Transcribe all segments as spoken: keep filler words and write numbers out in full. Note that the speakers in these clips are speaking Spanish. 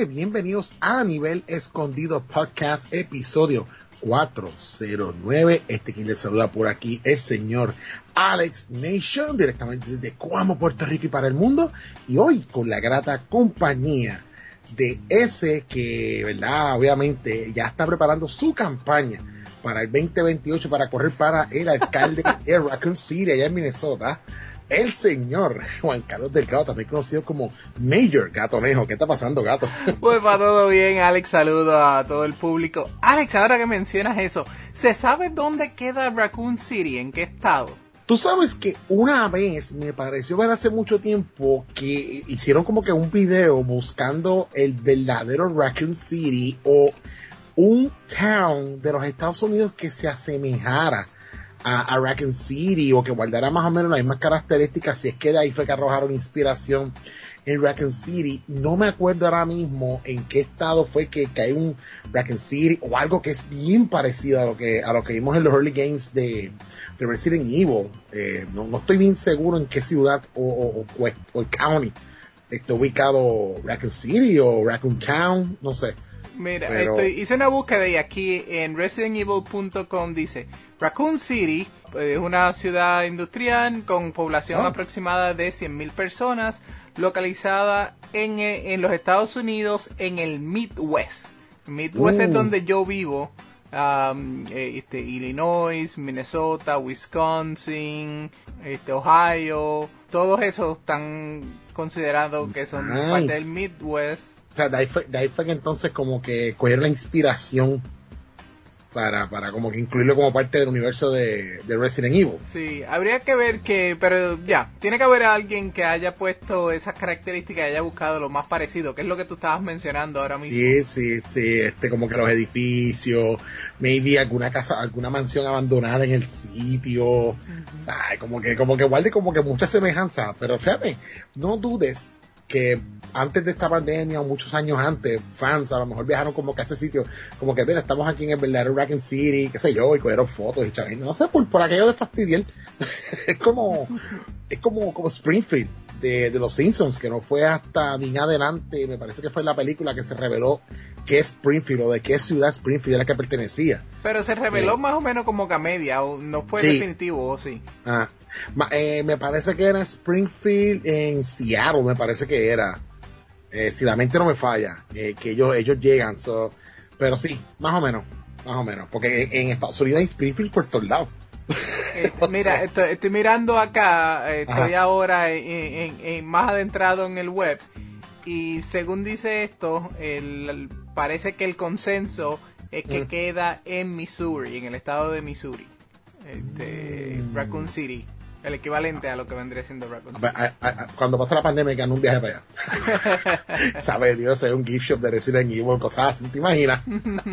gente, bienvenidos a Nivel Escondido Podcast, episodio cuatrocientos nueve. Este quien les saluda por aquí, el señor Alex Nation, directamente desde Cuamo, Puerto Rico y para el mundo. Y hoy con la grata compañía de ese que, verdad, obviamente ya está preparando su campaña para el veinte veintiocho para correr para el alcalde de Raccoon City, allá en Minnesota. El señor Juan Carlos Delgado, también conocido como Mayor Gatonejo. ¿Qué está pasando, gato? Pues va todo bien, Alex. Saludo a todo el público. Alex, ahora que mencionas eso, ¿se sabe dónde queda Raccoon City? ¿En qué estado? Tú sabes que una vez me pareció ver hace mucho tiempo que hicieron como que un video buscando el verdadero Raccoon City o un town de los Estados Unidos que se asemejara a, a Raccoon City o que guardara más o menos las mismas características, si es que de ahí fue que arrojaron inspiración en Raccoon City. No me acuerdo ahora mismo en qué estado fue que, que hay un Raccoon City o algo que es bien parecido a lo que a lo que vimos en los early games de, de Resident Evil. Eh, no, no estoy bien seguro en qué ciudad o, o, o, o el county está ubicado Raccoon City o Raccoon Town, no sé. Mira, Pero... estoy, hice una búsqueda y aquí en resident evil punto com dice Raccoon City es una ciudad industrial con población oh. aproximada de cien mil personas, localizada en, en los Estados Unidos en el Midwest. Midwest uh. es donde yo vivo, um, este, Illinois, Minnesota, Wisconsin, este, Ohio, todos esos están considerados que son nice. Parte del Midwest. O sea, de ahí, fue, de ahí fue que entonces como que cogieron la inspiración para, para como que incluirlo como parte del universo de, de Resident Evil. Sí, habría que ver que, pero ya, tiene que haber alguien que haya puesto esas características y haya buscado lo más parecido, que es lo que tú estabas mencionando ahora mismo. Sí, sí, sí, este como que los edificios, maybe alguna casa, alguna mansión abandonada en el sitio, uh-huh. O sea, como que, como que guarde como que mucha semejanza, pero fíjate, no dudes que antes de esta pandemia o muchos años antes, fans a lo mejor viajaron como que a ese sitio, como que mira, estamos aquí en el verdadero Raccoon City, qué sé yo, y cogieron fotos y chaval, no sé, por, por aquello de fastidiar. es como, es como, como Springfield de, de los Simpsons, que no fue hasta ni adelante, me parece que fue la película que se reveló qué es Springfield o de qué ciudad Springfield era que pertenecía. Pero se reveló eh, más o menos como que a media, o no fue sí. definitivo, ¿o sí? Ah, eh, me parece que era Springfield en Seattle, me parece que era. Eh, si la mente no me falla, eh, que ellos ellos llegan, so, pero sí, más o menos, más o menos, porque en, en Estados Unidos hay Springfield por todos lados. Eh, mira, estoy, estoy mirando acá, eh, estoy Ajá. ahora en, en, en, más adentrado en el web, y según dice esto, el, el, parece que el consenso es que mm. queda en Missouri, en el estado de Missouri, este, mm. Raccoon City. El equivalente a lo que vendría siendo Raccoon City. A, a, a, cuando pasa la pandemia, que ando un viaje para allá. ¿Sabes? Dios, es un gift shop de Resident Evil, cosas así, ¿te imaginas?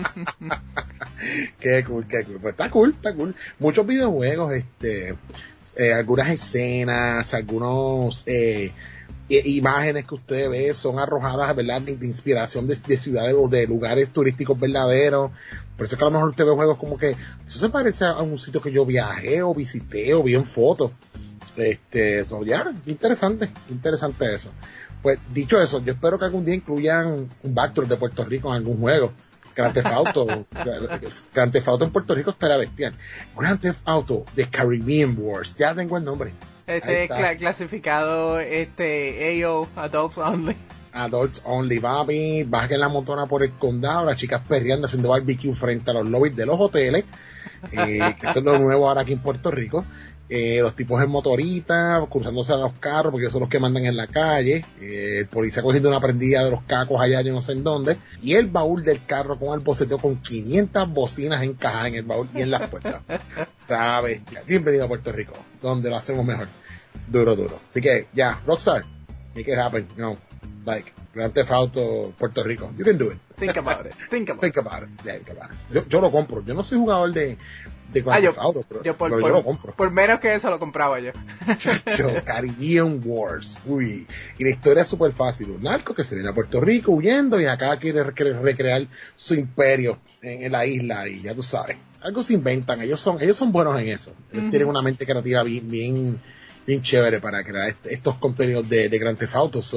Qué cool, qué cool. Pues está cool, está cool. Muchos videojuegos, este, eh, algunas escenas, algunos, eh, imágenes que usted ve son arrojadas, ¿verdad?, de, de inspiración de, de ciudades o de lugares turísticos verdaderos. Por eso es que a lo mejor usted ve juegos como que eso se parece a un sitio que yo viajé o visité o vi en fotos. Este, eso ya, interesante, interesante eso. Pues dicho eso, yo espero que algún día incluyan un backdrop de Puerto Rico en algún juego. Grand Theft Auto, Grand Theft Auto en Puerto Rico estaría bestial. Grand Theft Auto de Caribbean Wars, ya tengo el nombre. Este es cl- clasificado este A O, Adults Only. Adults Only, papi. Bajen la motona por el condado, las chicas perreando haciendo barbecue frente a los lobbies de los hoteles, eh, que eso es lo nuevo ahora aquí en Puerto Rico. Eh, los tipos en motorita, cruzándose a los carros, porque ellos son los que mandan en la calle. Eh, el policía cogiendo una prendida de los cacos allá, yo no sé en dónde. Y el baúl del carro con el boceteo con quinientas bocinas encajadas en el baúl y en las puertas. Está bestia. Bienvenido a Puerto Rico, donde lo hacemos mejor. Duro, duro. Así que, ya, Rockstar, make it happen, you know, like, Grand Theft Auto Puerto Rico. You can do it. Think about it. Think about, think about it. Yeah, think about it. Yo, yo lo compro. Yo no soy jugador de, de Grand Theft ah, Auto, pero, yo, por, pero por, yo lo compro. Por menos que eso lo compraba yo. Chacho, Caribbean Wars. Uy. Y la historia es súper fácil. Un narco que se viene a Puerto Rico huyendo y acá quiere, quiere recrear su imperio en, en la isla y ya tú sabes. Algo se inventan. Ellos son, ellos son buenos en eso. Ellos uh-huh. tienen una mente creativa bien, bien, bien chévere para crear est- estos contenidos de, de Grand Theft Auto. So,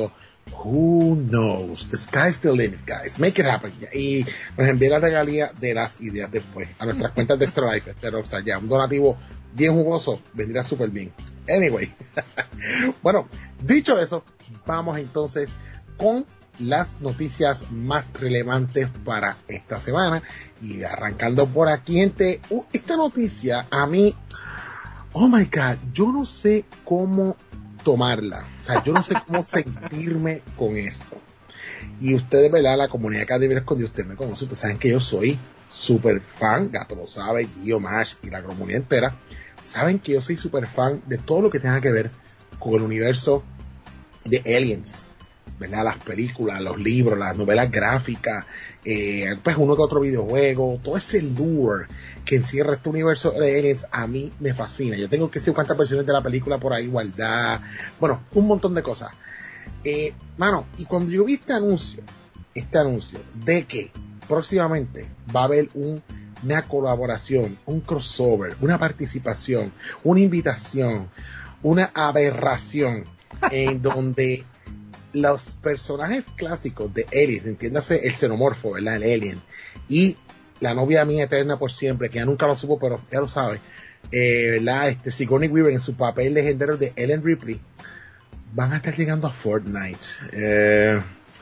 Who knows? The sky's the limit, guys. Make it happen. Y nos envía la regalía de las ideas después a nuestras cuentas de Extra Life, este Rockstar. Ya, un donativo bien jugoso vendría súper bien. Anyway. Bueno, dicho eso, vamos entonces con las noticias más relevantes para esta semana. Y arrancando por aquí, gente, uh, esta noticia a mí, oh my God, yo no sé cómo tomarla, o sea, yo no sé cómo sentirme con esto. Y ustedes, ¿verdad? La comunidad que de escondido, ustedes me conocen, ustedes saben que yo soy súper fan, Gato lo sabe, Gio, Mash y la comunidad entera, saben que yo soy súper fan de todo lo que tenga que ver con el universo de Aliens, ¿verdad? Las películas, los libros, las novelas gráficas, eh, pues uno que otro videojuego, todo ese lore que encierra este universo de Aliens a mí me fascina. Yo tengo que decir cuántas versiones de la película por ahí guardadas, bueno, un montón de cosas. Eh, mano, y cuando yo vi este anuncio, este anuncio de que próximamente va a haber un, una colaboración, un crossover, una participación, una invitación, una aberración en donde los personajes clásicos de Aliens, entiéndase el xenomorfo, ¿verdad? El alien, y la novia mía eterna por siempre, que ya nunca lo supo, pero ya lo sabe, eh, ¿verdad? Este Sigourney Weaver en su papel legendario de Ellen Ripley, van a estar llegando a Fortnite. Eh,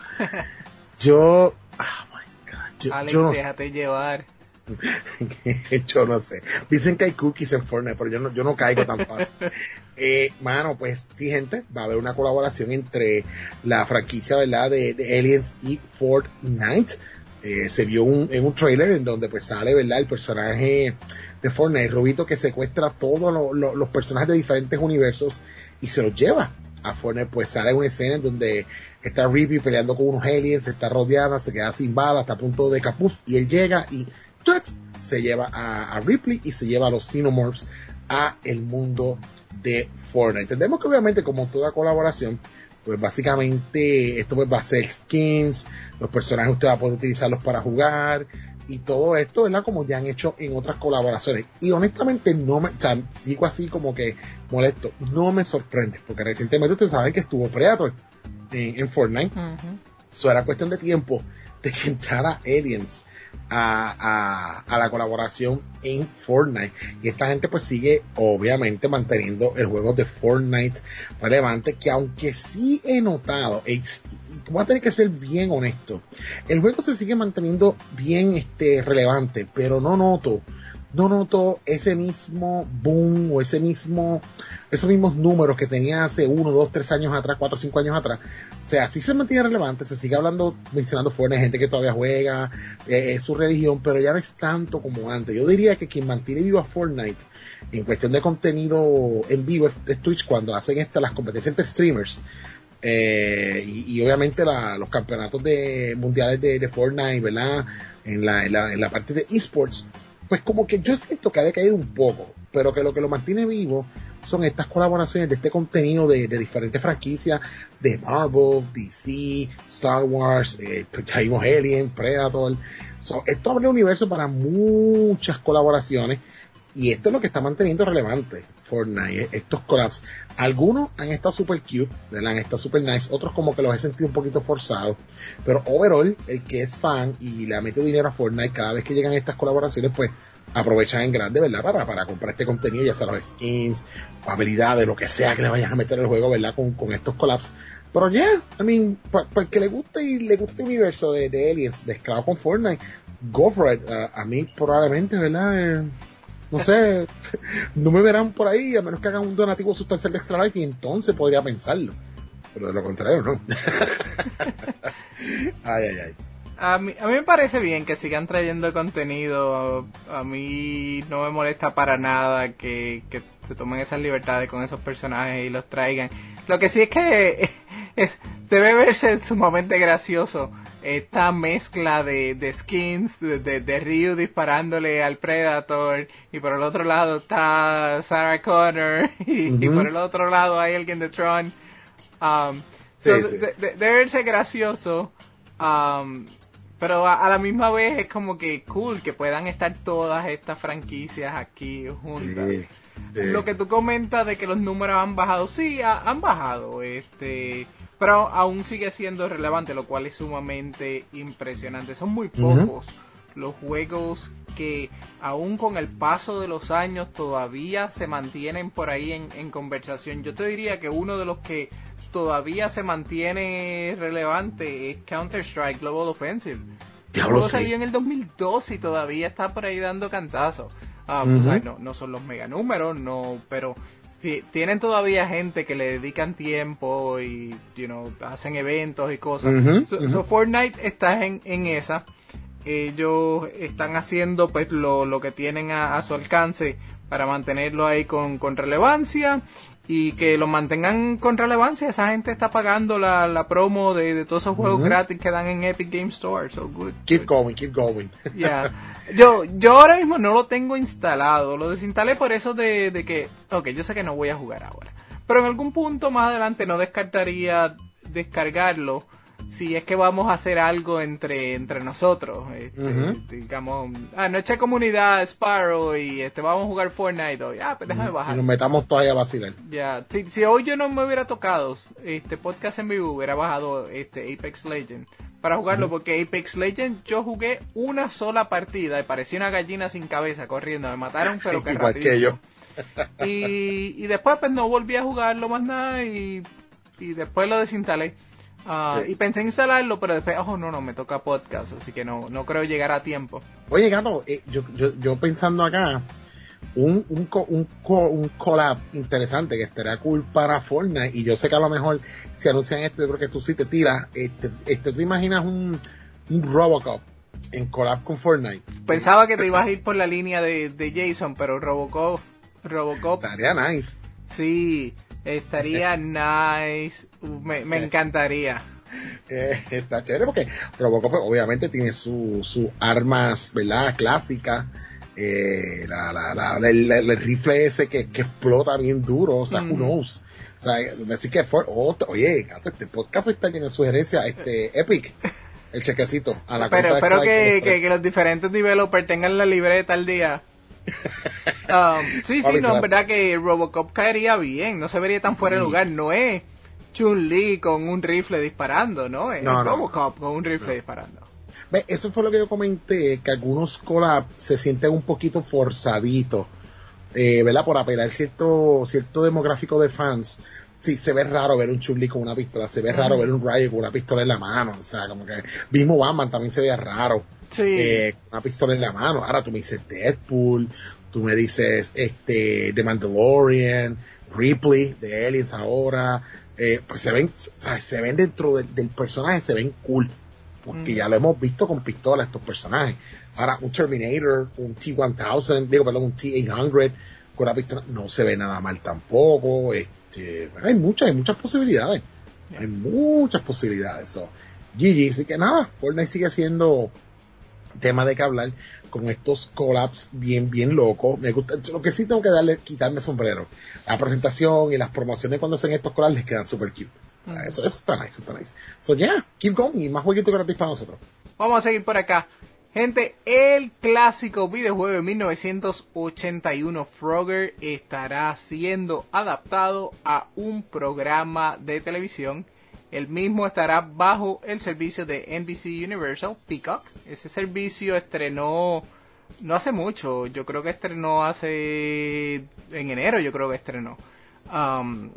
yo, oh my God, yo, Alex, yo no déjate sé. llevar. Yo no sé. Dicen que hay cookies en Fortnite, pero yo no, yo no caigo tan fácil. Eh, mano, pues sí, gente, va a haber una colaboración entre la franquicia, ¿verdad? De, de Aliens y Fortnite. Eh, se vio un, en un trailer en donde pues sale, ¿verdad? El personaje de Fortnite, Robito, que secuestra todos lo, lo, los personajes de diferentes universos y se los lleva a Fortnite. Pues sale una escena en donde está Ripley peleando con unos aliens, está rodeada, se queda sin balas, está a punto de capuz, y él llega y ¡tuts! Se lleva a, a Ripley y se lleva a los Xenomorphs a el mundo de Fortnite. Entendemos que obviamente, como toda colaboración, pues básicamente esto pues va a ser skins, los personajes usted va a poder utilizarlos para jugar y todo esto, ¿verdad? Como ya han hecho en otras colaboraciones. Y honestamente no me, o sea, sigo así como que molesto, no me sorprende, porque recientemente ustedes saben que estuvo Predator en, en Fortnite. Uh-huh. So era cuestión de tiempo de que entrara Aliens A, a, a la colaboración en Fortnite, y esta gente pues sigue obviamente manteniendo el juego de Fortnite relevante, que aunque sí he notado, y voy a tener que ser bien honesto, el juego se sigue manteniendo bien este relevante, pero no noto no noto ese mismo boom o ese mismo esos mismos números que tenía hace uno, dos, tres años atrás, cuatro, cinco años atrás. O sea, sí se mantiene relevante, se sigue hablando, mencionando Fortnite, gente que todavía juega, eh, es su religión, pero ya no es tanto como antes. Yo diría que quien mantiene vivo a Fortnite en cuestión de contenido en vivo es, es Twitch, cuando hacen estas las competencias entre streamers. Eh, y, y obviamente la, los campeonatos de mundiales de, de Fortnite, ¿verdad? En la, en la, en la parte de esports, pues como que yo siento que ha decaído un poco, pero que lo que lo mantiene vivo son estas colaboraciones de este contenido de, de diferentes franquicias de Marvel, D C, Star Wars, eh, Alien, Predator. So, esto abre el universo para muchas colaboraciones, y esto es lo que está manteniendo relevante Fortnite, estos collabs. Algunos han estado super cute, ¿verdad? Han estado super nice, otros como que los he sentido un poquito forzados, pero overall, el que es fan y le ha metido dinero a Fortnite, cada vez que llegan estas colaboraciones, pues aprovechan en grande, ¿verdad? Para, para comprar este contenido, ya sea los skins, habilidades, lo que sea que le vayan a meter al juego, ¿verdad? Con, con estos collabs. Pero ya, yeah, I mean, para pa que le guste y le guste este universo de, de Aliens mezclado con Fortnite, go for it. Uh, a mí probablemente, ¿verdad? Eh, no sé, no me verán por ahí, a menos que hagan un donativo sustancial de Extra Life, y entonces podría pensarlo. Pero de lo contrario, no. Ay, ay, ay. A mí, a mí me parece bien que sigan trayendo contenido. A mí no me molesta para nada que, que se tomen esas libertades con esos personajes y los traigan. Lo que sí es que es, debe verse sumamente gracioso esta mezcla de, de skins de, de, de Ryu disparándole al Predator, y por el otro lado está Sarah Connor, y, uh-huh. y por el otro lado hay alguien de Tron. Um, so sí, sí. De, de, debe verse gracioso. Um, Pero a, a la misma vez es como que cool que puedan estar todas estas franquicias aquí juntas. Sí, sí. Lo que tú comentas de que los números han bajado, sí, ha, han bajado. Este, pero aún sigue siendo relevante, lo cual es sumamente impresionante. Son muy pocos uh-huh. los juegos que aún con el paso de los años todavía se mantienen por ahí en, en conversación. Yo te diría que uno de los que todavía se mantiene relevante es Counter-Strike Global Offensive. El juego sí. salió en el dos mil dos y todavía está por ahí dando cantazos. Ah, uh-huh. o sea, no, no son los mega números, no, pero sí, tienen todavía gente que le dedican tiempo y, you know, hacen eventos y cosas. Uh-huh. So, uh-huh. so Fortnite está en, en esa. Ellos están haciendo pues lo, lo que tienen a, a su alcance para mantenerlo ahí con, con relevancia y que lo mantengan con relevancia. Esa gente está pagando la, la promo de, de todos esos juegos uh-huh. gratis que dan en Epic Game Store. So good. Keep going, keep going. Yeah. Yo, yo ahora mismo no lo tengo instalado. Lo desinstalé por eso de, de que, ok, yo sé que no voy a jugar ahora. Pero en algún punto más adelante no descartaría descargarlo. Si es que vamos a hacer algo entre entre nosotros, este, uh-huh. digamos, ah, noche de comunidad Sparrow y este vamos a jugar Fortnite hoy, ah, pues déjame uh-huh. bajar. Y nos metamos todavía a vacilar. Ya, si, si hoy yo no me hubiera tocado este podcast en vivo, hubiera bajado este Apex Legends para jugarlo, uh-huh. porque Apex Legends yo jugué una sola partida y parecía una gallina sin cabeza corriendo, me mataron pero que igual que yo. y, y después pues no volví a jugarlo más nada y, y después lo desinstalé. Uh, sí. Y pensé en instalarlo, pero después, ojo, oh, no, no, me toca podcast, así que no no creo llegar a tiempo. Oye, Gato, eh, yo, yo, yo pensando acá, un un, un un collab interesante que estaría cool para Fortnite, y yo sé que a lo mejor si anuncian esto, yo creo que tú sí te tiras, este, este, ¿tú imaginas un, un Robocop en collab con Fortnite? Pensaba que te ibas a ir por la línea de, de Jason, pero Robocop, Robocop... Estaría nice. Sí... Estaría nice, me, me encantaría. Eh, está chévere porque Robocop obviamente tiene sus su armas, ¿verdad? Clásicas. Eh, la, la, la, el, el rifle ese que, que explota bien duro, o sea, mm. who knows. O sea, así que fue, oh, oye, gato, este podcast está lleno de sugerencias, este, Epic, el chequecito a la pero cuenta espero que, que, que los diferentes developers tengan la libreta al día. Um, sí, sí, no, en verdad que Robocop caería bien, no se vería tan fuera de lugar, no es Chun-Li con un rifle disparando, ¿no? Es no, Robocop no. con un rifle no. disparando. Ve, eso fue lo que yo comenté, que algunos collabs se sienten un poquito forzaditos, eh, ¿verdad? Por apelar cierto cierto demográfico de fans. Sí, se ve raro ver un Chun-Li con una pistola, se ve raro mm. ver un Ryu con una pistola en la mano, o sea, como que mismo Batman también se veía raro. Sí. Eh, una pistola en la mano. Ahora tú me dices Deadpool, tú me dices este The Mandalorian, Ripley de Aliens ahora, eh, pues se ven, o sea, se ven dentro de, del personaje, se ven cool, porque mm. ya lo hemos visto con pistola estos personajes. Ahora un Terminator, un T mil, digo perdón, un T ochocientos con una pistola, no se ve nada mal tampoco. Este, hay muchas, hay muchas posibilidades, yeah. hay muchas posibilidades. So, G G, así que nada, Fortnite sigue siendo tema de que hablar con estos collabs bien bien locos. Me gusta, lo que sí tengo que darle, quitarme sombrero, la presentación y las promociones cuando hacen estos collabs les quedan super cute. Mm. Eso, eso está nice, eso está nice. So yeah, keep going y más jueguitos gratis para nosotros. Vamos a seguir por acá. Gente, el clásico videojuego de mil novecientos ochenta y uno Frogger estará siendo adaptado a un programa de televisión. El mismo estará bajo el servicio de N B C Universal, Peacock. Ese servicio estrenó no hace mucho, yo creo que estrenó hace... en enero yo creo que estrenó. Um,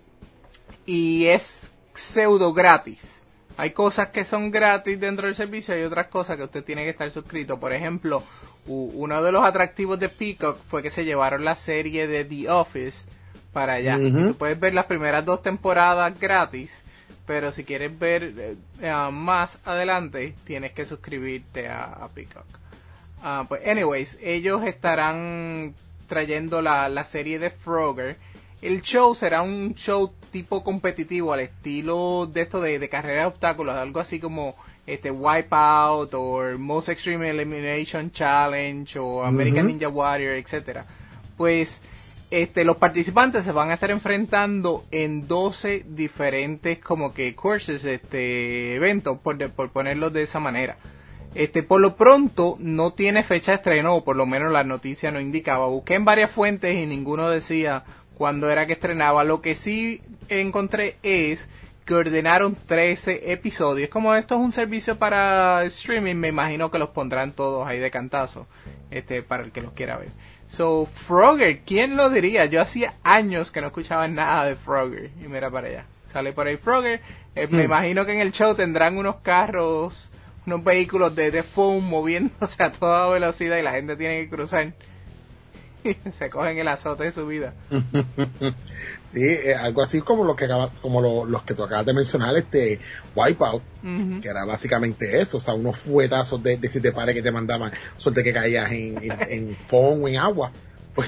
y es pseudo gratis. Hay cosas que son gratis dentro del servicio y hay otras cosas que usted tiene que estar suscrito. Por ejemplo, uno de los atractivos de Peacock fue que se llevaron la serie de The Office para allá. Uh-huh. Y tú puedes ver las primeras dos temporadas gratis. Pero si quieres ver uh, más adelante, tienes que suscribirte a, a Peacock. Uh, pues, anyways, ellos estarán trayendo la, la serie de Frogger. El show será un show tipo competitivo al estilo de esto de, de carrera de obstáculos, algo así como este Wipeout o Most Extreme Elimination Challenge o American uh-huh. Ninja Warrior, etcétera. Pues Este, los participantes se van a estar enfrentando en doce diferentes como que courses, este, eventos, por, por ponerlo de esa manera. Este, por lo pronto no tiene fecha de estreno, o por lo menos la noticia no indicaba. Busqué en varias fuentes y ninguno decía cuándo era que estrenaba. Lo que sí encontré es que ordenaron trece episodios. Como esto es un servicio para streaming, me imagino que los pondrán todos ahí de cantazo, este, para el que los quiera ver. So, Frogger, ¿quién lo diría? Yo hacía años que no escuchaba nada de Frogger, y mira para allá, sale por ahí Frogger. Eh, hmm. Me imagino que en el show tendrán unos carros, unos vehículos de, de foam moviéndose a toda velocidad y la gente tiene que cruzar. Se cogen el azote de su vida. Sí, eh, algo así como lo que acaba, como lo, los que tú acabas de mencionar, este Wipeout, uh-huh. que era básicamente eso, o sea, unos fuetazos de, de si te pares que te mandaban, suerte que caías en, en, en foam o en agua. Pues.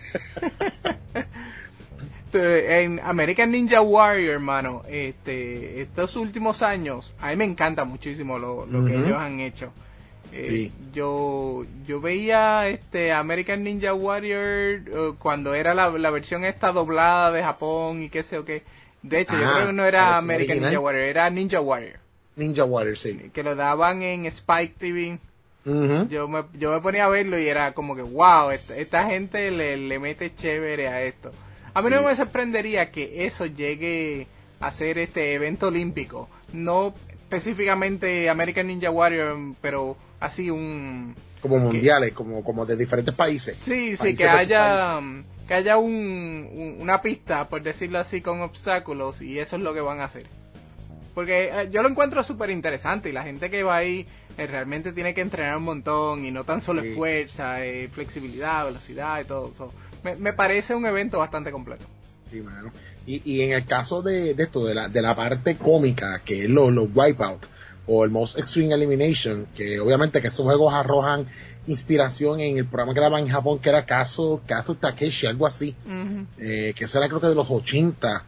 En American Ninja Warrior, hermano, este, estos últimos años, a mí me encanta muchísimo lo, lo uh-huh. que ellos han hecho. Eh, sí. yo yo veía este American Ninja Warrior uh, cuando era la, la versión esta doblada de Japón y qué sé o qué. De hecho, ah, yo creo que no era American original. Ninja Warrior, era Ninja Warrior. Ninja Warrior, sí. Que lo daban en Spike T V. Uh-huh. Yo me yo me ponía a verlo y era como que wow, esta, esta gente le, le mete chévere a esto. A mí sí. no me sorprendería que eso llegue a ser este evento olímpico. No específicamente American Ninja Warrior, pero así un... Como mundiales, que, como como de diferentes países. Sí, países sí, que haya que haya un, un, una pista, por decirlo así, con obstáculos, y eso es lo que van a hacer. Porque eh, yo lo encuentro súper interesante, y la gente que va ahí eh, realmente tiene que entrenar un montón, y no tan solo sí. es fuerza, eh, flexibilidad, velocidad y todo eso. Me, me parece un evento bastante completo. Sí, mano. Y, y en el caso de, de esto, de la, de la parte cómica, que es los lo Wipeout, o el Most Extreme Elimination, que obviamente que esos juegos arrojan inspiración en el programa que daban en Japón, que era Caso, Caso Takeshi, algo así, uh-huh. eh, que eso era creo que de los ochenta,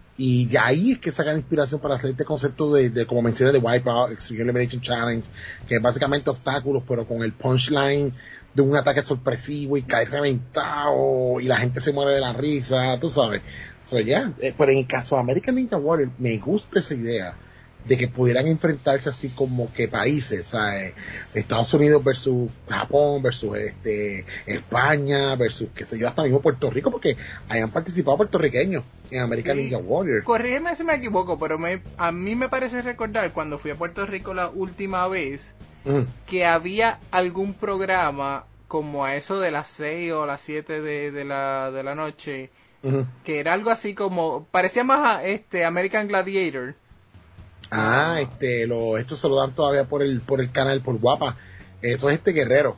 y de ahí es que sacan inspiración para hacer este concepto de, de como mencioné, de Wipeout, Extreme Elimination Challenge, que es básicamente obstáculos, pero con el punchline de un ataque sorpresivo y cae reventado y la gente se muere de la risa, tú sabes. So, yeah. eh, pero en el caso de American Ninja Warrior me gusta esa idea de que pudieran enfrentarse así como que países, ¿sabes? Estados Unidos versus Japón versus este España versus qué sé yo, hasta mismo Puerto Rico, porque hayan participado puertorriqueños en American sí. Ninja Warrior. Corrígeme si me equivoco, pero me, a mí me parece recordar cuando fui a Puerto Rico la última vez mm. que había algún programa como a eso de las seis o las siete de, de la de la noche, uh-huh. que era algo así como, parecía más a este American Gladiator. Ah, ah, este, lo, esto se lo dan todavía por el por el canal, por Guapa. Eso es este Guerrero.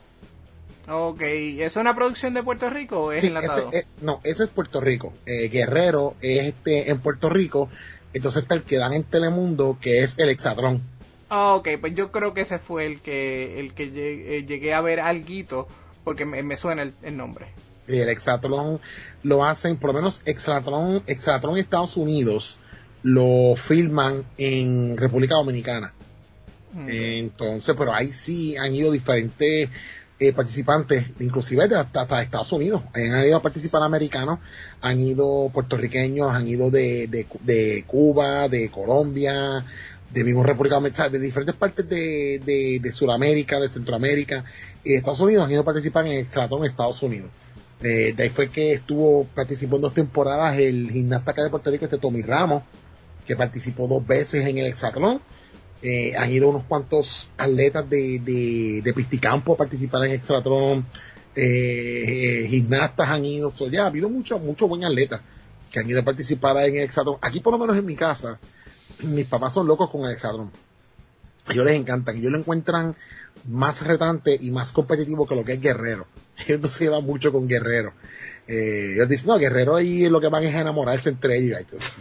Ok, ¿es una producción de Puerto Rico o es sí, enlatado? Ese, es, no, ese es Puerto Rico. Eh, Guerrero es este en Puerto Rico. Entonces está el que dan en Telemundo, que es el Hexatlón. Ah, ok, pues yo creo que ese fue el que el que llegué, llegué a ver alguito, porque me, me suena el, el nombre. Y el Hexatlón lo hacen, por lo menos Hexatlón, Hexatlón Estados Unidos lo filman en República Dominicana. Mm. Entonces, pero ahí sí han ido diferentes eh, participantes, inclusive de hasta, hasta Estados Unidos. Han ido a participar americanos, han ido puertorriqueños, han ido de, de, de Cuba, de Colombia, de mismo República Dominicana, de diferentes partes de, de, de Sudamérica, de Centroamérica y de Estados Unidos han ido a participar en el Hexatlón Estados Unidos. Eh, de ahí fue que estuvo participando en dos temporadas el gimnasta acá de Puerto Rico, este Tommy Ramos, que participó dos veces en el hexatlón. Eh, han ido unos cuantos atletas de, de, de pisticampo a participar en el hexatlón. Eh, eh, gimnastas han ido, so, ya ha habido muchos muchos buenos atletas que han ido a participar en el hexatlón. Aquí por lo menos en mi casa, mis papás son locos con el hexatlón. A ellos les encanta, ellos lo encuentran más retante y más competitivo que lo que es Guerrero. Ellos no se llevan mucho con Guerrero. Eh, ellos dicen, no, Guerrero ahí lo que van es a enamorarse entre ellos. Entonces,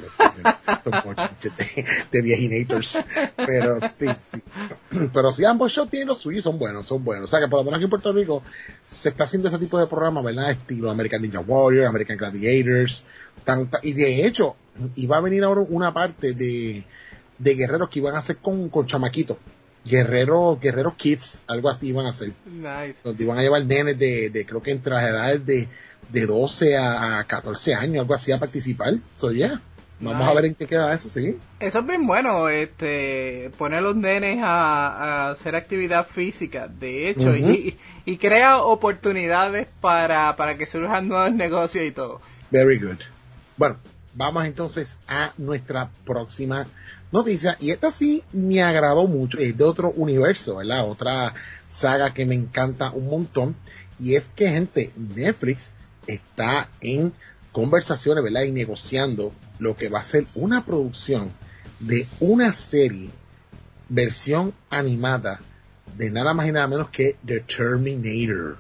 de, de viejinators. Pero sí, sí. Pero sí, ambos shows tienen los suyos, son buenos, son buenos. O sea que por lo menos aquí en Puerto Rico se está haciendo ese tipo de programas, ¿verdad? Estilo American Ninja Warrior, American Gladiators. Tan, tan, y de hecho, iba a venir ahora una parte de, de guerreros que iban a hacer con, con chamaquitos. Guerrero, Guerrero Kids, algo así iban a hacer. Nice. Donde iban a llevar nenes de, de creo que entre las edades de, de doce a catorce años, algo así, a participar. So, yeah. Vamos nice. A ver en qué queda eso, sí. Eso es bien bueno, este, poner a los nenes a, a hacer actividad física, de hecho, uh-huh. y, y crea oportunidades para, para que surjan nuevos negocios y todo. Very good. Bueno, vamos entonces a nuestra próxima noticia, y esta sí me agradó mucho, es de otro universo, ¿verdad? Otra saga que me encanta un montón, y es que, gente, Netflix está en conversaciones, ¿verdad? Y negociando lo que va a ser una producción de una serie, versión animada, de nada más y nada menos que The Terminator.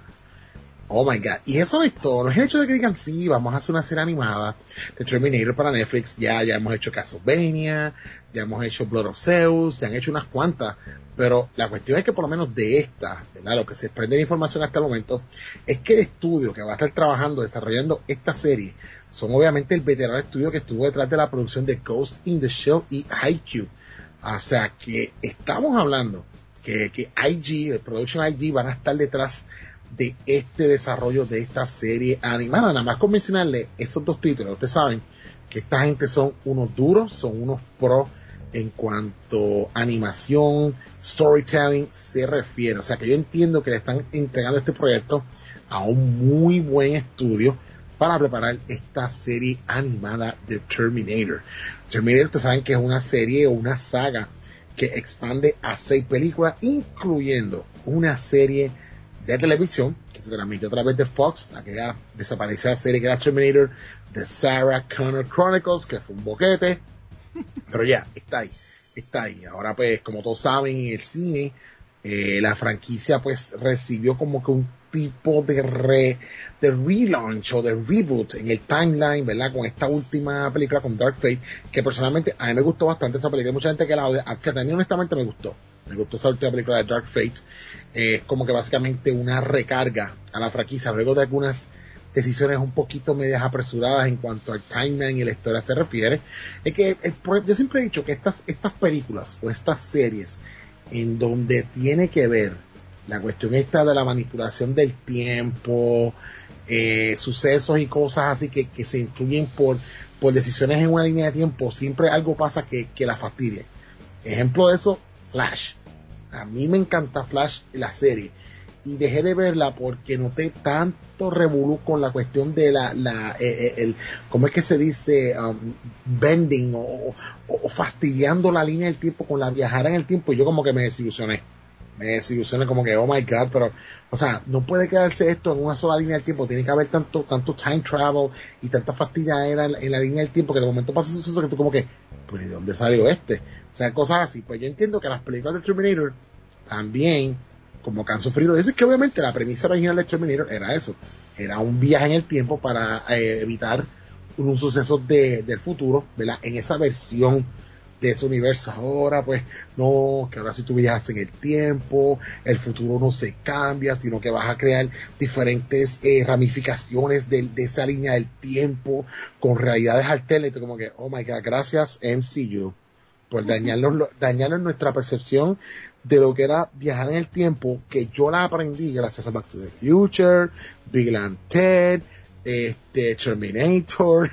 Oh my god. Y eso no es todo. No es el hecho de que digan, sí, vamos a hacer una serie animada de Terminator para Netflix. Ya, ya hemos hecho Castlevania, ya hemos hecho Blood of Zeus, ya han hecho unas cuantas. Pero la cuestión es que por lo menos de esta, ¿verdad? Lo que se desprende de información hasta el momento, es que el estudio que va a estar trabajando, desarrollando esta serie, son obviamente el veterano estudio que estuvo detrás de la producción de Ghost in the Shell y Haikyuu. O sea que estamos hablando que, que I G, el Production I G, van a estar detrás de este desarrollo de esta serie animada. Nada más con mencionarle esos dos títulos, ustedes saben que esta gente son unos duros, son unos pros en cuanto a animación, storytelling se refiere. O sea que yo entiendo que le están entregando este proyecto a un muy buen estudio para preparar esta serie animada de Terminator. Terminator, ustedes saben que es una serie o una saga que expande a seis películas, incluyendo una serie de televisión que se transmitió a través de Fox, aquella desaparecida serie que era Terminator, The Sarah Connor Chronicles, que fue un boquete, pero ya, está ahí, está ahí. Ahora pues, como todos saben, en el cine, eh, la franquicia pues recibió como que un tipo de re, de relaunch o de reboot en el timeline, ¿verdad? Con esta última película, con Dark Fate, que personalmente a mí me gustó bastante esa película. Hay mucha gente que la odia, que a mí honestamente me gustó. Me gustó esa última película de Dark Fate. Es eh, como que básicamente una recarga a la franquicia luego de algunas decisiones un poquito medias apresuradas en cuanto al timeline y la historia se refiere. Es que el, yo siempre he dicho que estas, estas películas o estas series en donde tiene que ver la cuestión esta de la manipulación del tiempo, eh, sucesos y cosas así que, que se influyen por, por decisiones en una línea de tiempo, siempre algo pasa que, que la fastidia. Ejemplo de eso, Flash. A mí me encanta Flash, la serie, y dejé de verla porque noté tanto revolú con la cuestión de la, la eh, el, ¿cómo es que se dice? Um, bending o, o, o fastidiando la línea del tiempo con la viajera en el tiempo, y yo como que me desilusioné. Me desilusioné como que, oh my god, pero, o sea, no puede quedarse esto en una sola línea del tiempo, tiene que haber tanto, tanto time travel y tanta fastidiadera en, en la línea del tiempo que de momento pasa un suceso que tú como que, pues, ¿de dónde salió este? O sea, cosas así. Pues yo entiendo que las películas de Terminator también, como que han sufrido, es que obviamente la premisa original de Terminator era eso, era un viaje en el tiempo para eh, evitar un, un suceso de, del futuro, ¿verdad? En esa versión de ese universo. Ahora pues no, que ahora si tú viajas en el tiempo, el futuro no se cambia, sino que vas a crear diferentes eh, ramificaciones de, de esa línea del tiempo con realidades alternas, como que, oh my god, gracias M C U por dañarnos, dañarnos nuestra percepción de lo que era viajar en el tiempo, que yo la aprendí gracias a Back to the Future, Bill and Ted, este Terminator,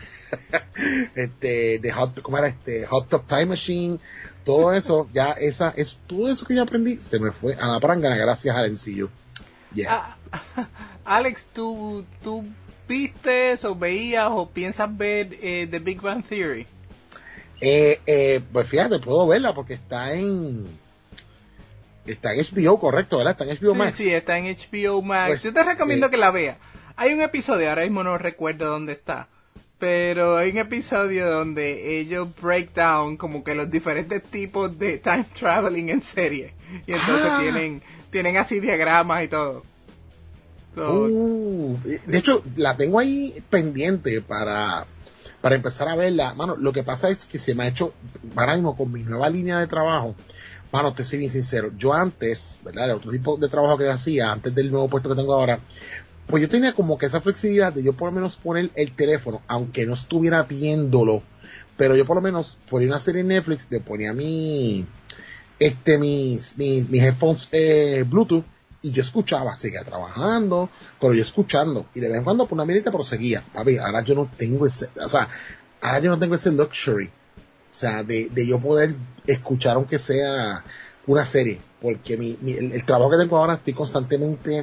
este de Hot, ¿cómo era este? Hot Top Time Machine, todo eso, ya esa es todo eso que yo aprendí se me fue a la prangana gracias al M C U. Yeah. Ah, Alex, ¿tú, tú viste o veías o piensas ver eh, The Big Bang Theory? Eh, eh, pues fíjate, puedo verla porque está en está en H B O, correcto, ¿verdad? Está en H B O sí, Max. Sí, está en H B O Max. Pues, yo te recomiendo sí. que la veas. Hay un episodio, ahora mismo no recuerdo dónde está, pero hay un episodio donde ellos break down como que los diferentes tipos de time traveling en serie. Y entonces ah. tienen tienen así diagramas y todo. So, uh, de hecho, la tengo ahí pendiente para para empezar a verla. Mano, lo que pasa es que se me ha hecho, ahora mismo con mi nueva línea de trabajo, mano, te soy bien sincero, yo antes, ¿verdad? El otro tipo de trabajo que hacía, antes del nuevo puesto que tengo ahora, pues yo tenía como que esa flexibilidad de yo por lo menos poner el teléfono, aunque no estuviera viéndolo, pero yo por lo menos ponía una serie en Netflix, le ponía mi, este, mis, mis, mis headphones, eh, Bluetooth, y yo escuchaba, seguía trabajando, pero yo escuchando, y de vez en cuando por una mirita proseguía. Papi, ahora yo no tengo ese, o sea, ahora yo no tengo ese luxury, o sea, de, de yo poder escuchar aunque sea una serie, porque mi, mi el, el trabajo que tengo ahora estoy constantemente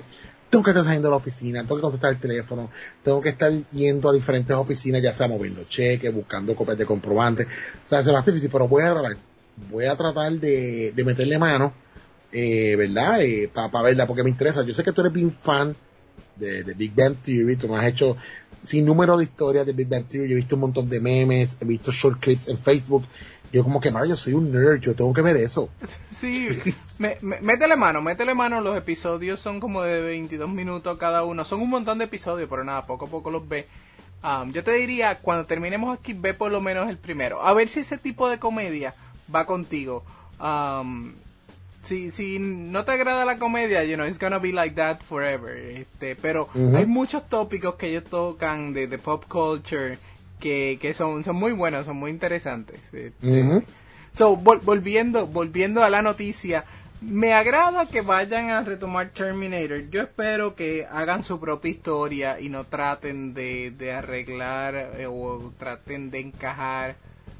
tengo que estar saliendo de la oficina, tengo que contestar el teléfono, tengo que estar yendo a diferentes oficinas, ya sea moviendo cheques, buscando copias de comprobantes. O sea, se me hace difícil, pero voy a tratar, voy a tratar de, de meterle mano, eh, ¿verdad? Eh, para pa verla, porque me interesa. Yo sé que tú eres bien fan de, de Big Bang Theory, tú me has hecho sin número de historias de Big Bang Theory, yo he visto un montón de memes, he visto short clips en Facebook. Yo como que, Mario, yo soy un nerd, yo tengo que ver eso. Sí, me, me, métele mano, métele mano, los episodios son como de veintidós minutos cada uno, son un montón de episodios, pero nada, poco a poco los ve. Um, yo te diría, cuando terminemos aquí, ve por lo menos el primero, a ver si ese tipo de comedia va contigo. Um, si, si no te agrada la comedia, you know, it's gonna be like that forever, este, pero uh-huh. hay muchos tópicos que ellos tocan de, de pop culture, que, que son, son muy buenos, son muy interesantes. Este. Uh-huh. So, vol- volviendo, volviendo a la noticia, me agrada que vayan a retomar Terminator. Yo espero que hagan su propia historia y no traten de, de arreglar eh, o traten de encajar,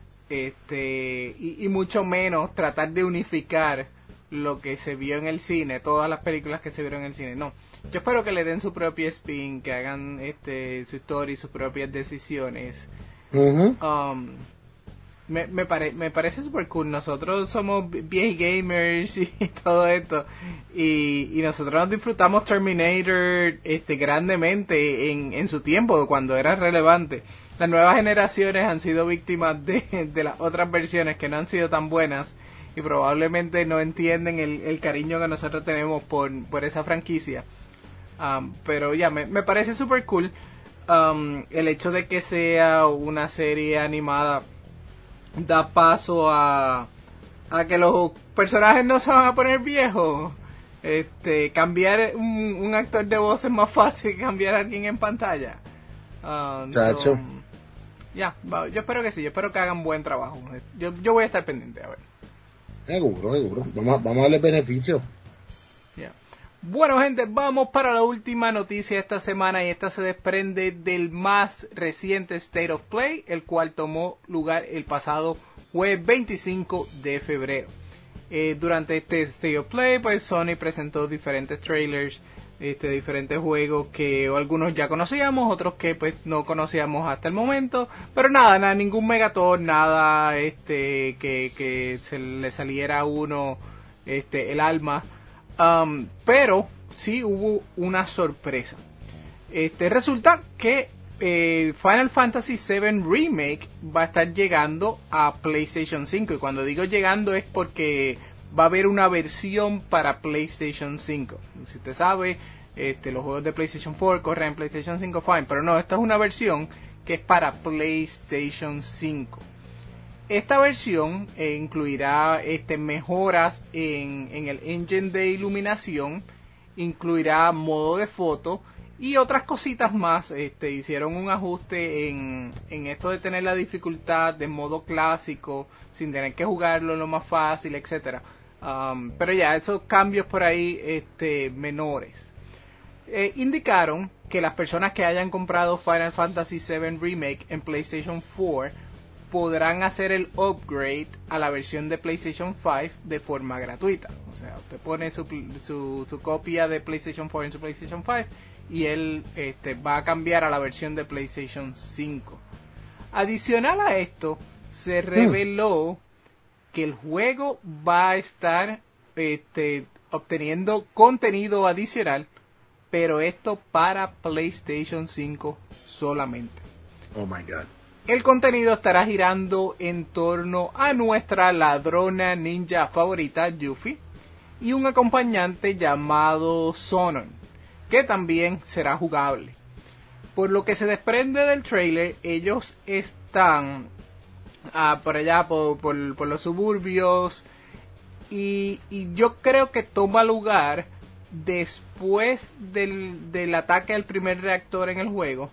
este, y, y mucho menos tratar de unificar lo que se vio en el cine, todas las películas que se vieron en el cine. No, yo espero que le den su propio spin, que hagan este su historia y sus propias decisiones. Uh-huh. Um, me, me, pare, me parece super cool. Nosotros somos viejos gamers y todo esto, y, y nosotros nos disfrutamos Terminator este grandemente en, en su tiempo, cuando era relevante. Las nuevas generaciones han sido víctimas de, de las otras versiones que no han sido tan buenas, y probablemente no entienden el, el cariño que nosotros tenemos por, por esa franquicia. Um, pero ya, me, me parece super cool um, el hecho de que sea una serie animada. Da paso a, a que los personajes no se van a poner viejos. Este, cambiar un, un actor de voz es más fácil que cambiar a alguien en pantalla. Um, Chacho. So, ya, yo espero que sí, yo espero que hagan buen trabajo. Yo, yo voy a estar pendiente, a ver. Seguro, seguro. Vamos, vamos a darle beneficio. Yeah. Bueno, gente, vamos para la última noticia de esta semana, y esta se desprende del más reciente State of Play, el cual tomó lugar el pasado jueves veinticinco de febrero. Eh, durante este State of Play, pues Sony presentó diferentes trailers, este, diferentes juegos que algunos ya conocíamos, otros que pues no conocíamos hasta el momento, pero nada, nada, ningún Megaton, nada, este, que, que se le saliera a uno, este, el alma, um, pero sí hubo una sorpresa. Este, resulta que eh, Final Fantasy siete Remake va a estar llegando a PlayStation cinco, y cuando digo llegando es porque va a haber una versión para PlayStation cinco. Si usted sabe, este, los juegos de PlayStation cuatro corren en PlayStation cinco, fine, pero no, esta es una versión que es para PlayStation cinco. Esta versión eh, incluirá este, mejoras en, en el engine de iluminación, incluirá modo de foto y otras cositas más. Este, hicieron un ajuste en, en esto de tener la dificultad de modo clásico sin tener que jugarlo lo más fácil, etcétera. Um, pero ya, esos cambios por ahí este, menores. Eh, indicaron que las personas que hayan comprado Final Fantasy siete Remake en PlayStation cuatro podrán hacer el upgrade a la versión de PlayStation cinco de forma gratuita. O sea, usted pone su, su, su copia de PlayStation cuatro en su PlayStation cinco y él este, va a cambiar a la versión de PlayStation cinco. Adicional a esto, se reveló mm. que el juego va a estar este, obteniendo contenido adicional, pero esto para PlayStation cinco solamente. Oh my God. El contenido estará girando en torno a nuestra ladrona ninja favorita, Yuffie, y un acompañante llamado Sonon, que también será jugable. Por lo que se desprende del trailer, ellos están ah, por allá, por, por, por los suburbios, y, y yo creo que toma lugar después del, del ataque al primer reactor en el juego,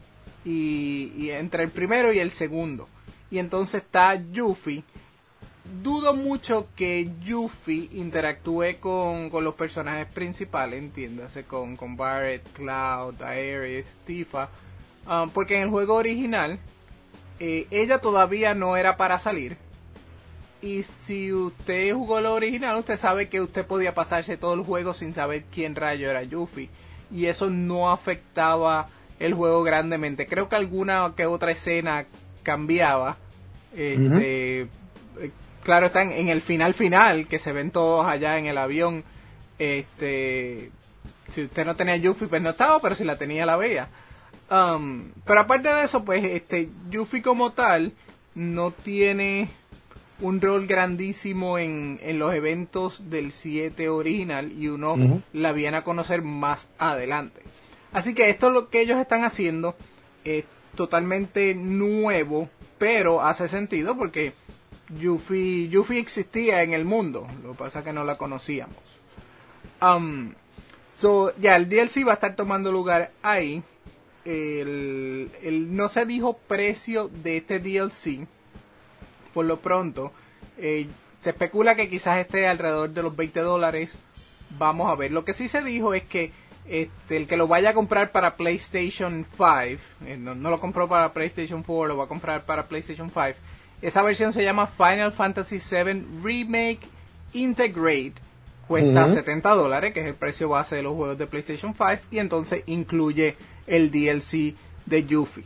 y, y entre el primero y el segundo, y entonces está Yuffie. Dudo mucho que Yuffie interactúe con, con los personajes principales, entiéndase, con, con Barret, Cloud, Aerith, Tifa, um, porque en el juego original eh, ella todavía no era para salir. Y si usted jugó lo original, usted sabe que usted podía pasarse todo el juego sin saber quién rayo era Yuffie. y eso no afectaba el juego grandemente. Creo que alguna que otra escena cambiaba. Este, uh-huh. Claro, están en el final final, que se ven todos allá en el avión. Este, si usted no tenía Yuffie, pues no estaba, pero si la tenía, la veía. Um, pero aparte de eso, pues este Yuffie como tal no tiene un rol grandísimo en, en los eventos del siete original, y uno uh-huh. la viene a conocer más adelante. Así que esto es lo que ellos están haciendo, es totalmente nuevo, pero hace sentido porque Yuffie, Yuffie existía en el mundo, lo que pasa es que no la conocíamos. Um, so, ya, el D L C va a estar tomando lugar ahí. El, el, no se dijo precio de este D L C por lo pronto. Eh, se especula que quizás esté alrededor de los veinte dólares. Vamos a ver. Lo que sí se dijo es que este, el que lo vaya a comprar para PlayStation cinco, eh, no, no lo compró para PlayStation cuatro, lo va a comprar para PlayStation cinco. Esa versión se llama Final Fantasy siete Remake Integrate. Cuesta uh-huh. setenta dólares, que es el precio base de los juegos de PlayStation cinco, y entonces incluye el D L C de Yuffie.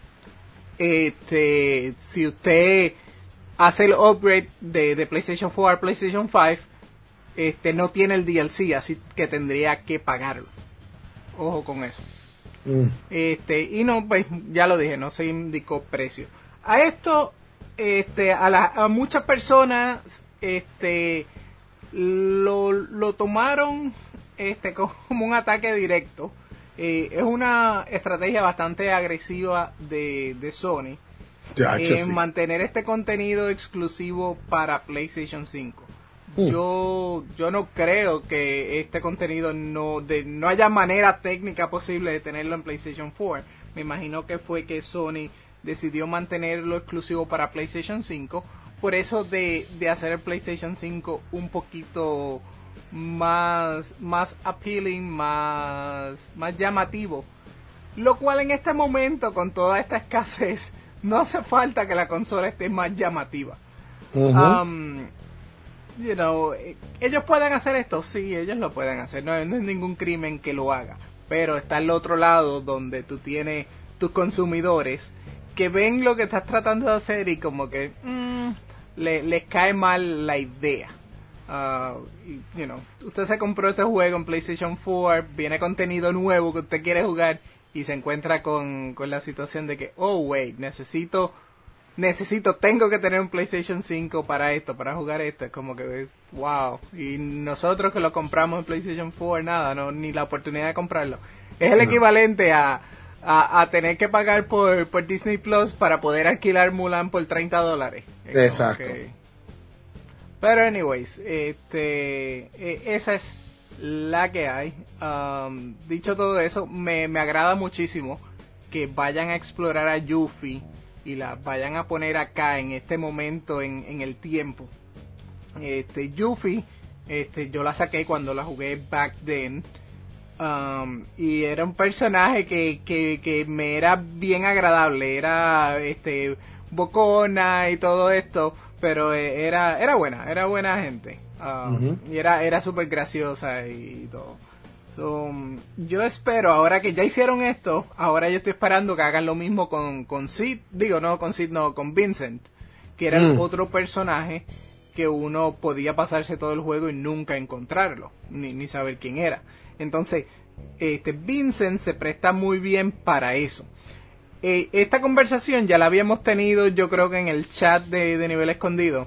Este, si usted hace el upgrade de, de PlayStation cuatro a PlayStation cinco, este, no tiene el D L C, así que tendría que pagarlo. Ojo con eso. Mm. Este, y no, pues ya lo dije, no se indicó precio. A esto, este, a, la, a muchas personas, este, lo, lo tomaron, este, como un ataque directo. Eh, es una estrategia bastante agresiva de, de Sony ya, en sí. mantener este contenido exclusivo para PlayStation cinco. Mm. Yo yo no creo que este contenido no de no haya manera técnica posible de tenerlo en PlayStation cuatro. Me imagino que fue que Sony decidió mantenerlo exclusivo para PlayStation cinco, por eso de, de hacer el PlayStation cinco un poquito más más appealing, más más llamativo, lo cual en este momento, con toda esta escasez, no hace falta que la consola esté más llamativa. Uh-huh. um, you know, ellos pueden hacer esto, sí, ellos lo pueden hacer, no, no es ningún crimen que lo haga, pero está el otro lado donde tú tienes tus consumidores que ven lo que estás tratando de hacer y como que mm, le, les cae mal la idea. Uh, you know, usted se compró este juego en PlayStation cuatro, viene contenido nuevo que usted quiere jugar y se encuentra con, con la situación de que, oh wait, necesito, necesito, tengo que tener un PlayStation cinco para esto, para jugar esto. Es como que, wow, y nosotros que lo compramos en PlayStation cuatro, nada, no, ni la oportunidad de comprarlo. Es el no. equivalente a, a, a tener que pagar por, por Disney Plus para poder alquilar Mulan por treinta dólares. Exacto. Que, pero anyways, este, eh, esa es la que hay. Um, dicho todo eso, me, me agrada muchísimo que vayan a explorar a Yuffie y la vayan a poner acá en este momento en, en el tiempo. Este, Yuffie, este, yo la saqué cuando la jugué back then. Um, y era un personaje que, que, que me era bien agradable, era este bocona y todo esto, pero era era buena, era buena gente. Um, uh-huh. Y era era súper graciosa y, y todo. So, yo espero, ahora que ya hicieron esto, ahora yo estoy esperando que hagan lo mismo con, con Sid, digo no con Sid, no, con Vincent, que era mm. el otro personaje que uno podía pasarse todo el juego y nunca encontrarlo, ni, ni saber quién era. Entonces, este Vincent se presta muy bien para eso. Eh, esta conversación ya la habíamos tenido, yo creo que en el chat de, de Nivel Escondido,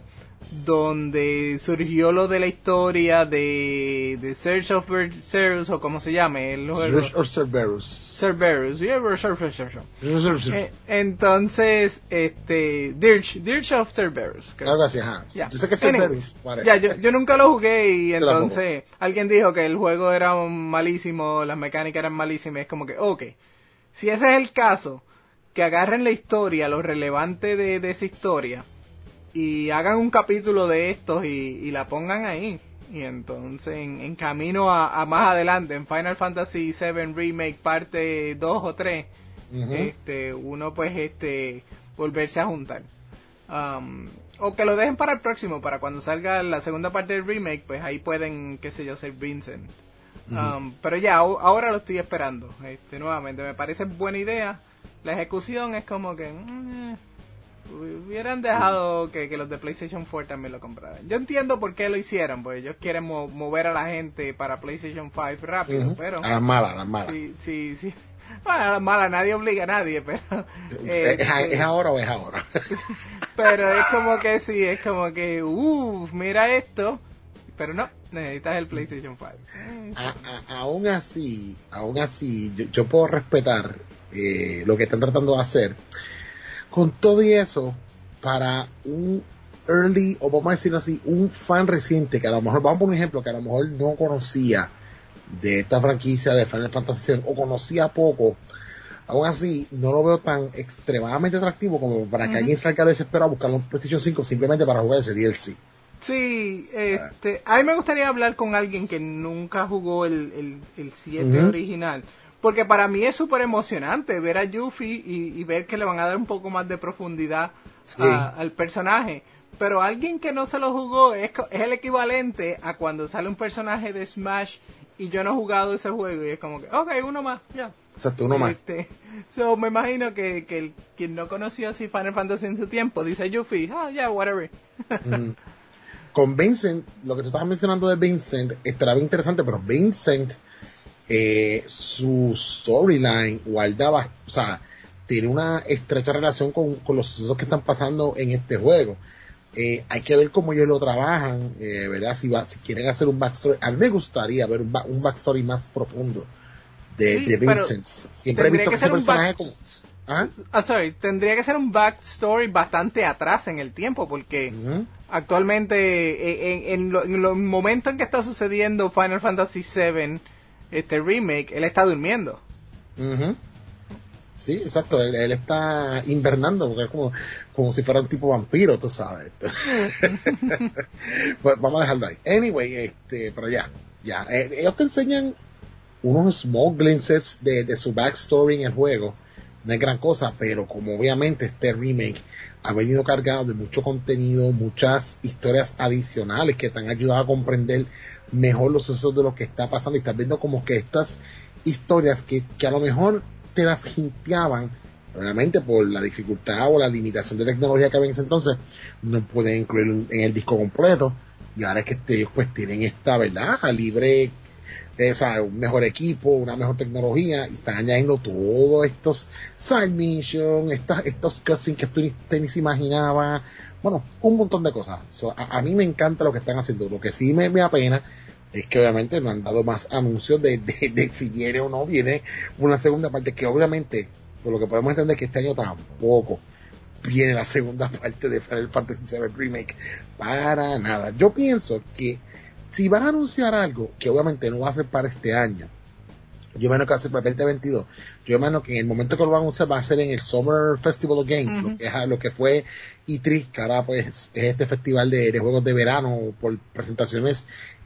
donde surgió lo de la historia de, de Search of Cerberus, o como se llame el juego. Search of Cerberus. Cerberus, yeah, eh, entonces, este, Dirge, Dirge of Cerberus. Algo así, ajá. Yeah. Yo sé que es Cerberus. Anyway, ya, yo, yo nunca lo jugué y entonces alguien dijo que el juego era malísimo, las mecánicas eran malísimas, es como que, ok, si ese es el caso, que agarren la historia, lo relevante de, de esa historia, y hagan un capítulo de estos y, y la pongan ahí. Y entonces en, en camino a, a más adelante, en Final Fantasy siete Remake parte dos o tres, uh-huh. este, uno pues este volverse a juntar. Um, o que lo dejen para el próximo, para cuando salga la segunda parte del remake, pues ahí pueden, qué sé yo, ser Vincent. Um, uh-huh. Pero ya, ahora lo estoy esperando. Este, nuevamente, me parece buena idea. La ejecución es como que... Mm, hubieran dejado que, que los de PlayStation cuatro también lo compraran. Yo entiendo por qué lo hicieron, porque ellos quieren mo- mover a la gente para PlayStation cinco rápido, uh-huh. pero... A las malas, a las malas. Sí, sí, sí. Bueno, a las malas nadie obliga a nadie, pero... Eh, ¿Es, ¿Es ahora o es ahora? Pero es como que sí, es como que... Uff, mira esto. Pero no, necesitas el PlayStation cinco. A, a, aún así, aún así, yo, yo puedo respetar eh, lo que están tratando de hacer. Con todo y eso, para un early, o vamos a decirlo así, un fan reciente, que a lo mejor, vamos por un ejemplo, que a lo mejor no conocía de esta franquicia de Final Fantasy siete, o conocía poco, aún así, no lo veo tan extremadamente atractivo como para que uh-huh. alguien salga desesperado a buscarlo en PlayStation cinco simplemente para jugar ese D L C. Sí, este, a mí me gustaría hablar con alguien que nunca jugó el, el, el siete uh-huh. original. Porque para mí es súper emocionante ver a Yuffie y, y ver que le van a dar un poco más de profundidad sí. a, al personaje. Pero alguien que no se lo jugó es, es el equivalente a cuando sale un personaje de Smash y yo no he jugado ese juego y es como que, ok, uno más, ya. Exacto, uno este, más. So, me imagino que, que el, quien no conoció así Final Fantasy en su tiempo dice Yuffie, ah, ya, yeah, whatever. Mm. Con Vincent, lo que tú estabas mencionando de Vincent, estará bien interesante, pero Vincent... Eh, su storyline guardaba, o sea, tiene una estrecha relación con, con los sucesos que están pasando en este juego. Eh, hay que ver cómo ellos lo trabajan, eh, ¿verdad? Si, va, si quieren hacer un backstory, a mí me gustaría ver un, un backstory más profundo de, sí, de Vincent. Siempre he visto que, que ese personaje back... como... ¿Ah? Ah, sorry, tendría que ser un backstory bastante atrás en el tiempo, porque uh-huh. actualmente, en, en, lo, en los momentos en que está sucediendo Final Fantasy siete, este remake, él está durmiendo. Uh-huh. Sí, exacto, él, él está invernando, porque es como, como si fuera un tipo vampiro, tú sabes. Pues vamos a dejarlo ahí. Anyway, este, pero ya, ya, eh, ellos te enseñan unos small glimpses de, de su backstory en el juego. No es gran cosa, pero como obviamente este remake ha venido cargado de mucho contenido, muchas historias adicionales que te han ayudado a comprender mejor los sucesos de lo que está pasando, y estás viendo como que estas historias que, que a lo mejor te las hinteaban, realmente por la dificultad o la limitación de tecnología que había en ese entonces, no pueden incluir en el disco completo, y ahora es que ellos pues tienen esta, ¿verdad?, libre, eh, o sea, un mejor equipo, una mejor tecnología, y están añadiendo todos estos side missions, estas, estos cutscenes que tú ni, te ni se imaginaba, bueno, un montón de cosas. So, a, a mí me encanta lo que están haciendo. Lo que sí me, me apena es que obviamente no han dado más anuncios de, de, de si viene o no viene una segunda parte, que obviamente, por lo que podemos entender, que este año tampoco viene la segunda parte de Final Fantasy siete Remake, para nada. Yo pienso que si van a anunciar algo, que obviamente no va a ser para este año, yo imagino que va a ser para el veinte veintidós, yo imagino que en el momento que lo van a anunciar va a ser en el Summer Festival of Games, uh-huh. lo, que es, lo que fue E tres, que ahora pues es este festival de, de juegos de verano por presentaciones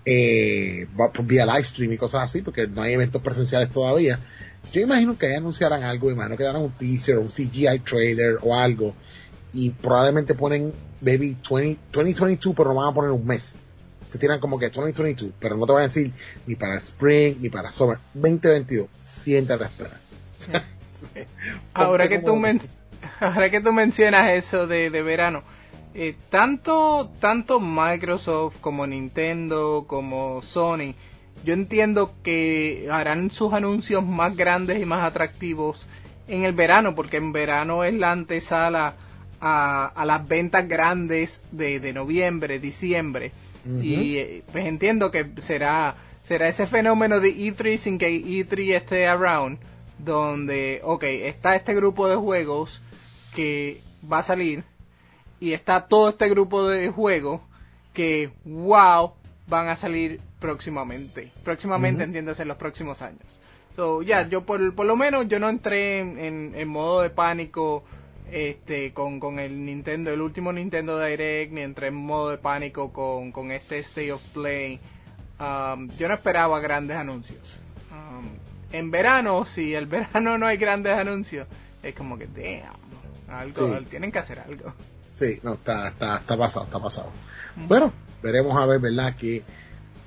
eh, por vía live stream y cosas así, porque no hay eventos presenciales todavía. Yo imagino que ahí anunciarán algo, imagino que darán un teaser o un C G I trailer o algo, y probablemente ponen maybe veinte veintidós, pero no van a poner un mes. Se tiran como que veinte veintidós, pero no te van a decir ni para Spring ni para Summer. veinte veintidós, siéntate a esperar. Sí. ahora, que tú men- ahora que tú mencionas eso de, de verano, eh, tanto, tanto Microsoft como Nintendo como Sony, yo entiendo que harán sus anuncios más grandes y más atractivos en el verano, porque en verano es la antesala a, a las ventas grandes de, de noviembre, diciembre. Uh-huh. Y pues entiendo que será será ese fenómeno de E tres sin que E tres esté around, donde, ok, está este grupo de juegos que va a salir, y está todo este grupo de juegos que, wow, van a salir próximamente. Próximamente, uh-huh. entiéndase, en los próximos años. So, ya, yeah, yo por, por lo menos yo no entré en, en, en modo de pánico este con, con el Nintendo, el último Nintendo Direct, ni entré en modo de pánico con, con este State of Play. Um, yo no esperaba grandes anuncios. Um, en verano, si el verano no hay grandes anuncios, es como que, damn, algo, sí. tienen que hacer algo. Sí, no, está, está, está pasado, está pasado. Mm. Bueno, veremos a ver, ¿verdad? Que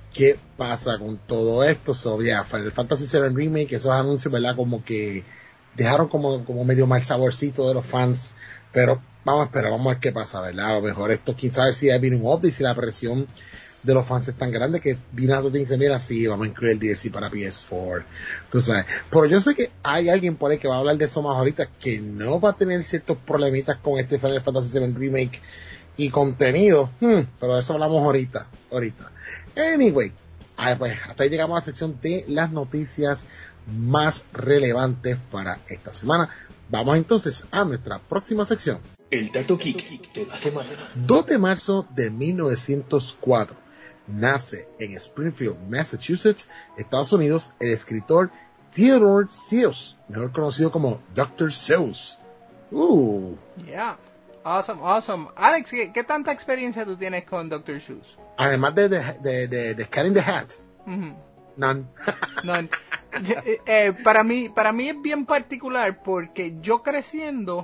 qué pasa con todo esto. So, yeah, Final Fantasy siete Remake, esos anuncios, ¿verdad? Como que dejaron como, como medio mal saborcito de los fans, pero vamos a esperar, vamos a ver qué pasa, ¿verdad? A lo mejor esto, quién sabe si hay un update, si la presión de los fans es tan grande que Vinato te dice, mira, sí, vamos a incluir el D L C para P S cuatro, tú sabes. Pero yo sé que hay alguien por ahí que va a hablar de eso más ahorita, que no va a tener ciertos problemitas con este Final Fantasy siete Remake y contenido, hmm, pero de eso hablamos ahorita, ahorita. Anyway, ah, pues hasta ahí llegamos a la sección de las noticias más relevantes para esta semana. Vamos entonces a nuestra próxima sección. El dato geek de la semana. dos de marzo de mil novecientos cuatro. Nace en Springfield, Massachusetts, Estados Unidos, el escritor Theodore Seuss, mejor conocido como doctor Seuss. Uh. Yeah. Awesome, awesome. Alex, ¿qué, qué tanta experiencia tú tienes con doctor Seuss? Además de de, de, de, de Cat in the Hat. Uh-huh. None. None. eh, eh, para mí, para mí es bien particular porque yo creciendo,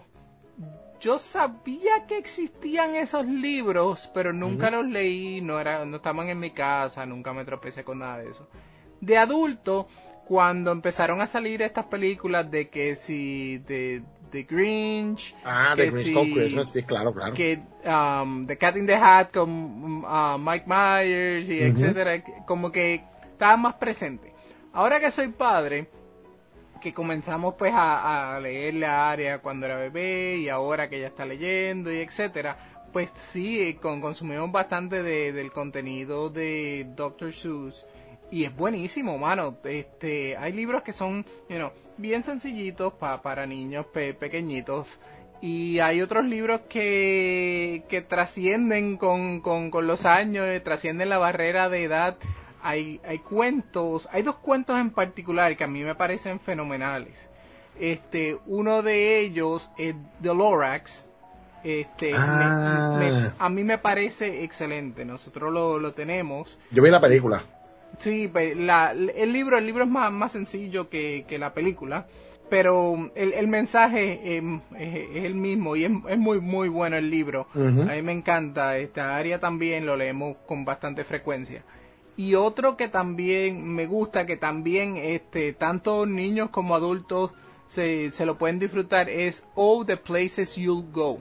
yo sabía que existían esos libros, pero nunca uh-huh. los leí, no era, no estaban en mi casa, nunca me tropecé con nada de eso. De adulto, cuando empezaron a salir estas películas de que si de The Grinch, ah, que The Grinch si, Stole Christmas, sí, claro, claro. Que um, The Cat in the Hat con uh, Mike Myers y uh-huh. etcétera, como que estaba más presente. Ahora que soy padre, que comenzamos pues a, a leerle a Aria cuando era bebé y ahora que ella está leyendo y etcétera, pues sí, con, consumimos bastante de, del contenido de doctor Seuss y es buenísimo, mano. Este, hay libros que son, you know, bien sencillitos pa, para niños pe, pequeñitos y hay otros libros que, que trascienden con, con, con los años, eh, trascienden la barrera de edad. Hay, hay cuentos, hay dos cuentos en particular que a mí me parecen fenomenales. Este, uno de ellos es The Lorax. Este, ah. me, me, a mí me parece excelente. Nosotros lo, lo tenemos. Yo vi la película. Sí, la, el libro, el libro es más, más sencillo que, que la película, pero el, el mensaje es, es, es el mismo y es, es muy, muy bueno el libro. Uh-huh. A mí me encanta. Esta área también lo leemos con bastante frecuencia. Y otro que también me gusta, que también este tanto niños como adultos se, se lo pueden disfrutar, es All the Places You'll Go.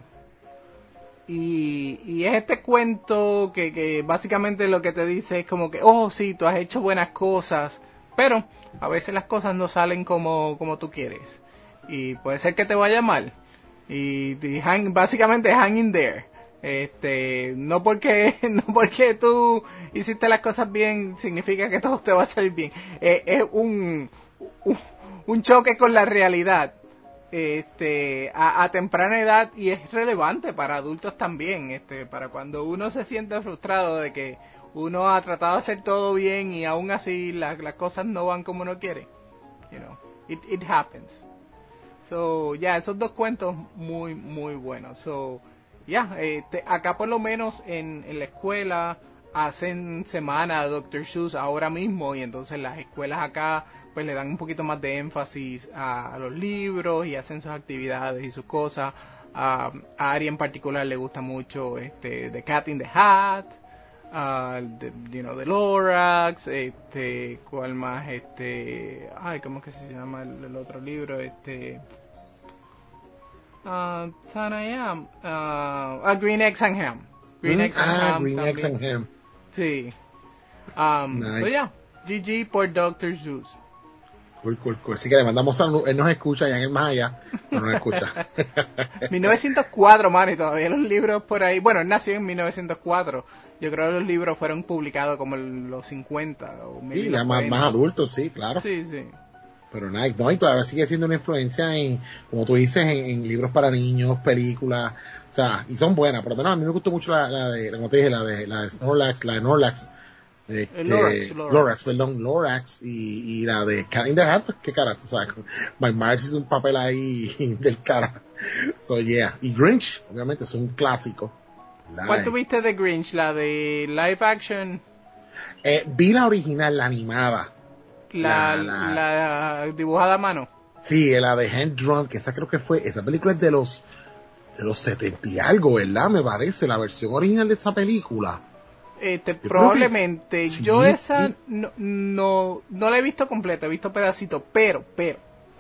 Y, y es este cuento que, que básicamente lo que te dice es como que, oh sí, tú has hecho buenas cosas, pero a veces las cosas no salen como, como tú quieres. Y puede ser que te vaya mal. Y, y hang, básicamente hang in there. Este, no porque, no porque tú hiciste las cosas bien significa que todo te va a salir bien. Eh, es un, un, un choque con la realidad, este, a, a temprana edad y es relevante para adultos también, este, para cuando uno se siente frustrado de que uno ha tratado de hacer todo bien y aún así las, las cosas no van como uno quiere. You know, it, it happens. So, ya, yeah, esos dos cuentos muy, muy buenos. So, ya, yeah, este, acá por lo menos en, en la escuela hacen semana doctor Seuss ahora mismo y entonces las escuelas acá pues le dan un poquito más de énfasis a, a los libros y hacen sus actividades y sus cosas. Uh, a Ari en particular le gusta mucho este The Cat in the Hat, uh, the, you know, The Lorax, este, ¿cuál más? Este, ay, ¿cómo es que se llama el, el otro libro? Este... Uh, Tan I Am, uh, uh, Green Eggs and Ham. Green mm, Eggs and ah, Ham. Green también. Eggs and Ham. Sí. Um, nice. So yeah, G G por doctor Seuss. Cool, cool, cool. Así que le mandamos saludos. Él nos escucha ya en el más allá, pero no nos escucha. mil novecientos cuatro, man, y todavía los libros por ahí. Bueno, él nació en mil novecientos cuatro. Yo creo que los libros fueron publicados como en los cincuenta. O sí, ya más, más adultos, sí, claro. Sí, sí. Pero nice, no, y todavía sigue siendo una influencia en, como tú dices, en, en libros para niños, películas, o sea, y son buenas. Por lo menos a mí me gustó mucho la, la de, como te dije, la de, la de Snorlax, la de Norlax. Este, Lorax, Lorax. Lorax, perdón, Lorax, y, y la de Cat in the Hat, pues, qué cara, tú sabes, Mike Myers hizo un papel ahí del cara. So, yeah. Y Grinch, obviamente, es un clásico. La ¿Cuál tuviste de Grinch? ¿La de live action? Eh, vi la original, la animada. La, la, la dibujada a mano. Sí, la de hand drawn, que esa creo que fue, esa película es de los de los setenta y algo, ¿verdad? Me parece, la versión original de esa película. Este, Yo probablemente. sí, Yo esa sí. no, no, no la he visto completa, he visto pedacitos, pero, pero,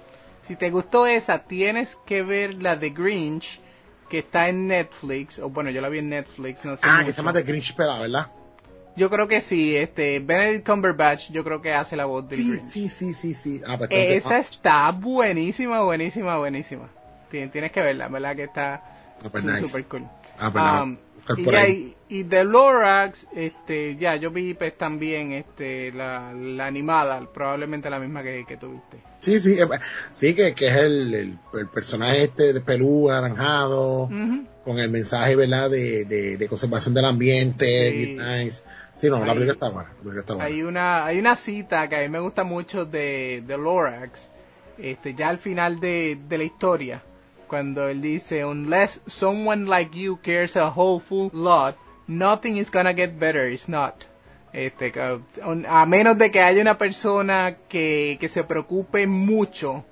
si te gustó esa, tienes que ver la de Grinch, que está en Netflix, o bueno, yo la vi en Netflix, no sé Ah, mucho. que se llama The Grinch Pela, ¿verdad? Yo creo que sí, este, Benedict Cumberbatch, yo creo que hace la voz del Sí, Grinch. sí, sí, sí, sí. Ah, pues tengo Eh, que- esa está buenísima, buenísima, buenísima. Tien- Tienes que verla, ¿verdad? Que está Ah, pues su- nice. super cool. Ah, pues nada, Um, buscar y por ya, ahí. y, y de Lorax, este, ya, yo vi pues también este, la, la animada, probablemente la misma que, que tuviste. Sí, sí, eh, sí, que, que es el, el, el personaje este de pelú anaranjado, Ujú. con el mensaje, ¿verdad? De, de, de conservación del ambiente, Sí. bien nice. Sí, no, la Ahí- película está buena, la película está buena. Hay una, hay una cita que a mí me gusta mucho de, de Lorax, este, ya al final de, de la historia, cuando él dice, unless someone like you cares a whole full lot, nothing is gonna get better, it's not. Este, que, un- a menos de que haya una persona que, que se preocupe mucho,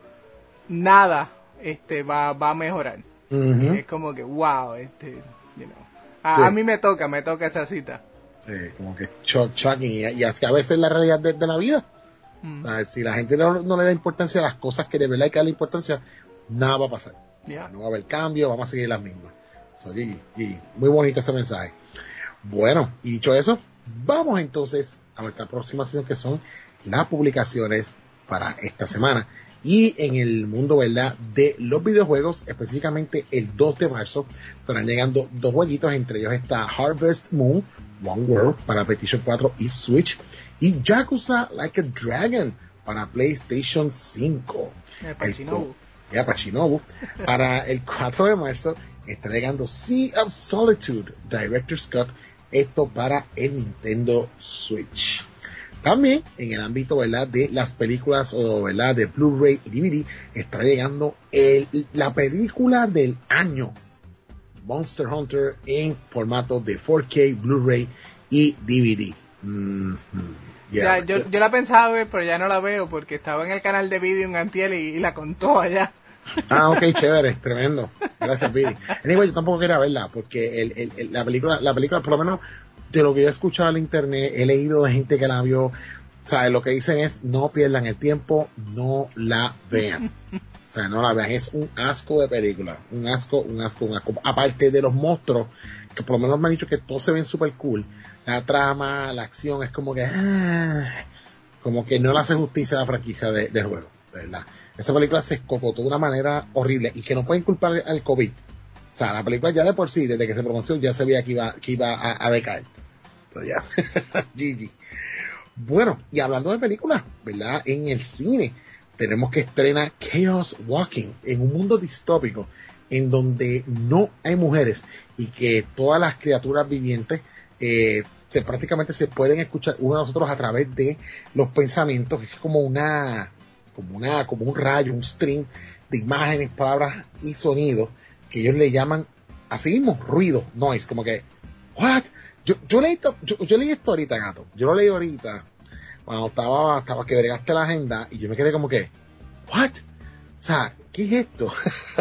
nada este, va, va a mejorar. Ujú. Y es como que, wow, este, you know. a, Sí. a mí me toca, me toca esa cita. Sí, como que shock, shocking, y, y así a veces la realidad de, de la vida. Mm. O sea, si la gente no, no le da importancia a las cosas que de verdad hay que darle importancia, nada va a pasar. Yeah. No va a haber cambio, vamos a seguir las mismas. So, Gigi, Gigi, muy bonito ese mensaje. Bueno, y dicho eso, vamos entonces a nuestra próxima sesión, que son las publicaciones para esta semana. Y en el mundo, ¿verdad?, de los videojuegos, específicamente el dos de marzo, estarán llegando dos jueguitos, entre ellos está Harvest Moon, One World para PlayStation cuatro y Switch, y Yakuza Like a Dragon para PlayStation cinco. El Pachinobu. Ya, Pachinobu. Para el cuatro de marzo está llegando Sea of Solitude Director's Cut, esto para el Nintendo Switch. También en el ámbito, ¿verdad?, de las películas o, ¿verdad?, de Blu-ray y D V D, está llegando el, la película del año, Monster Hunter, en formato de cuatro K, Blu-ray y D V D. Mm-hmm. Yeah. Ya, yo, yo la pensaba ver, pero ya no la veo porque estaba en el canal de vídeo en Antiel y, y la contó allá. Ah, ok, chévere, tremendo. Gracias, Billy. Anyway, yo tampoco quería verla porque el, el, el, la película, la película, por lo menos de lo que yo he escuchado en la internet, he leído de gente que la vio, o sea, lo que dicen es no pierdan el tiempo, no la vean. O sea, no la vean, es un asco de película, un asco, un asco, un asco. Aparte de los monstruos, que por lo menos me han dicho que todos se ven super cool, la trama, la acción, es como que, ah, como que no le hace justicia a la franquicia de, del juego, de verdad. Esa película se escocotó de una manera horrible y que no pueden culpar al COVID. O sea, la película ya de por sí, desde que se pronunció, ya se veía que iba, que iba a, a decaer. Entonces ya, G G. Bueno, y hablando de películas, ¿verdad? En el cine tenemos que estrenar Chaos Walking, en un mundo distópico en donde no hay mujeres y que todas las criaturas vivientes eh, se prácticamente se pueden escuchar uno a los otros a través de los pensamientos, que es como una, como una, como un rayo, un string de imágenes, palabras y sonidos que ellos le llaman así mismo ruido, noise, como que, what? Yo, yo leí, yo, yo leí esto ahorita, gato. Yo lo leí ahorita cuando estaba, estaba que bregaste la agenda y yo me quedé como que, what? O sea, ¿qué es esto?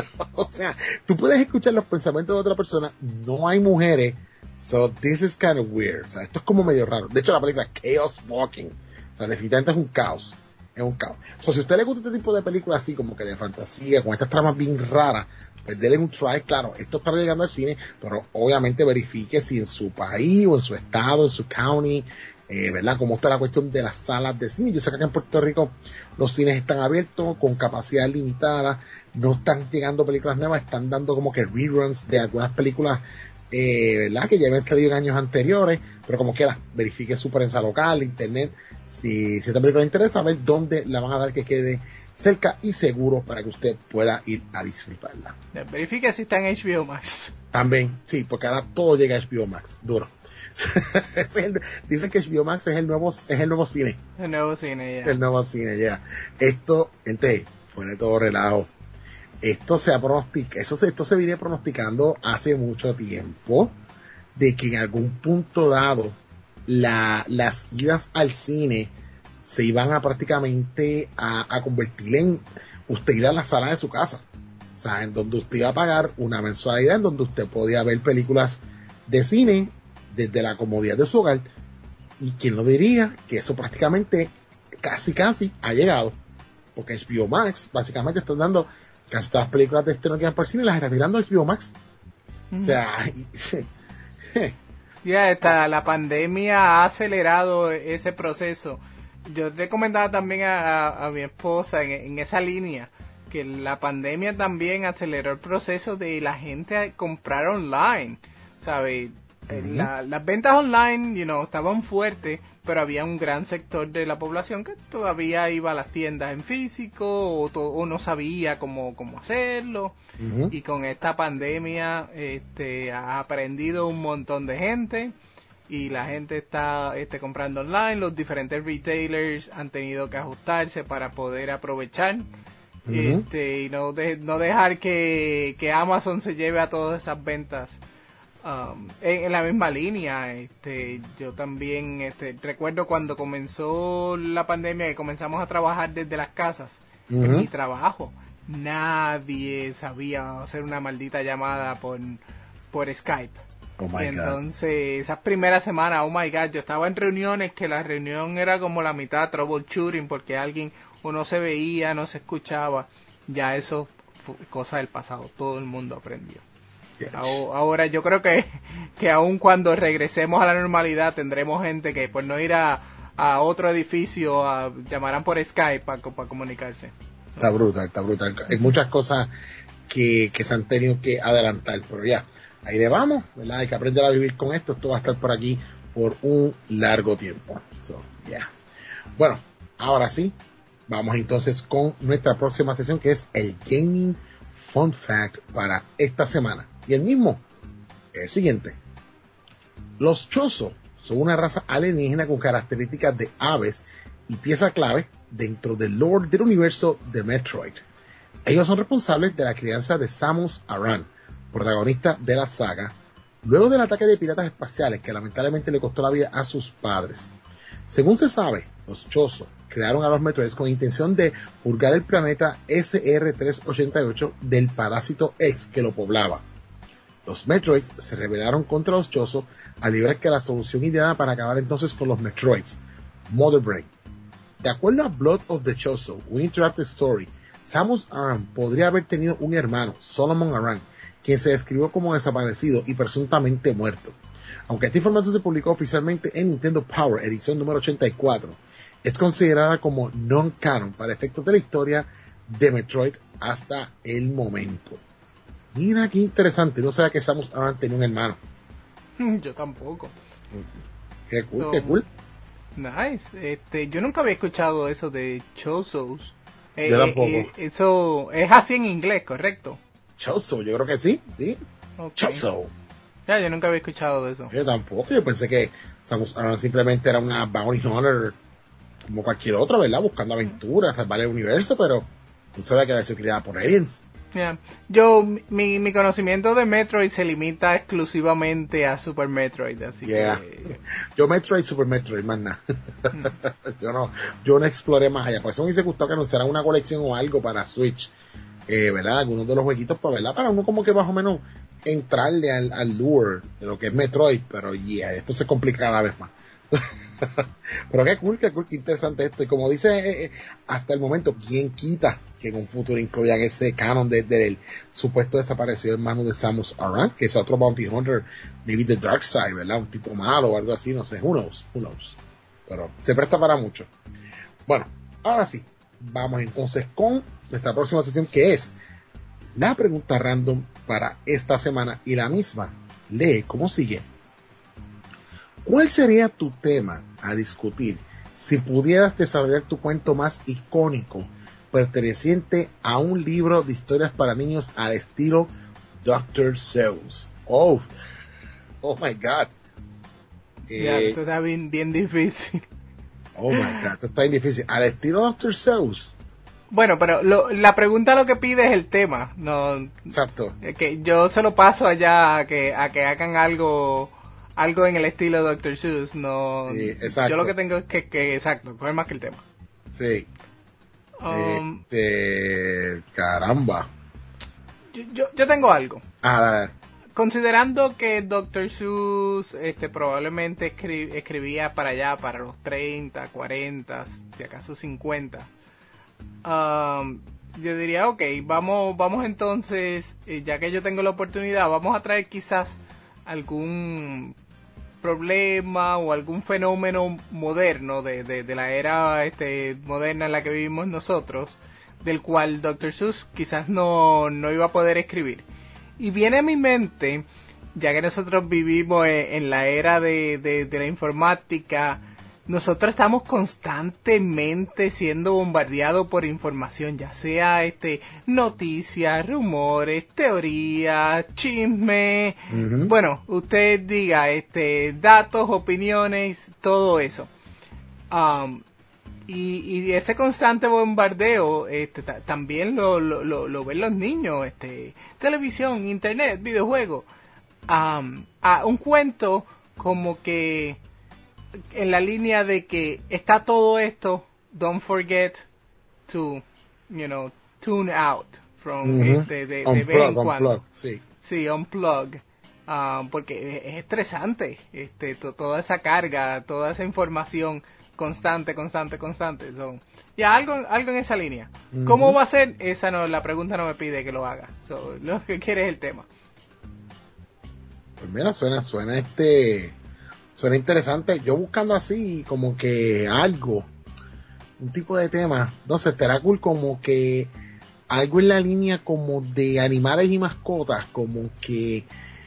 O sea, tú puedes escuchar los pensamientos de otra persona, no hay mujeres, so this is kind of weird. O sea, esto es como medio raro. De hecho, la película Chaos Walking, o sea, definitivamente es un caos. Es un caos. O sea, si a usted le gusta este tipo de películas así, como que de fantasía, con estas tramas bien raras, pues denle un try. Claro, esto está llegando al cine, pero obviamente verifique si en su país o en su estado, en su county, eh, ¿verdad? Cómo está la cuestión de las salas de cine. Yo sé que acá en Puerto Rico los cines están abiertos con capacidad limitada, no están llegando películas nuevas, están dando como que reruns de algunas películas, eh, ¿verdad? Que ya habían salido en años anteriores, pero como quiera, verifique su prensa local, internet, si, si esta película le interesa, a ver dónde la van a dar que quede cerca y seguro para que usted pueda ir a disfrutarla. Verifique si está en H B O Max. También, sí, porque ahora todo llega a H B O Max, duro. Ese es el, dicen que H B O Max es el nuevo, es el nuevo cine. El nuevo cine, ya. El nuevo cine, ya. Yeah. Esto, gente, fuera de todo relajo. Esto se ha pronosticado, eso se, esto se viene pronosticando hace mucho tiempo, de que en algún punto dado, la, las idas al cine se iban a prácticamente a, a convertir en usted ir a la sala de su casa. O sea, en donde usted iba a pagar una mensualidad, en donde usted podía ver películas de cine desde la comodidad de su hogar. Y quién lo diría que eso prácticamente casi casi ha llegado, porque H B O Max básicamente está dando casi todas las películas de estreno que van por cine, las está tirando H B O Max. Mm. O sea, ya yeah, está, la pandemia ha acelerado ese proceso. Yo te comentaba también a, a, a mi esposa en, en esa línea que la pandemia también aceleró el proceso de la gente comprar online, ¿sabes? Uh-huh. La, las ventas online, you know, estaban fuertes, pero había un gran sector de la población que todavía iba a las tiendas en físico o, to, o no sabía cómo, cómo hacerlo. Uh-huh. Y con esta pandemia este, ha aprendido un montón de gente y la gente está este, comprando online. Los diferentes retailers han tenido que ajustarse para poder aprovechar uh-huh. este, y no, de, no dejar que, que Amazon se lleve a todas esas ventas. Um, en, en la misma línea, este, yo también este, recuerdo cuando comenzó la pandemia y comenzamos a trabajar desde las casas. Uh-huh. En mi trabajo nadie sabía hacer una maldita llamada por, por Skype. Oh my y entonces God. Esas primeras semanas, oh my God, yo estaba en reuniones que la reunión era como la mitad troubleshooting porque alguien o no se veía, no se escuchaba. Ya eso fue cosa del pasado, todo el mundo aprendió. Ahora yo creo que, que aun cuando regresemos a la normalidad tendremos gente que por no ir a, a otro edificio a, llamarán por Skype para, para comunicarse. Está brutal, está brutal. Hay muchas cosas que, que se han tenido que adelantar, pero ya, ahí le vamos, ¿verdad? Hay que aprender a vivir con esto. Esto va a estar por aquí por un largo tiempo. So, yeah. Bueno, ahora sí, vamos entonces con nuestra próxima sesión que es el Gaming Fun Fact para esta semana. Y el mismo, el siguiente. Los Chozo son una raza alienígena con características de aves y pieza clave dentro del lore del universo de Metroid. Ellos son responsables de la crianza de Samus Aran, protagonista de la saga, luego del ataque de piratas espaciales que lamentablemente le costó la vida a sus padres. Según se sabe, los Chozo crearon a los Metroids con intención de purgar el planeta S R trescientos ochenta y ocho del parásito X que lo poblaba. Los Metroids se rebelaron contra los Chozo al ver que la solución ideal para acabar entonces con los Metroids, Mother Brain. De acuerdo a Blood of the Chozo, un interactive story, Samus Aran podría haber tenido un hermano, Solomon Aran, quien se describió como desaparecido y presuntamente muerto. Aunque esta información se publicó oficialmente en Nintendo Power, edición número ochenta y cuatro, es considerada como non-canon para efectos de la historia de Metroid hasta el momento. Mira qué interesante, no sabía que Samus Aran tenía un hermano. Yo tampoco. Qué cool, so, qué cool. Nice. Este, yo nunca había escuchado eso de Chozos. Eh, yo tampoco. Eh, eso es así en inglés, ¿correcto? Chozo, yo creo que sí, sí. Okay. Chozo. Ya, yo nunca había escuchado de eso. Yo tampoco, yo pensé que Samus Aran simplemente era una bounty hunter como cualquier otro, ¿verdad? Buscando aventuras, salvar el universo, pero no sabía que había sido criada por aliens. Yeah. Yo, mi, mi conocimiento de Metroid se limita exclusivamente a Super Metroid, así yeah. que... Yo Metroid, Super Metroid, más nada. Mm. yo no, yo no exploré más allá. Por eso me hubiese gustado que anunciaran una colección o algo para Switch, eh, ¿verdad? Algunos de los jueguitos, para, ¿verdad? Para uno como que más o menos entrarle al, al lure de lo que es Metroid, pero yeah, esto se complica cada vez más. Pero qué cool, qué cool, qué interesante esto. Y como dice, eh, hasta el momento, ¿quién quita que en un futuro incluyan ese canon del de, de supuesto desaparecido hermano de Samus Aran, que es otro bounty hunter, maybe the dark side, ¿verdad? Un tipo malo o algo así, no sé, who knows, who knows. Pero se presta para mucho. Bueno, ahora sí, vamos entonces con nuestra próxima sesión, que es la pregunta random para esta semana, y la misma lee como sigue. ¿Cuál sería tu tema a discutir si pudieras desarrollar tu cuento más icónico perteneciente a un libro de historias para niños al estilo doctor Seuss? Oh, oh my God. Ya, eh, esto está bien, bien difícil. Oh my God, esto está bien difícil. Al estilo doctor Seuss. Bueno, pero lo, la pregunta lo que pide es el tema, no. Exacto. Que yo se lo paso allá a que a que hagan algo algo en el estilo doctor Seuss, no. Sí, exacto. Yo lo que tengo es que, que exacto, coger más que el tema. Sí. Um, este, caramba. Yo, yo, yo tengo algo. Ah, dale. considerando que doctor Seuss este, probablemente escri- escribía para allá, para los treinta, cuarenta, si acaso cincuenta, um, yo diría, ok, vamos, vamos entonces, eh, ya que yo tengo la oportunidad, vamos a traer quizás algún problema o algún fenómeno moderno de, de, de la era este, moderna en la que vivimos nosotros, del cual doctor Seuss quizás no, no iba a poder escribir. Y viene a mi mente, ya que nosotros vivimos en, en la era de, de, de la informática, nosotros estamos constantemente siendo bombardeados por información, ya sea este noticias, rumores, teorías, chisme, uh-huh. Bueno, usted diga, este datos, opiniones, todo eso. Um, y, y ese constante bombardeo este, t- también lo, lo, lo, lo ven los niños, este televisión, internet, videojuegos. Um, a un cuento como que en la línea de que está todo esto, don't forget to, you know, tune out from mm-hmm. este, de, de vez en cuando. Unplug, sí. Sí, unplug. Um, porque es estresante, este, to, toda esa carga, toda esa información constante, constante, constante. So, ya algo, algo en esa línea. Mm-hmm. ¿Cómo va a ser? Esa no, la pregunta no me pide que lo haga. So, lo que quiere es el tema. Pues mira, suena, suena este... Suena interesante. Yo buscando así como que algo, un tipo de tema, no sé, estará cool como que algo en la línea como de animales y mascotas, como que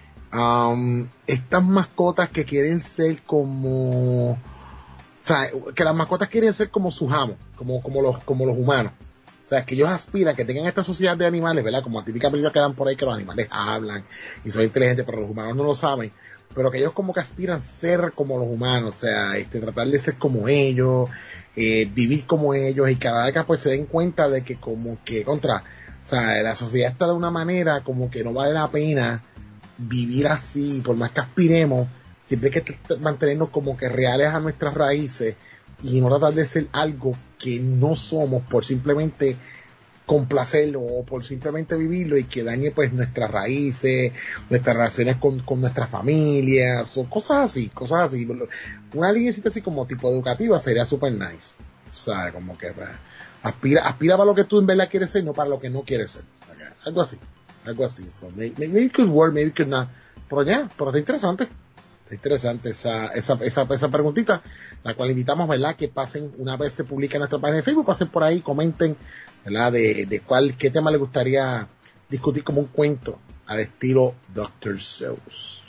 um, estas mascotas que quieren ser como, o sea, que las mascotas quieren ser como sus amos, como, como los, como los humanos. O sea, que ellos aspiran que tengan esta sociedad de animales, ¿verdad? Como la típica película que dan por ahí que los animales hablan y son inteligentes, pero los humanos no lo saben. Pero que ellos como que aspiran ser como los humanos, o sea, este, tratar de ser como ellos, eh, vivir como ellos, y que a la larga pues se den cuenta de que como que contra, o sea, la sociedad está de una manera como que no vale la pena vivir así, por más que aspiremos, siempre hay que t- mantenernos como que reales a nuestras raíces y no tratar de ser algo que no somos por simplemente complacerlo o por simplemente vivirlo y que dañe pues nuestras raíces, nuestras relaciones con, con nuestra familia, o cosas así, cosas así. Una línea así como tipo educativa sería super nice. O sea, como que pues, aspira, aspira para lo que tú en verdad quieres ser, no para lo que no quieres ser. Okay. Algo así, algo así. So, maybe, maybe it could work, maybe it could not. Pero ya, yeah, pero está interesante. Está interesante esa, esa, esa, esa preguntita, la cual invitamos, ¿verdad? Que pasen, una vez se publica en nuestra página de Facebook, pasen por ahí, comenten, ¿verdad? De, de cuál, qué tema les gustaría discutir como un cuento al estilo doctor Seuss.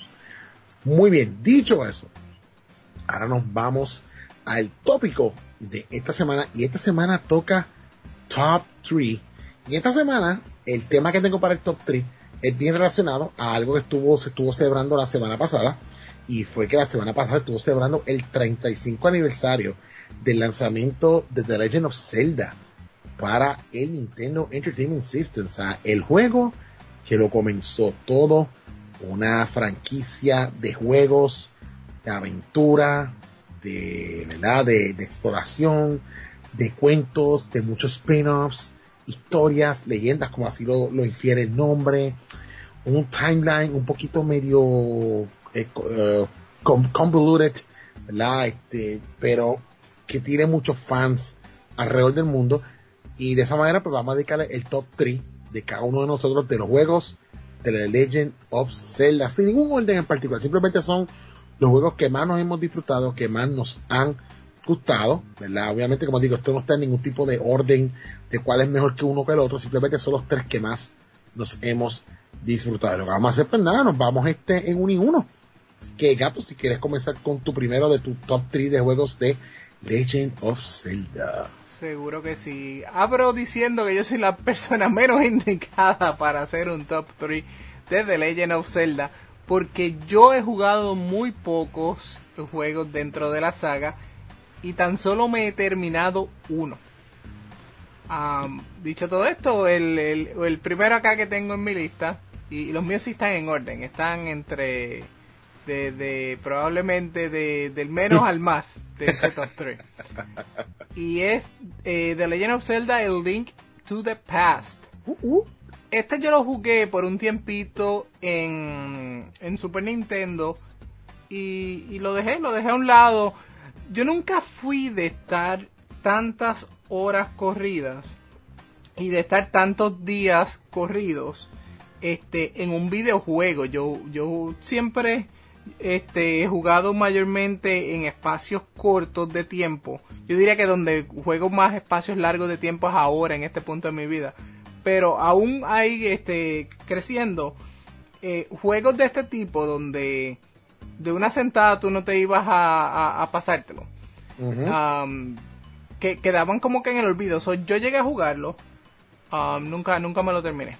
Muy bien, dicho eso, ahora nos vamos al tópico de esta semana, y esta semana toca Top tres. Y esta semana, el tema que tengo para el Top tres es bien relacionado a algo que estuvo, se estuvo celebrando la semana pasada, y fue que la semana pasada estuvo celebrando el treinta y cinco aniversario del lanzamiento de The Legend of Zelda para el Nintendo Entertainment System. O sea, el juego que lo comenzó todo, una franquicia de juegos, de aventura, de, ¿verdad? De, de exploración, de cuentos, de muchos spin-offs, historias, leyendas, como así lo, lo infiere el nombre, un timeline un poquito medio eh, uh, convoluted, ¿verdad? Este, pero que tiene muchos fans alrededor del mundo, y de esa manera pues vamos a dedicarle el top tres de cada uno de nosotros de los juegos de la Legend of Zelda, sin ningún orden en particular, simplemente son los juegos que más nos hemos disfrutado, que más nos han gustado, ¿verdad? Obviamente, como digo, esto no está en ningún tipo de orden de cuál es mejor que uno que el otro, simplemente son los tres que más nos hemos disfrutado. Lo que vamos a hacer, pues nada, nos vamos este en uno y uno. Así que, Gato, si quieres comenzar con tu primero de tu top tres de juegos de Legend of Zelda. Seguro que sí. Abro diciendo que yo soy la persona menos indicada para hacer un top tres de The Legend of Zelda, porque yo he jugado muy pocos juegos dentro de la saga y tan solo me he terminado uno. Um, dicho todo esto, el, el, el primero acá que tengo en mi lista, y los míos sí están en orden, están entre de, de probablemente de, del menos al más de este top tres, y es eh, The Legend of Zelda: A Link to the Past. Uh, uh. este yo lo jugué por un tiempito en, en Super Nintendo y, y lo dejé, lo dejé a un lado. Yo nunca fui de estar tantas horas corridas y de estar tantos días corridos este en un videojuego. Yo yo siempre este he jugado mayormente en espacios cortos de tiempo. Yo diría que donde juego más espacios largos de tiempo es ahora, en este punto de mi vida. Pero aún hay, este, creciendo, eh, juegos de este tipo donde de una sentada tú no te ibas a, a, a pasártelo. Uh-huh. Um, que quedaban como que en el olvido. So, yo llegué a jugarlo, um, nunca, nunca me lo terminé.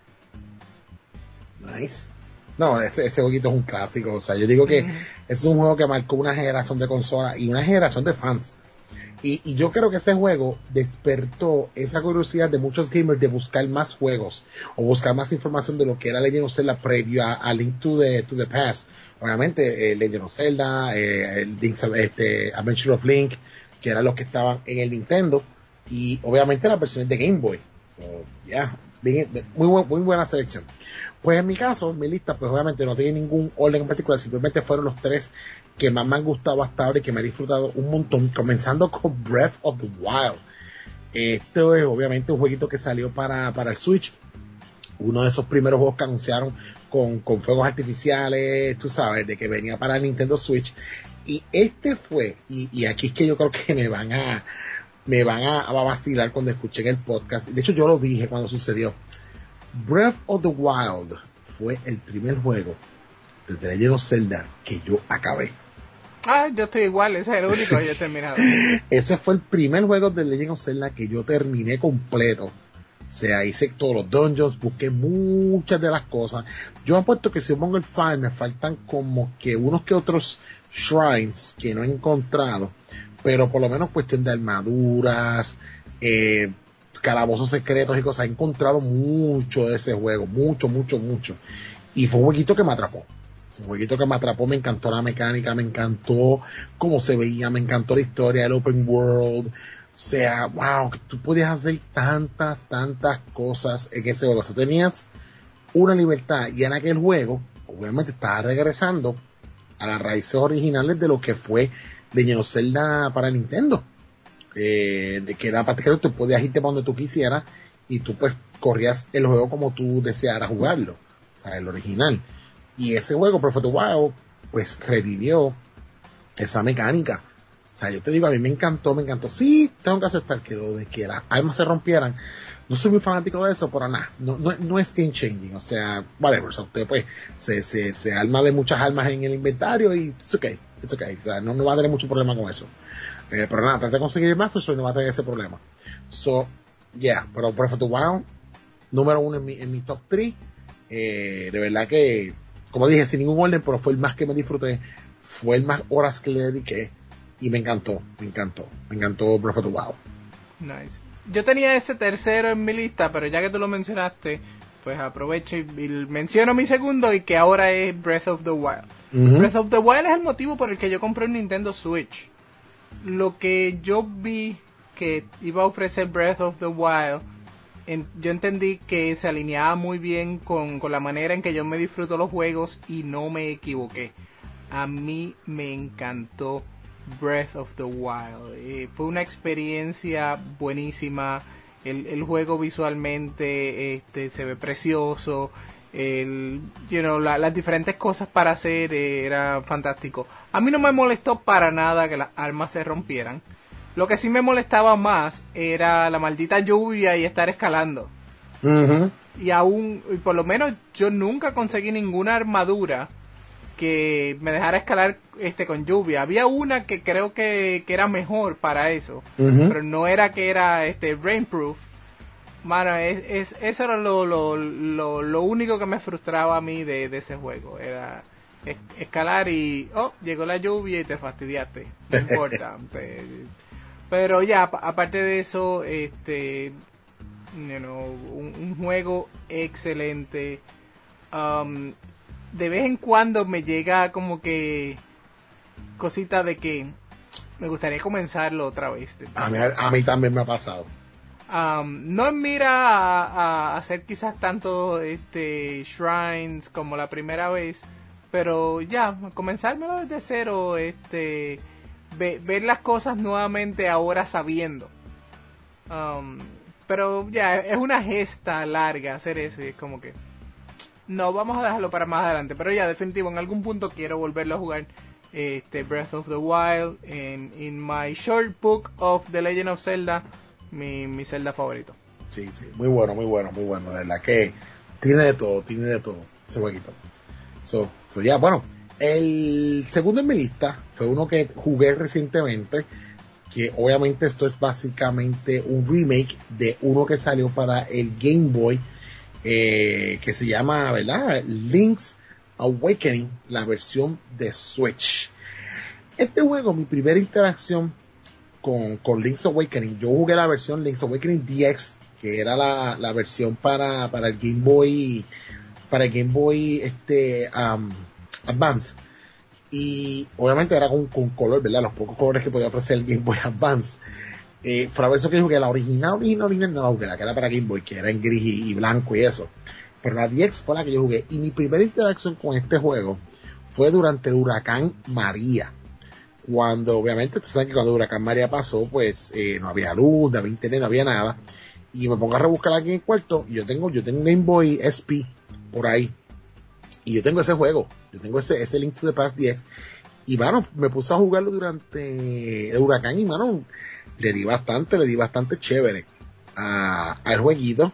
Nice. No, ese, ese jueguito es un clásico. O sea, yo digo que uh-huh. es un juego que marcó una generación de consolas y una generación de fans. Y, y yo creo que ese juego despertó esa curiosidad de muchos gamers de buscar más juegos o buscar más información de lo que era Legend of Zelda previo a, a Link to the, to the Past. Obviamente, eh, Legend of Zelda, eh, el este, Adventure of Link, que eran los que estaban en el Nintendo, y obviamente las versiones de Game Boy. So, yeah, bien, muy, buen, muy buena selección. Pues en mi caso, mi lista, pues obviamente no tiene ningún orden en particular, simplemente fueron los tres que más me han gustado hasta ahora y que me he disfrutado un montón, comenzando con Breath of the Wild. Este es obviamente un jueguito que salió para, para el Switch, uno de esos primeros juegos que anunciaron con, con fuegos artificiales, tú sabes, de que venía para el Nintendo Switch, y este fue, y, y aquí es que yo creo que me van a, me van a, a vacilar cuando escuchen el podcast, de hecho yo lo dije cuando sucedió. Breath of the Wild fue el primer juego de The Legend of Zelda que yo acabé. Ah, yo estoy igual, ese es el único que yo he terminado. Ese fue el primer juego de The Legend of Zelda que yo terminé completo. O sea, hice todos los dungeons, busqué muchas de las cosas. Yo apuesto que si pongo el file me faltan como que unos que otros shrines que no he encontrado, pero por lo menos cuestión de armaduras, eh, calabozos secretos y cosas. He encontrado mucho de ese juego, mucho, mucho, mucho. Y fue un jueguito que me atrapó. Es un jueguito que me atrapó, me encantó la mecánica, me encantó cómo se veía, me encantó la historia, el open world. O sea, wow, que tú podías hacer tantas, tantas cosas en ese juego. O sea, tenías una libertad, y en aquel juego, obviamente estaba regresando a las raíces originales de lo que fue Legend of Zelda para Nintendo. Eh, de que era prácticamente tú podías irte para donde tú quisieras y tú pues corrías el juego como tú desearas jugarlo, o sea, el original. Y ese juego, Breath of the Wild, pues revivió esa mecánica. O sea, yo te digo, a mí me encantó, me encantó. Sí, tengo que aceptar que lo de que las armas se rompieran, no soy muy fanático de eso, pero nada, no, no, no es game changing. O sea, whatever, o sea, usted pues se, se, se arma de muchas armas en el inventario y it's okay, it's okay. O sea, no, no va a tener mucho problema con eso. Eh, pero nada, trate de conseguir el Master Sword y no va a tener ese problema. So, yeah, pero Breath of the Wild, número uno en mi, en mi top tres. Eh, de verdad que, como dije, sin ningún orden, pero fue el más que me disfruté, fue el más horas que le dediqué, y me encantó, me encantó, me encantó Breath of the Wild. Nice. Yo tenía ese tercero en mi lista, pero ya que tú lo mencionaste, pues aprovecho y, y menciono mi segundo, y que ahora es Breath of the Wild. Uh-huh. Breath of the Wild es el motivo por el que yo compré un Nintendo Switch. Lo que yo vi que iba a ofrecer Breath of the Wild, en, yo entendí que se alineaba muy bien con, con la manera en que yo me disfruto los juegos, y no me equivoqué. A mí me encantó Breath of the Wild. Eh, fue una experiencia buenísima. El, el juego visualmente este, se ve precioso. El, you know, la, las diferentes cosas para hacer eh, era fantástico. A mí no me molestó para nada que las armas se rompieran. Lo que sí me molestaba más era la maldita lluvia y estar escalando. Uh-huh. Y aún, y por lo menos yo nunca conseguí ninguna armadura que me dejara escalar este con lluvia. Había una que creo que, que era mejor para eso, uh-huh. pero no era que era este rainproof. Mano, es, es, eso era lo, lo, lo, lo único que me frustraba a mí de, de ese juego. Era es, escalar y, oh, llegó la lluvia y te fastidiaste. No importa. Pero ya, aparte de eso, este, you know, un, un juego excelente. Um, de vez en cuando me llega como que cosita de que me gustaría comenzarlo otra vez. A mí, a mí también me ha pasado. Um, no mira a, a hacer quizás tanto este shrines como la primera vez, pero ya, comenzármelo desde cero, este, ve, ver las cosas nuevamente ahora sabiendo. Um, pero ya, es una gesta larga hacer eso y es como que... No, vamos a dejarlo para más adelante, pero ya, definitivo, en algún punto quiero volverlo a jugar este Breath of the Wild en in my short book of The Legend of Zelda, mi, mi Zelda favorito. Sí, sí, muy bueno, muy bueno, muy bueno, de verdad que tiene de todo, tiene de todo ese jueguito. So, so ya, yeah, bueno, el segundo en mi lista fue uno que jugué recientemente, que obviamente esto es básicamente un remake de uno que salió para el Game Boy, eh, que se llama, ¿verdad? Link's Awakening, la versión de Switch. Este juego, mi primera interacción con, con Link's Awakening, yo jugué la versión Link's Awakening D X, que era la, la versión para, para el Game Boy, para el Game Boy, este, um, Advance. Y obviamente era con, con color, ¿verdad? Los pocos colores que podía ofrecer el Game Boy Advance. Eh, fue la versión que yo jugué, la original, original, original, no la jugué, la que era para Game Boy, que era en gris y, y blanco y eso. Pero la D X fue la que yo jugué. Y mi primera interacción con este juego fue durante el huracán María. Cuando, obviamente, tú sabes que cuando el huracán María pasó, pues, eh, no había luz, no había internet, no había nada. Y me pongo a rebuscar aquí en el cuarto, y yo tengo, yo tengo un Game Boy S P por ahí. Y yo tengo ese juego, yo tengo ese, ese Link to the Past D X. Y, mano, me puse a jugarlo durante el huracán y, mano, le di bastante, le di bastante chévere a, al jueguito,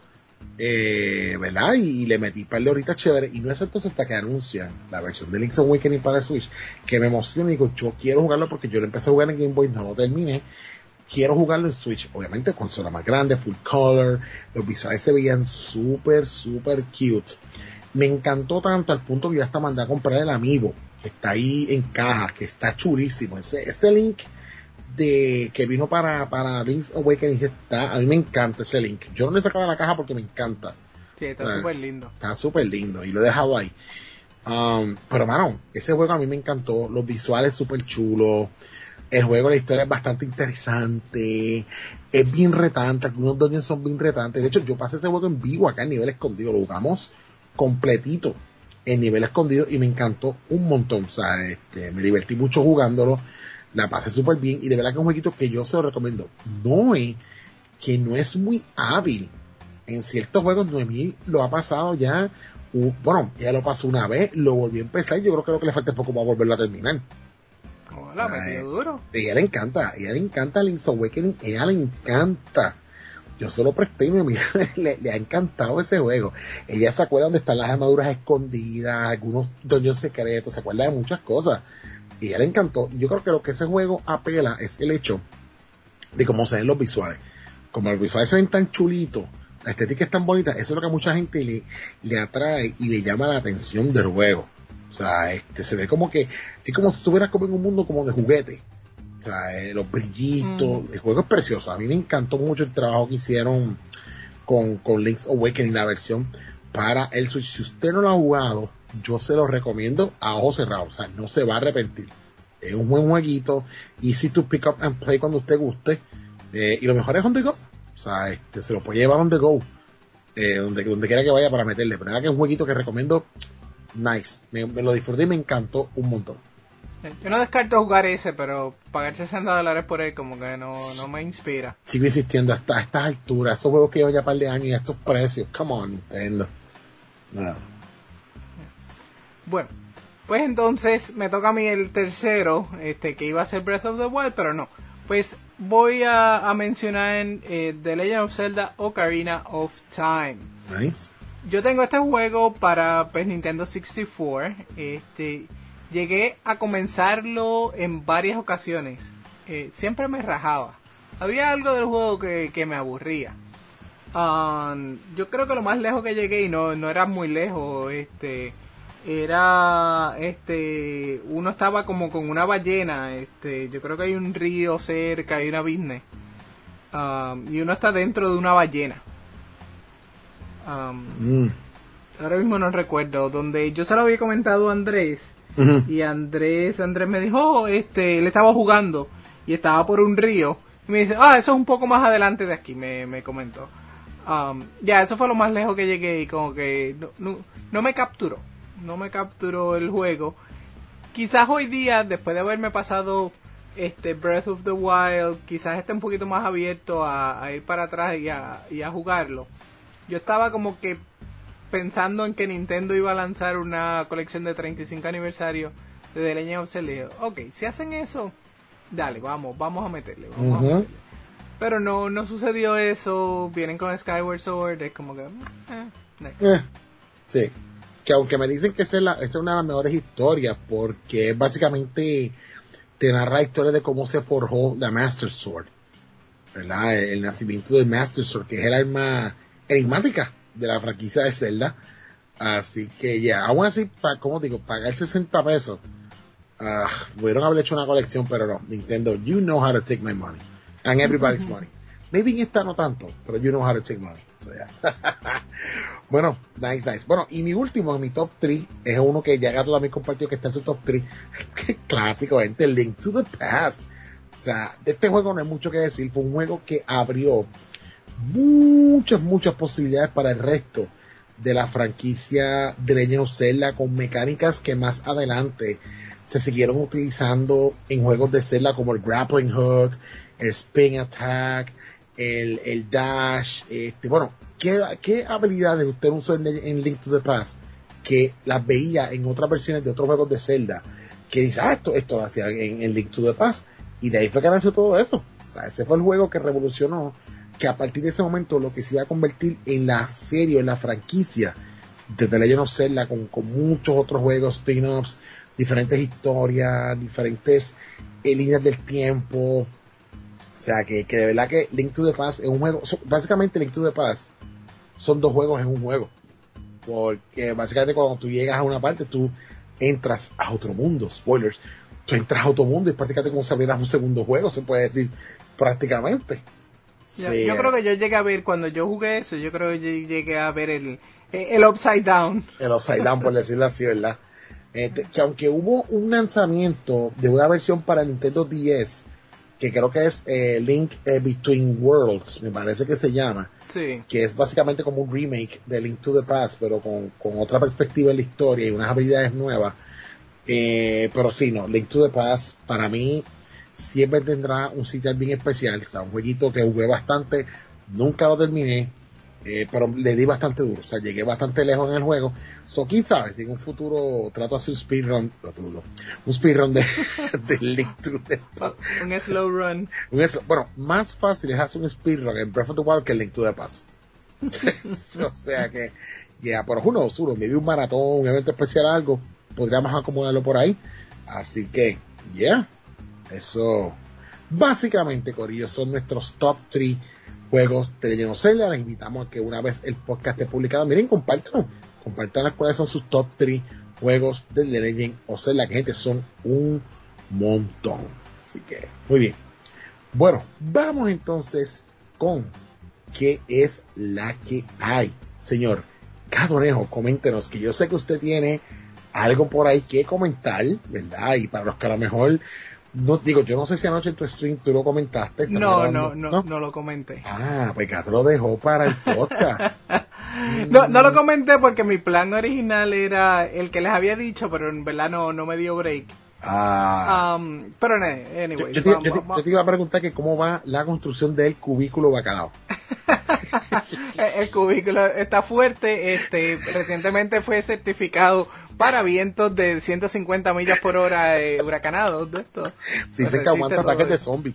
eh, ¿verdad? Y, y le metí un par de horitas chévere. Y no es entonces hasta que anuncian la versión de Link's Awakening para el Switch, que me emociona y digo, yo quiero jugarlo porque yo lo empecé a jugar en Game Boy, no lo terminé. Quiero jugarlo en Switch, obviamente consola más grande, full color, los visuales se veían súper, súper cute. Me encantó tanto al punto que yo hasta mandé a comprar el Amiibo, que está ahí en caja, que está chulísimo. Ese, ese Link de que vino para, para Link's Awakening está, a mí me encanta ese Link. Yo no le he sacado la caja porque me encanta. Sí, está súper lindo. Está súper lindo y lo he dejado ahí. Um, pero mano, ese juego a mí me encantó, los visuales súper chulos. El juego, la historia es bastante interesante, es bien retante, algunos dungeons son bien retantes. De hecho, yo pasé ese juego en vivo acá en nivel escondido, lo jugamos completito en nivel escondido y me encantó un montón. O sea, este, me divertí mucho jugándolo, la pasé súper bien y de verdad que es un jueguito que yo se lo recomiendo. Noé, que no es muy hábil en ciertos juegos, Noemí lo ha pasado ya, uh, bueno, ella lo pasó una vez, lo volvió a empezar y yo creo que lo que le falta es poco para volverlo a terminar. Hola, metido duro. A ella le encanta, a ella le encanta Link's Awakening, a ella le encanta. Yo se lo presté y me mira, le, le ha encantado ese juego. Ella se acuerda dónde están las armaduras escondidas, algunos dungeons secretos, se acuerda de muchas cosas. Y a ella le encantó. Y yo creo que lo que ese juego apela es el hecho de cómo se ven los visuales. Como los visuales se ven tan chulitos, la estética es tan bonita, eso es lo que a mucha gente le, le atrae y le llama la atención del juego. O sea, este, se ve como que, es como si estuvieras como en un mundo como de juguete. O sea, eh, los brillitos, mm. El juego es precioso. A mí me encantó mucho el trabajo que hicieron con, con Link's Awakening, la versión para el Switch. Si usted no lo ha jugado, yo se lo recomiendo a ojos cerrados. O sea, no se va a arrepentir. Es un buen jueguito, easy to pick up and play cuando usted guste. Eh, y lo mejor es on the go. O sea, este, se lo puede llevar on the go. Eh, donde, donde quiera que vaya para meterle. Pero nada, que es un jueguito que recomiendo. Nice, me, me lo disfruté y me encantó un montón. Yo no descarto jugar ese, pero pagar sesenta dólares por él como que no, no me inspira. Sigo insistiendo hasta a estas alturas, esos juegos que llevo ya un par de años y a estos precios, come on, Nintendo. No. Bueno, pues entonces me toca a mí el tercero, este que iba a ser Breath of the Wild, pero no. Pues voy a, a mencionar eh, The Legend of Zelda Ocarina of Time. Nice. Yo tengo este juego para pues, Nintendo sesenta y cuatro. Este, llegué a comenzarlo en varias ocasiones. Eh, siempre me rajaba. Había algo del juego que, que me aburría. Um, yo creo que lo más lejos que llegué, y no, no era muy lejos, este, era, este, uno estaba como con una ballena. Este, yo creo que hay un río cerca, hay una business. Um, y uno está dentro de una ballena. Um, mm. Ahora mismo no recuerdo, donde yo se lo había comentado a Andrés, uh-huh. y Andrés Andrés me dijo, oh, este, él estaba jugando y estaba por un río Y me dice, ah, eso es un poco más adelante de aquí, me, me comentó. Um, ya, eso fue lo más lejos que llegué y como que no, no, no me capturó. No me capturó el juego. Quizás hoy día, después de haberme pasado este Breath of the Wild, quizás esté un poquito más abierto a, a ir para atrás y a, y a jugarlo. Yo estaba como que pensando en que Nintendo iba a lanzar una colección de treinta y cinco aniversario de The Legend of Zelda. Ok, si hacen eso, dale, vamos, vamos a meterle, vamos uh-huh. a meterle. Pero no, no sucedió eso. Vienen con Skyward Sword, es como que eh, next. Eh, sí, que aunque me dicen que esa es, la, esa es una de las mejores historias, porque básicamente te narra la historia de cómo se forjó la Master Sword, ¿verdad? El, el nacimiento del Master Sword, que es el arma enigmática de la franquicia de Zelda. Así que ya, yeah, aún así, pa, como digo, pagar sesenta pesos, uh, pudieron haber hecho una colección, pero no, Nintendo, you know how to take my money, and everybody's money. Maybe en esta no tanto, pero you know how to take money. So, yeah. Bueno, nice, nice. Bueno, y mi último, mi top tres, es uno que ya Gato también compartió que está en su top tres. Qué clásico, gente, Link to the Past. O sea, de este juego no hay mucho que decir, fue un juego que abrió muchas, muchas posibilidades para el resto de la franquicia de Legend of Zelda, con mecánicas que más adelante se siguieron utilizando en juegos de Zelda, como el grappling hook, el spin attack, el, el dash. Este, bueno, ¿qué, qué habilidades usted usó en, en Link to the Past que las veía en otras versiones de otros juegos de Zelda? Que dice, ah, esto, esto lo hacía en, en Link to the Past, y de ahí fue que nació todo eso. O sea, ese fue el juego que revolucionó, que a partir de ese momento lo que se iba a convertir en la serie, en la franquicia de The Legend of Zelda, con, con muchos otros juegos, spin-offs, diferentes historias, diferentes eh, líneas del tiempo. O sea, que, que de verdad que Link to the Past es un juego, so, básicamente Link to the Past son dos juegos en un juego, porque básicamente cuando tú llegas a una parte, tú entras a otro mundo, spoilers, tú entras a otro mundo y prácticamente como si abrieras un segundo juego, se puede decir, prácticamente. Yo, sí, yo creo que yo llegué a ver, cuando yo jugué eso, yo creo que yo llegué a ver el, el Upside Down. El Upside Down, por decirlo así, ¿verdad? Este, que aunque hubo un lanzamiento de una versión para Nintendo D S, que creo que es eh, Link eh, Between Worlds, me parece que se llama, sí, que es básicamente como un remake de Link to the Past, pero con, con otra perspectiva en la historia y unas habilidades nuevas. Eh, pero sí, no, Link to the Past para mí siempre tendrá un sitio bien especial. O sea, un jueguito que jugué bastante, nunca lo terminé, eh, pero le di bastante duro, o sea, llegué bastante lejos en el juego. So, quién sabe, si en un futuro trato de hacer un speedrun, lo dudo, un speedrun de, de Link to the Past. Un slow run. Un slow, bueno, más fácil es hacer un speedrun en Breath of the Wild que en Link to the Past. O sea que, ya, yeah, pero uno, uno, me dio un maratón, un evento especial, algo, podríamos acomodarlo por ahí. Así que, ya, yeah, eso, básicamente, corillo, son nuestros top tres juegos de Legend of Zelda. Les invitamos a que una vez el podcast esté publicado, miren, compártanlo, compartan cuáles son sus top tres juegos de The Legend of Zelda, que gente son un montón. Así que, muy bien. Bueno, vamos entonces con qué es la que hay. Señor Cadonejo, coméntenos, que yo sé que usted tiene algo por ahí que comentar, ¿verdad? Y para los que a lo mejor, no digo, yo no sé si anoche en tu stream tú lo comentaste. No, no, no, no, no lo comenté. Ah, pues Gato lo dejó para el podcast. no, no lo comenté porque mi plan original era el que les había dicho, pero en verdad no, no me dio break. Ah. Um, pero anyway. Yo, yo, te, vamos, yo, te, vamos. yo te iba a preguntar que cómo va la construcción del cubículo bacalao. El cubículo está fuerte. Este, recientemente fue certificado para vientos de ciento cincuenta millas por hora eh, huracanados. De esto. Sí, se que aguanta ataques de zombies.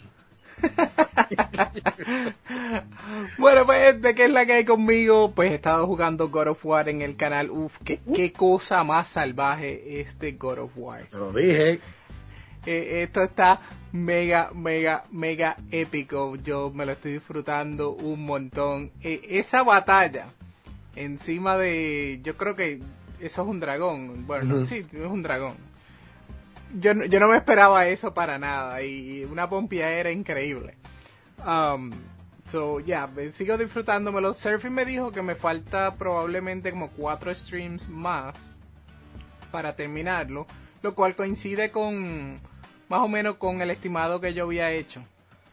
Bueno, pues, ¿de qué es la que hay conmigo? Pues he estado jugando God of War en el canal. Uf, qué, qué cosa más salvaje este God of War. Te lo dije. Eh, esto está mega, mega, mega épico. Yo me lo estoy disfrutando un montón. Eh, esa batalla encima de... Yo creo que eso es un dragón. Bueno, uh-huh. no, sí, es un dragón. Yo, yo no me esperaba eso para nada. Y una pompiadera increíble. Um, so, ya, yeah, sigo disfrutándomelo. Surfing me dijo que me falta probablemente como cuatro streams más para terminarlo. Lo cual coincide con... más o menos con el estimado que yo había hecho.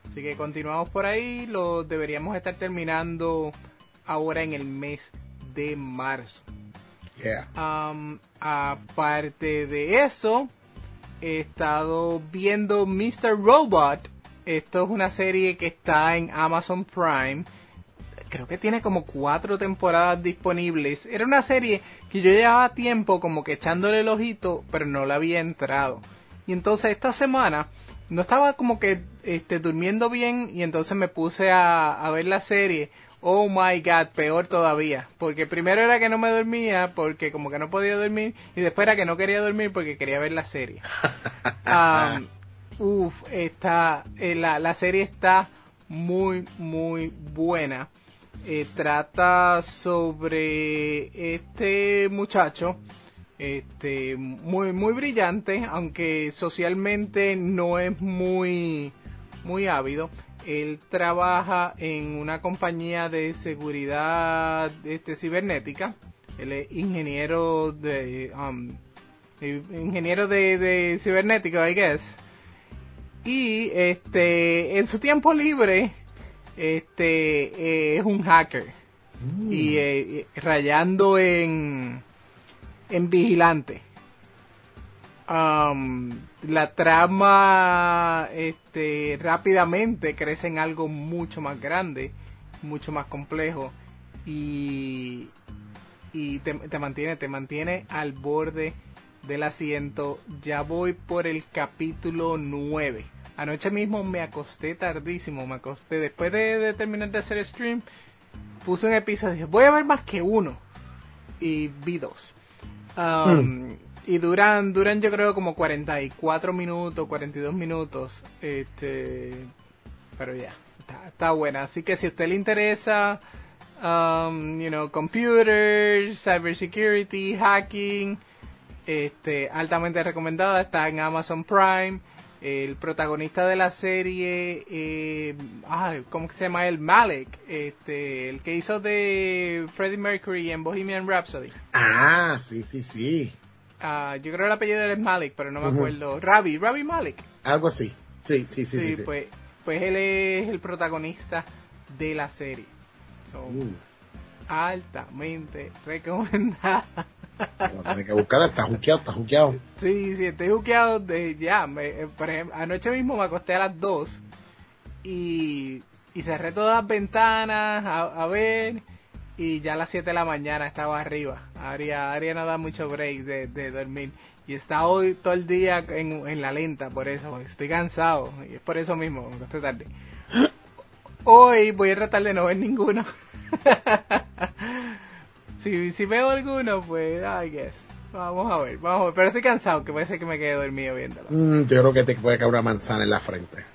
Así que continuamos por ahí, lo deberíamos estar terminando ahora en el mes de marzo. Yeah. Um, aparte de eso, he estado viendo mister Robot. Esto es una serie que está en Amazon Prime. Creo que tiene como cuatro temporadas disponibles. Era una serie que yo llevaba tiempo como que echándole el ojito, pero no la había entrado. Y entonces esta semana no estaba como que este, durmiendo bien y entonces me puse a, a ver la serie. Oh my god, peor todavía. Porque primero era que no me dormía porque como que no podía dormir. Y después era que no quería dormir porque quería ver la serie. um, Uf, está, eh, la, la serie está muy, muy buena. Eh, trata sobre este muchacho, este, muy, muy brillante, aunque socialmente no es muy, muy ávido. Él trabaja en una compañía de seguridad, este, cibernética. Él es ingeniero de, um, ingeniero de, de cibernética, I guess. Y este en su tiempo libre este eh, es un hacker mm. y eh, rayando en en vigilante. Um, la trama este rápidamente crece en algo mucho más grande, mucho más complejo y y te, te mantiene te mantiene al borde del asiento. Ya voy por el capítulo nueve. Anoche mismo me acosté tardísimo, me acosté después de, de terminar de hacer stream, puse un episodio y dije, voy a ver más que uno, y vi dos. Um, mm. Y duran, duran yo creo como cuarenta y cuatro minutos, cuarenta y dos minutos, este, pero ya, está, está buena. Así que si a usted le interesa, um, you know, computers, cybersecurity, hacking, este, altamente recomendada, está en Amazon Prime. El protagonista de la serie, eh, ay, ¿cómo que se llama él? Malek, este, el que hizo de Freddie Mercury en Bohemian Rhapsody. Ah, sí, sí, sí. Uh, yo creo el apellido de él es Malek, pero no me uh-huh. acuerdo. Ravi, Ravi Malek. Algo así. Sí, sí, sí, sí. Sí, sí, pues, pues él es el protagonista de la serie. So, uh. altamente recomendada. Lo tenés que buscar, está juqueado, está juqueado. Sí, sí, estoy juqueado de ya. Me, por ejemplo, anoche mismo me acosté a las dos y, y cerré todas las ventanas a, a ver, y ya a las siete de la mañana estaba arriba. Aria, Aria no da mucho break de, de dormir y está hoy todo el día en, en la lenta, por eso estoy cansado y es por eso mismo me acosté tarde. Hoy voy a tratar de no ver ninguno. Si, si veo alguno, pues, I guess. Vamos a ver, vamos a ver. Pero estoy cansado, que puede ser que me quede dormido viéndolo. Mm, yo creo que te puede caer una manzana en la frente.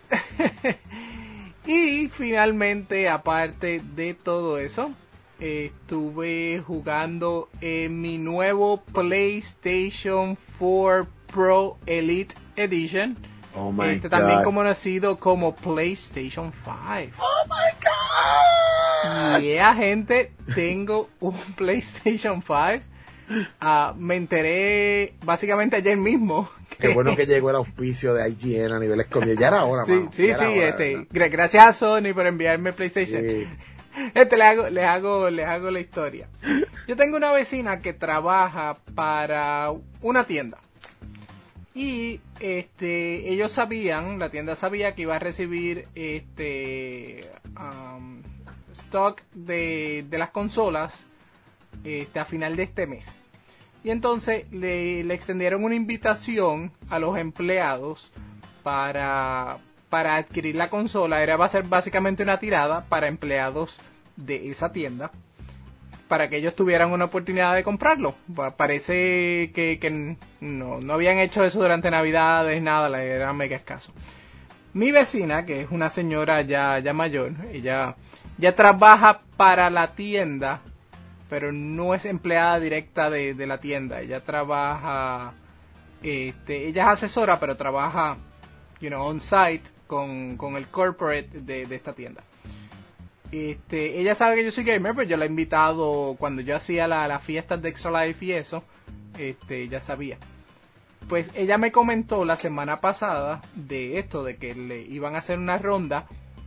Y finalmente, aparte de todo eso, eh, estuve jugando en mi nuevo PlayStation cuatro Pro Elite Edition. Oh my este God. También conocido como PlayStation cinco. Oh my God. Y yeah, gente, tengo un PlayStation cinco. Uh, me enteré básicamente ayer mismo. Que... Qué bueno que llegó el auspicio de I G N a nivel escondido. Ya era hora, sí, mano. Sí, ya sí, hora, este, gracias a Sony por enviarme PlayStation. Sí. Este, les hago, les hago, les hago la historia. Yo tengo una vecina que trabaja para una tienda. Y este ellos sabían, la tienda sabía que iba a recibir este um, stock de, de las consolas este, a final de este mes. Y entonces le, le extendieron una invitación a los empleados para, para adquirir la consola. Era va a ser básicamente una tirada para empleados de esa tienda, para que ellos tuvieran una oportunidad de comprarlo. Parece que, que no, no habían hecho eso durante Navidades, nada, le era mega escaso. Mi vecina, que es una señora ya, ya mayor, ella ya trabaja para la tienda, pero no es empleada directa de, de la tienda. Ella trabaja, este, ella es asesora, pero trabaja, you know, on site con, con el corporate de, de esta tienda. Este, ella sabe que yo soy gamer, pero yo la he invitado cuando yo hacía las la fiestas de Extra Life y eso, este, ella sabía. Pues ella me comentó la semana pasada de esto, de que le iban a hacer una ronda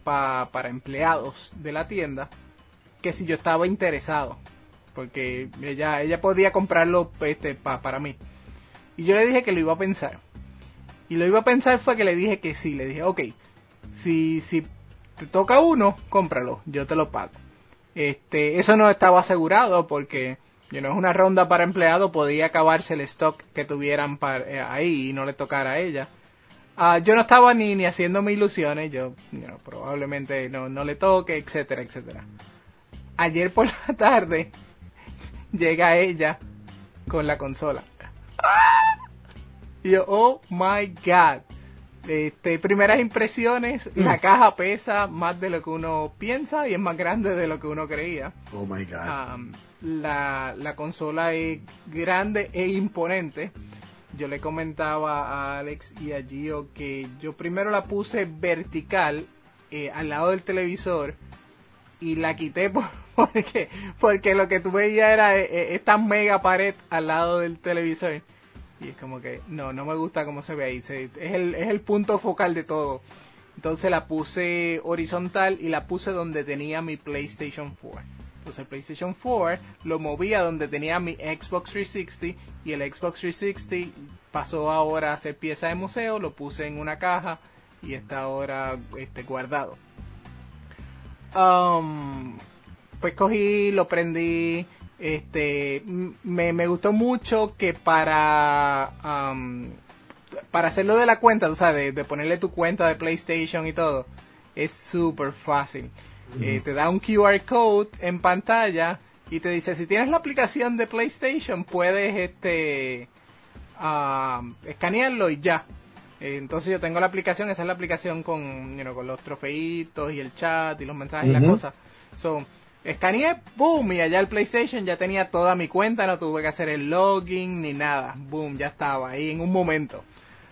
pa, para empleados de la tienda, que si yo estaba interesado, porque ella ella podía comprarlo este pa, para mí. Y yo le dije que lo iba a pensar. Y lo iba a pensar fue que le dije que sí. Le dije, ok, si, si te toca uno, cómpralo, yo te lo pago. Este, eso no estaba asegurado porque you know, es una ronda para empleados, podía acabarse el stock que tuvieran para, eh, ahí y no le tocara a ella. Uh, yo no estaba ni, ni haciéndome ilusiones, yo you know, probablemente no, no le toque, etcétera, etcétera. Ayer por la tarde llega ella con la consola. Y yo, oh my god. Este, primeras impresiones, mm. la caja pesa más de lo que uno piensa y es más grande de lo que uno creía. Oh my god. Um, la, la consola es grande e imponente. Yo le comentaba a Alex y a Gio que yo primero la puse vertical eh, al lado del televisor y la quité por, porque, porque lo que tú veías era eh, esta mega pared al lado del televisor. Y es como que, no, no me gusta cómo se ve ahí. Se, es, el, es el punto focal de todo. Entonces la puse horizontal y la puse donde tenía mi PlayStation cuatro. Entonces el PlayStation cuatro lo movía donde tenía mi Xbox trescientos sesenta y el Xbox trescientos sesenta pasó ahora a ser pieza de museo. Lo puse en una caja y está ahora este, guardado. Um, pues cogí, lo prendí. Este, me, me gustó mucho que para um, para hacerlo de la cuenta, o sea, de, de ponerle tu cuenta de PlayStation y todo, es súper fácil. Mm. Eh, te da un Q R code en pantalla y te dice, si tienes la aplicación de PlayStation, puedes este uh, escanearlo y ya. Eh, entonces yo tengo la aplicación, esa es la aplicación con, you know, con los trofeitos y el chat y los mensajes y uh-huh. las cosas. So, escaneé, boom, y allá el PlayStation ya tenía toda mi cuenta, no tuve que hacer el login ni nada, boom, ya estaba ahí en un momento.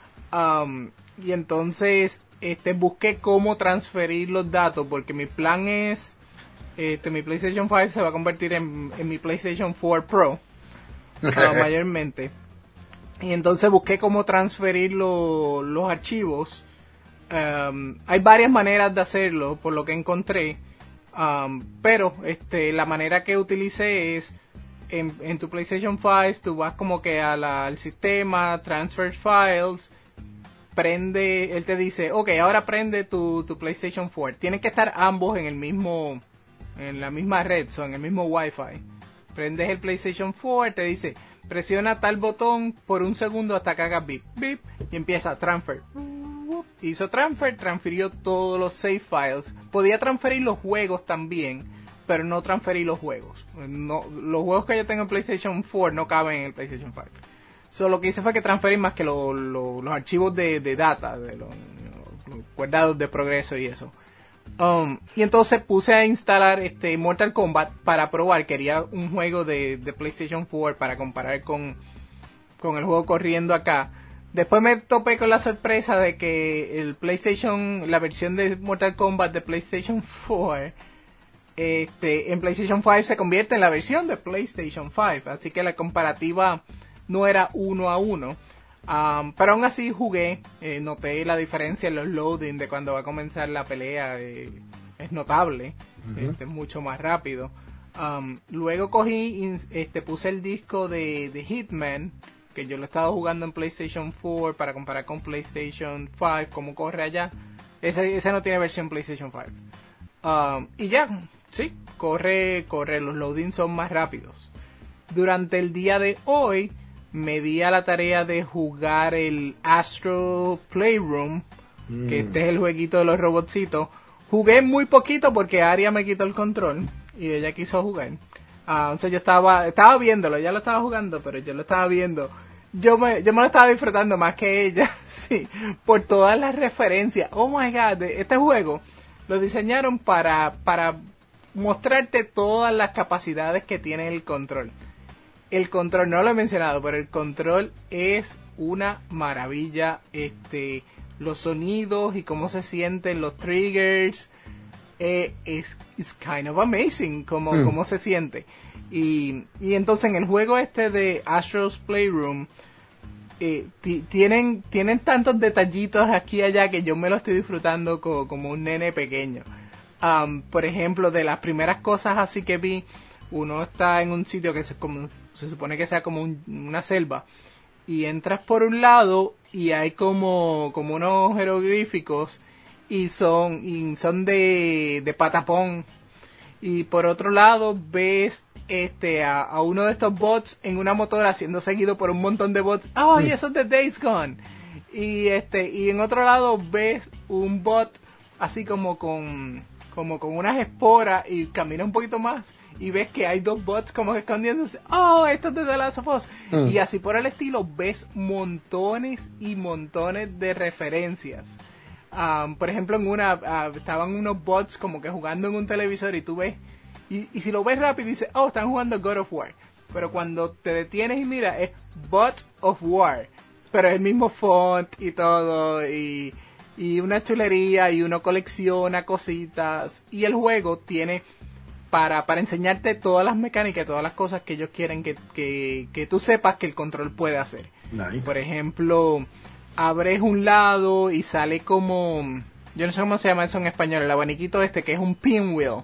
Um, y entonces este busqué cómo transferir los datos, porque mi plan es, este mi PlayStation cinco se va a convertir en, en mi PlayStation cuatro Pro, uh, mayormente. Y entonces busqué cómo transferir lo, los archivos. Um, hay varias maneras de hacerlo, por lo que encontré. Um, pero este la manera que utilicé es en, en tu PlayStation cinco tú vas como que a la, al sistema Transfer Files, prende, él te dice ok, ahora prende tu, tu PlayStation cuatro, tienen que estar ambos en el mismo en la misma red, o en el mismo Wi-Fi. Prendes el PlayStation cuatro, te dice presiona tal botón por un segundo hasta que haga beep beep y empieza transfer. Hizo transfer, transfirió todos los save files. Podía transferir los juegos también, pero no transferí los juegos. No, los juegos que yo tengo en PlayStation cuatro no caben en el PlayStation cinco. So, lo que hice fue que transferí más que lo, lo, los archivos de, de data, de los, los guardados de progreso y eso. Um, y entonces puse a instalar este Mortal Kombat para probar. Quería un juego de, de PlayStation cuatro para comparar con, con el juego corriendo acá. Después me topé con la sorpresa de que el PlayStation, la versión de Mortal Kombat de PlayStation cuatro, este, en PlayStation cinco se convierte en la versión de PlayStation cinco, así que la comparativa no era uno a uno. Um, pero aún así jugué, eh, noté la diferencia en los loading de cuando va a comenzar la pelea, eh, es notable, uh-huh. este, es mucho más rápido. Um, luego cogí, este, puse el disco de, de Hitman, que yo lo estaba jugando en PlayStation cuatro para comparar con PlayStation cinco, cómo corre allá. Ese, ese no tiene versión PlayStation cinco. Um, y ya, sí, corre, corre, los loadings son más rápidos. Durante el día de hoy me di a la tarea de jugar el Astro Playroom, mm. que este es el jueguito de los robotcitos. Jugué muy poquito porque Aria me quitó el control y ella quiso jugar. Uh, entonces yo estaba estaba viéndolo, ella lo estaba jugando, pero yo lo estaba viendo. Yo me, yo me lo estaba disfrutando más que ella, sí, por todas las referencias. Oh my god, este juego lo diseñaron para, para mostrarte todas las capacidades que tiene el control. El control, no lo he mencionado, pero el control es una maravilla. Este, los sonidos y cómo se sienten los triggers, eh, es it's kind of amazing como mm. cómo se siente. Y, y entonces en el juego este de Astro's Playroom, eh, t- tienen tienen tantos detallitos aquí y allá que yo me lo estoy disfrutando co- como un nene pequeño. Um, por ejemplo, de las primeras cosas así que vi, uno está en un sitio que se, como, se supone que sea como un, una selva, y entras por un lado y hay como, como unos jeroglíficos y son, y son de, de patapón, y por otro lado ves este a, a uno de estos bots en una motora siendo seguido por un montón de bots. ¡Oh, y eso es de Days Gone! Y este y en otro lado ves un bot así como con como con unas esporas y camina un poquito más y ves que hay dos bots como escondiéndose. ¡Oh, esto es de The Last of Us! Mm. Y así por el estilo ves montones y montones de referencias. Um, por ejemplo, en una uh, estaban unos bots como que jugando en un televisor y tú ves, y, y si lo ves rápido dices, oh, están jugando God of War. Pero cuando te detienes y miras, es Bot of War. Pero es el mismo font y todo, y, y una chulería, y uno colecciona cositas. Y el juego tiene para, para enseñarte todas las mecánicas, todas las cosas que ellos quieren que, que, que tú sepas que el control puede hacer. Nice. Por ejemplo, abres un lado y sale como, yo no sé cómo se llama eso en español, el abaniquito este que es un pinwheel.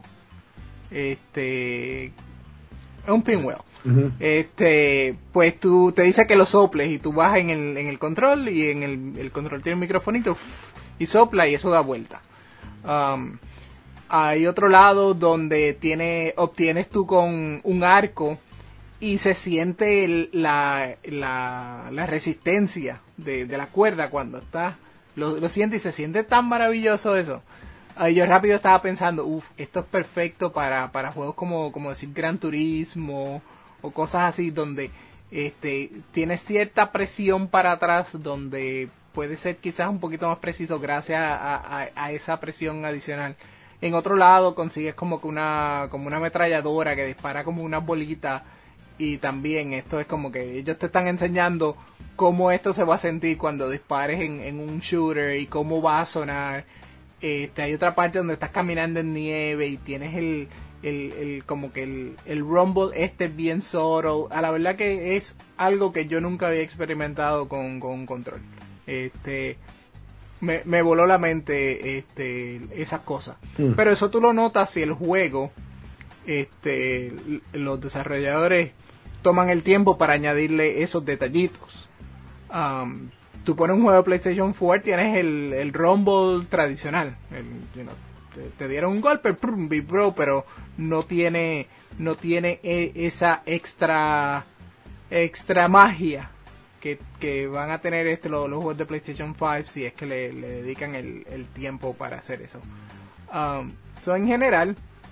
Este, es un pinwheel. Uh-huh. Este, pues tú te dice que lo soples y tú vas en el, en el control y en el, el control tiene un microfonito y sopla y eso da vuelta. Um, hay otro lado donde tiene, obtienes tú con un arco y se siente el, la, la, la resistencia de, de la cuerda cuando está, lo, lo siente y se siente tan maravilloso eso. Uh, yo rápido estaba pensando, uff, esto es perfecto para, para juegos como, como decir Gran Turismo o cosas así donde este tiene cierta presión para atrás, donde puede ser quizás un poquito más preciso gracias a, a, a esa presión adicional. En otro lado consigues como que una, como una ametralladora que dispara como una bolita. Y también esto es como que ellos te están enseñando cómo esto se va a sentir cuando dispares en, en un shooter y cómo va a sonar. Este, hay otra parte donde estás caminando en nieve y tienes el, el, el como que el, el rumble este bien subtle. A la verdad que es algo que yo nunca había experimentado con, con un control. Este, me, me voló la mente este, esas cosas. Mm. Pero eso tú lo notas si el juego, este, los desarrolladores toman el tiempo para añadirle esos detallitos. Um, tú pones un juego de PlayStation cuatro, tienes el, el Rumble tradicional. El, you know, te, te dieron un golpe, prum, vibró, pero no tiene no tiene e, esa extra extra magia que, que van a tener este los, los juegos de PlayStation cinco si es que le, le dedican el, el tiempo para hacer eso. Um, so en general,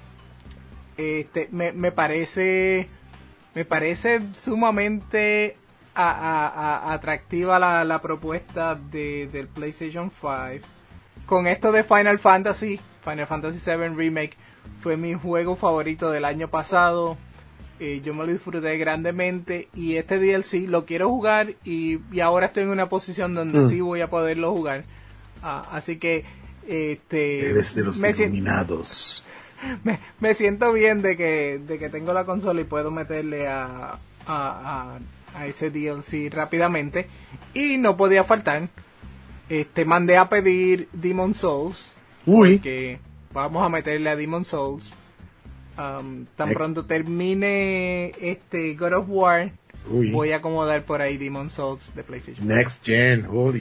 este me, me parece me parece sumamente A, a, a, atractiva la, la propuesta de, del PlayStation cinco. Con esto de Final Fantasy, Final Fantasy siete Remake fue mi juego favorito del año pasado. Eh, yo me lo disfruté grandemente y este D L C lo quiero jugar y, y ahora estoy en una posición donde mm. sí voy a poderlo jugar. Uh, así que este eres de los iluminados. Me, me siento bien de que de que tengo la consola y puedo meterle a a, a a ese D L C rápidamente. Y no podía faltar, este mandé a pedir Demon's Souls. Uy. Porque vamos a meterle a Demon's Souls. Um, tan Next. Pronto termine este God of War, Uy. Voy a acomodar por ahí Demon's Souls de PlayStation. Next Gen, holy.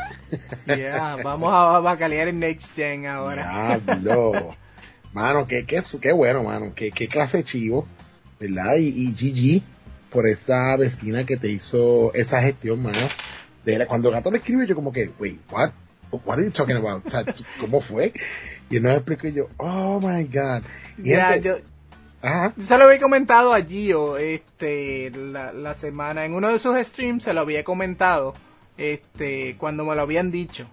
Yeah, vamos a bacalear en Next Gen ahora. Diablo. Mano, qué, qué, qué bueno, mano. Qué, qué clase de chivo, ¿verdad? Y, y G G por esa vecina que te hizo esa gestión, mano. De la, cuando el gato le escribe, yo como que, wait, what? What are you talking about? O sea, ¿cómo fue? Y él nos explicó y yo, oh my God. Y ya, gente, yo, ajá. yo se lo había comentado a Gio, este, la, la semana, en uno de sus streams se lo había comentado, este, cuando me lo habían dicho.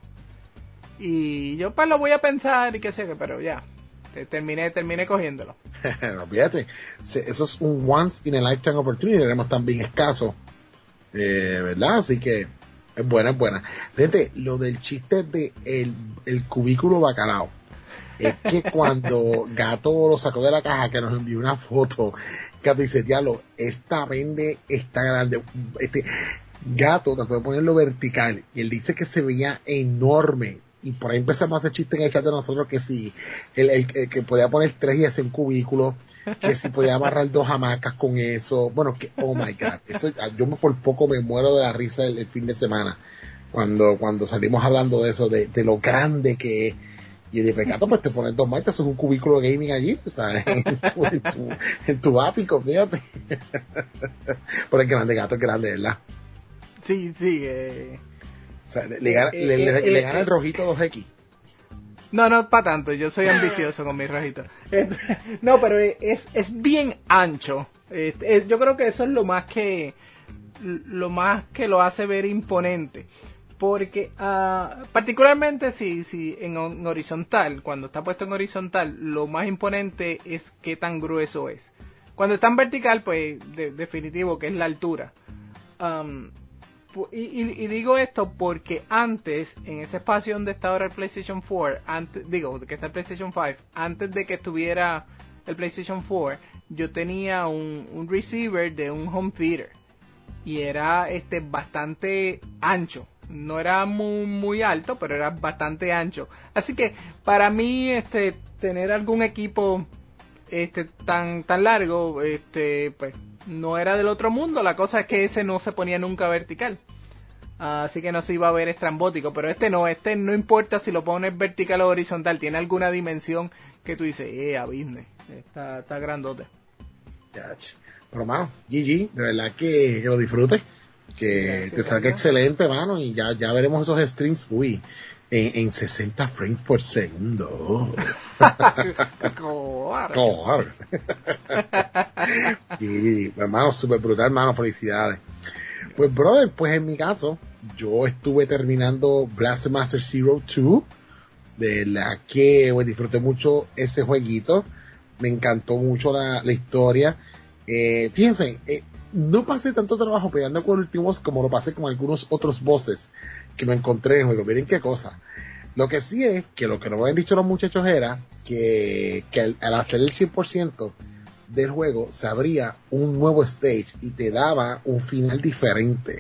Y yo pues lo voy a pensar y qué sé qué, pero ya. Terminé, terminé cogiéndolo. No, fíjate, eso es un once in a lifetime opportunity, tenemos también escaso, eh, ¿verdad? Así que es buena, es buena. Fíjate, lo del chiste de el, el cubículo bacalao, es que cuando Gato lo sacó de la caja, que nos envió una foto, Gato dice, diablo, esta vende está grande, este, Gato trató de ponerlo vertical y él dice que se veía enorme. Y por ahí empezamos a hacer chistes en el chat de nosotros que si el, el, el que podía poner tres y hacer un cubículo, que si podía amarrar dos hamacas con eso. Bueno, que, oh my God, eso, yo me por poco me muero de la risa el, el fin de semana. Cuando, cuando salimos hablando de eso, de, de lo grande que es. Y de Gato, pues te pones dos maitas, es un cubículo de gaming allí, ¿sabes? En tu, en tu, en tu ático, fíjate. Pero es grande, Gato es grande, ¿verdad? Sí, sí, eh... O sea, le, le gana, eh, le, eh, le, eh, le gana eh, el rojito dos equis. No, no para tanto, yo soy ambicioso con mis rojitos. No, pero es, es bien ancho. Es, es, yo creo que eso es lo más que lo más que lo hace ver imponente. Porque uh, particularmente si, si en, en horizontal, cuando está puesto en horizontal, lo más imponente es qué tan grueso es. Cuando está en vertical, pues de, definitivo que es la altura. Um, Y, y, y digo esto porque antes, en ese espacio donde está ahora el PlayStation cuatro, antes, digo, que está el PlayStation cinco, antes de que estuviera el PlayStation cuatro, yo tenía un, un receiver de un home theater. Y era este bastante ancho. No era muy, muy alto, pero era bastante ancho. Así que para mí este tener algún equipo este tan tan largo, este pues no era del otro mundo. La cosa es que ese no se ponía nunca vertical, así que no se iba a ver estrambótico. Pero este no, este no importa si lo pones vertical o horizontal, tiene alguna dimensión que tú dices, eh, a business, está, está grandote. Pero mano, G G, de verdad que, que lo disfrutes, que gracias, te salga excelente, mano, y ya, ya veremos esos streams, uy, en, en sesenta frames por segundo. Cobarde. Y, hermano, súper brutal, hermano, felicidades. Pues, brother, pues en mi caso, yo estuve terminando Blaster Master Zero dos, de la que pues, disfruté mucho ese jueguito, me encantó mucho la, la historia. Eh, fíjense, eh, no pasé tanto trabajo peleando con últimos como lo pasé con algunos otros bosses que me encontré en el juego. Miren qué cosa. Lo que sí es que lo que nos habían dicho los muchachos era que, que al, al hacer el cien por ciento del juego se abría un nuevo stage y te daba un final diferente.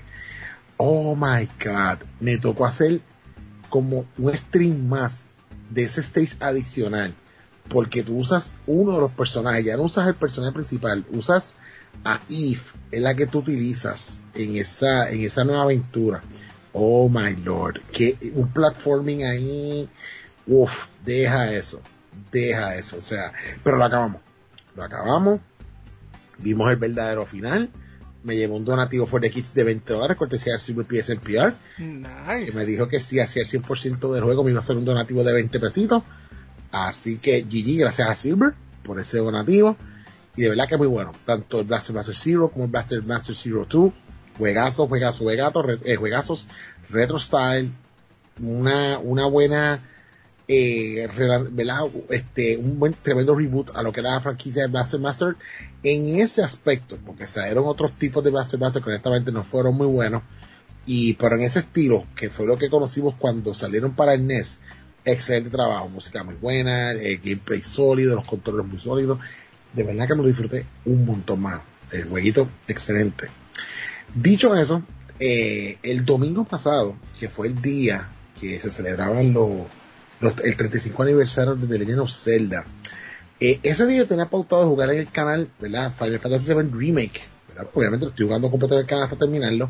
Oh my God, me tocó hacer como un stream más de ese stage adicional, porque tú usas uno de los personajes, ya no usas el personaje principal, usas a Eve, es la que tú utilizas en esa, en esa nueva aventura. Oh my lord, que un platforming ahí, uff, deja eso, deja eso, o sea, pero lo acabamos, lo acabamos, vimos el verdadero final, me llevó un donativo for the kids de veinte dólares, cortesía de Silver P S N P R, nice. Que me dijo que si hacía el cien por ciento del juego me iba a hacer un donativo de veinte pesitos, así que G G, gracias a Silver por ese donativo, y de verdad que es muy bueno, tanto el Blaster Master Zero como el Blaster Master Zero dos, juegazos, juegazos, juegazos, eh, juegazos, retro style, una, una buena, eh, ¿verdad? Este, un buen, tremendo reboot a lo que era la franquicia de Blaster Master en ese aspecto, porque salieron otros tipos de Blaster Master que honestamente no fueron muy buenos, y, pero en ese estilo, que fue lo que conocimos cuando salieron para el N E S, excelente trabajo, música muy buena, el gameplay sólido, los controles muy sólidos, de verdad que me lo disfruté un montón más, el jueguito excelente. Dicho eso, eh, el domingo pasado, que fue el día que se celebraban los, los, el treinta y cinco aniversario de The Legend of Zelda, eh, ese día yo tenía pautado jugar en el canal, ¿verdad? Final Fantasy siete Remake, ¿verdad? Obviamente lo estoy jugando completo en el canal hasta terminarlo,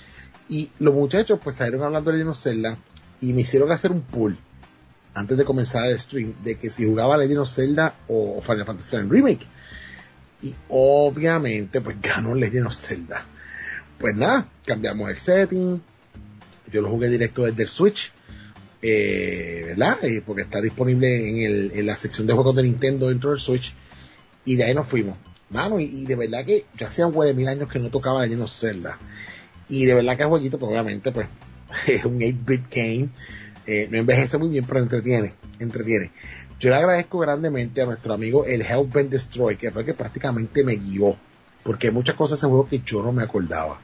y los muchachos pues salieron hablando de Legend of Zelda, y me hicieron hacer un poll, antes de comenzar el stream, de que si jugaba Legend of Zelda o Final Fantasy siete Remake, y obviamente pues ganó Legend of Zelda. Pues nada, cambiamos el setting, yo lo jugué directo desde el Switch, eh, ¿verdad? Eh, porque está disponible en, el, en la sección de juegos de Nintendo dentro del Switch, y de ahí nos fuimos, mano, y, y de verdad que yo hacía huele mil años que no tocaba Legend of Zelda, y de verdad que el jueguito, pues obviamente, pues, es un ocho bit game, eh, no envejece muy bien, pero entretiene, entretiene. Yo le agradezco grandemente a nuestro amigo el Help and Destroy, que fue que prácticamente me guió, porque hay muchas cosas en ese juego que yo no me acordaba.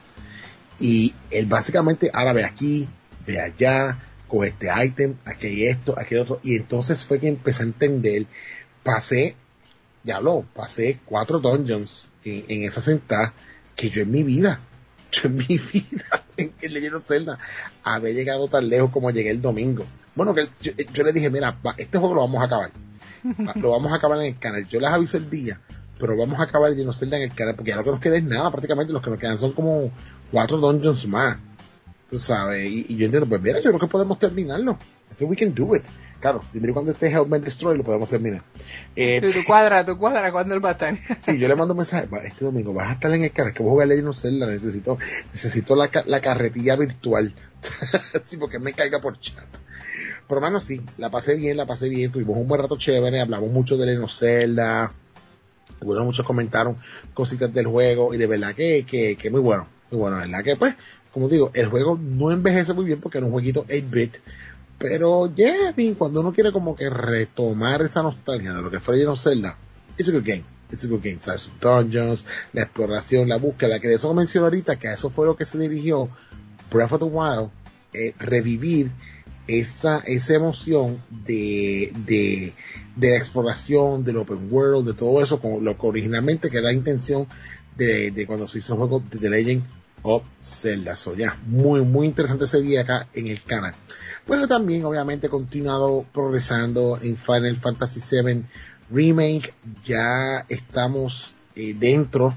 Y él básicamente, ahora ve aquí, ve allá, con este ítem, aquí hay esto, aquí hay otro. Y entonces fue que empecé a entender, pasé, ya habló, pasé cuatro dungeons en, en esa sentada, que yo en mi vida, yo en mi vida, en, en Legend of Zelda había llegado tan lejos como llegué el domingo. Bueno, que yo, yo le dije, mira, va, este juego lo vamos a acabar. Va, lo vamos a acabar en el canal. Yo les aviso el día, pero vamos a acabar Legend of Zelda en el canal, porque ya lo que nos queda es nada, prácticamente los que nos quedan son como cuatro dungeons más. Tú sabes, y, y yo entiendo, pues mira, yo creo que podemos terminarlo. I think we can do it. Claro, si miro cuando esté Helmet Destroy lo podemos terminar. Eh, sí, tu cuadra, tu cuadra, cuando él va a estar. Sí, yo le mando un mensaje, este domingo vas a estar en el canal, que voy a jugar Legend of Zelda, necesito, necesito la, la carretilla virtual. Sí, porque me caiga por chat. Pero hermano, sí, la pasé bien, la pasé bien, tuvimos un buen rato chévere, hablamos mucho de Legend of Zelda, bueno, muchos comentaron cositas del juego, y de verdad que, que, que muy bueno, muy bueno, de verdad que pues, como digo, el juego no envejece muy bien porque era un jueguito eight bit, pero yeah, I mean, cuando uno quiere como que retomar esa nostalgia de lo que fue Legend of Zelda, it's a good game, it's a good game, ¿sabes? Sus dungeons, la exploración, la búsqueda, que de eso mencioné ahorita, que a eso fue lo que se dirigió Breath of the Wild, eh, revivir esa, esa emoción de, de, de la exploración, del open world, de todo eso, con lo que originalmente que era la intención de, de cuando se hizo el juego de The Legend of Zelda. So, ya, muy, muy interesante ese día acá en el canal. Bueno, también obviamente he continuado progresando en Final Fantasy seven Remake. Ya estamos eh, dentro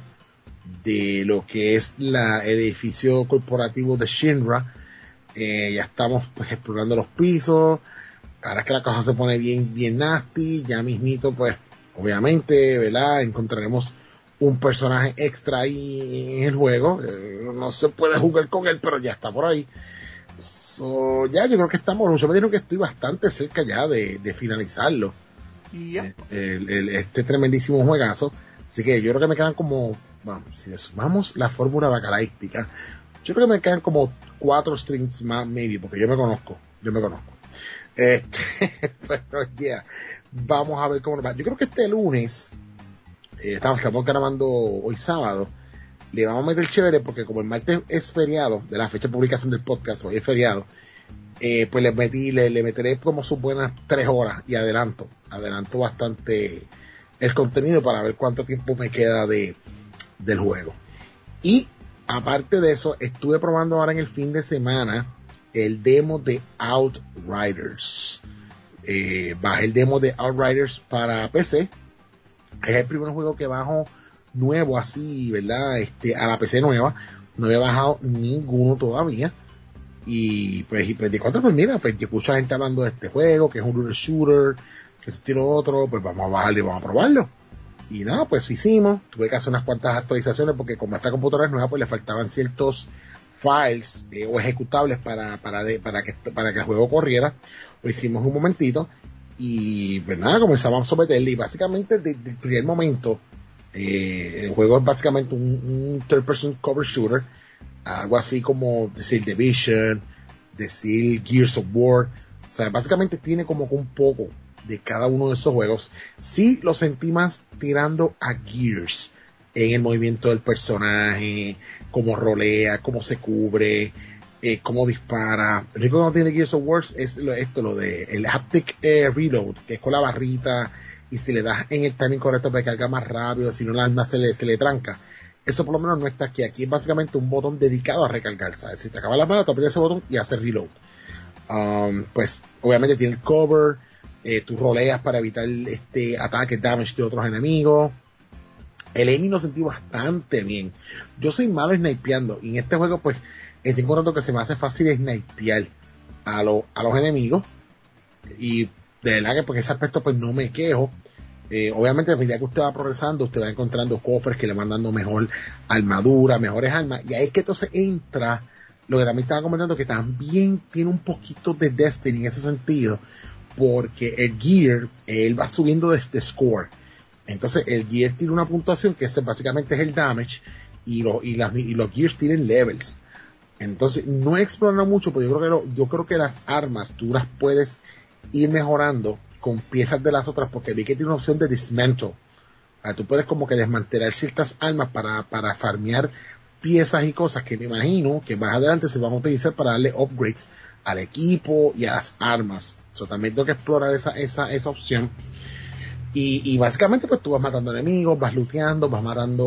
de lo que es la, el edificio corporativo de Shinra. Eh, ya estamos pues explorando los pisos. Ahora que la cosa se pone bien, bien nasty, ya mismito pues, obviamente, ¿verdad? Encontraremos un personaje extra ahí en el juego. Eh, no se puede jugar con él, pero ya está por ahí. So, ya, yo creo que estamos, yo me dijeron que estoy bastante cerca ya de, de finalizarlo. Yeah. El, el, este tremendísimo juegazo. Así que yo creo que me quedan como, bueno, si le sumamos la fórmula bacalaística, yo creo que me quedan como cuatro streams más, maybe, porque yo me conozco, yo me conozco. Este, pero ya, yeah, vamos a ver cómo nos va. Yo creo que este lunes, eh, estamos, estamos grabando hoy sábado, le vamos a meter chévere porque como el martes es feriado, de la fecha de publicación del podcast, hoy es feriado, eh, pues le metí, le, le meteré como sus buenas tres horas y adelanto, adelanto bastante el contenido para ver cuánto tiempo me queda de, del juego. Y aparte de eso, estuve probando ahora en el fin de semana el demo de Outriders. Eh, bajé el demo de Outriders para P C. Es el primer juego que bajo nuevo así, ¿verdad? Este, a la P C nueva. No he bajado ninguno todavía. Y pues, y pues de cuánto, pues mira, pues yo escucho a gente hablando de este juego, que es un looter shooter, que se tiró otro, pues vamos a bajarlo y vamos a probarlo. Y nada, pues hicimos, tuve que hacer unas cuantas actualizaciones porque como esta computadora es nueva, pues le faltaban ciertos files eh, o ejecutables para, para, de, para, que, para que el juego corriera. Lo hicimos un momentito y pues nada, comenzamos a someterle y básicamente desde el primer momento eh, el juego es básicamente un, un third person cover shooter, algo así como decir Division, decir Gears of War, o sea, básicamente tiene como que un poco de cada uno de esos juegos. Sí lo sentí más tirando a Gears en el movimiento del personaje, cómo rolea, cómo se cubre, eh, cómo dispara. Lo único que no tiene Gears of War es lo, esto, lo de el haptic eh, reload, que es con la barrita y si le das en el timing correcto para que carga más rápido, si no la arma se le, se le tranca. Eso por lo menos no está aquí. Aquí es básicamente un botón dedicado a recargar, ¿sabes? Si te acaba la bala, te aprietas ese botón y hace reload. Um, pues obviamente tiene el cover, eh, tú roleas para evitar este ataque, damage de otros enemigos. El aiming lo sentí bastante bien. Yo soy malo snipeando y en este juego pues estoy encontrando que se me hace fácil snipear a, lo, a los enemigos y de verdad que por ese aspecto pues no me quejo. Eh, obviamente a medida que usted va progresando usted va encontrando cofres que le van dando mejor armadura, mejores armas y ahí es que entonces entra lo que también estaba comentando, que también tiene un poquito de Destiny en ese sentido, porque el gear él va subiendo de este score. Entonces el gear tiene una puntuación que es, básicamente es el damage y, lo, y, las, y los gears tienen levels. Entonces no he explorado mucho, pero yo creo que lo, yo creo que las armas tú las puedes ir mejorando con piezas de las otras, porque vi que tiene una opción de dismantle. O sea, tú puedes como que desmantelar ciertas armas para, para farmear piezas y cosas que me imagino que más adelante se van a utilizar para darle upgrades al equipo y a las armas. So, también tengo que explorar esa, esa, esa opción. Y, y básicamente pues tú vas matando enemigos, vas looteando, vas matando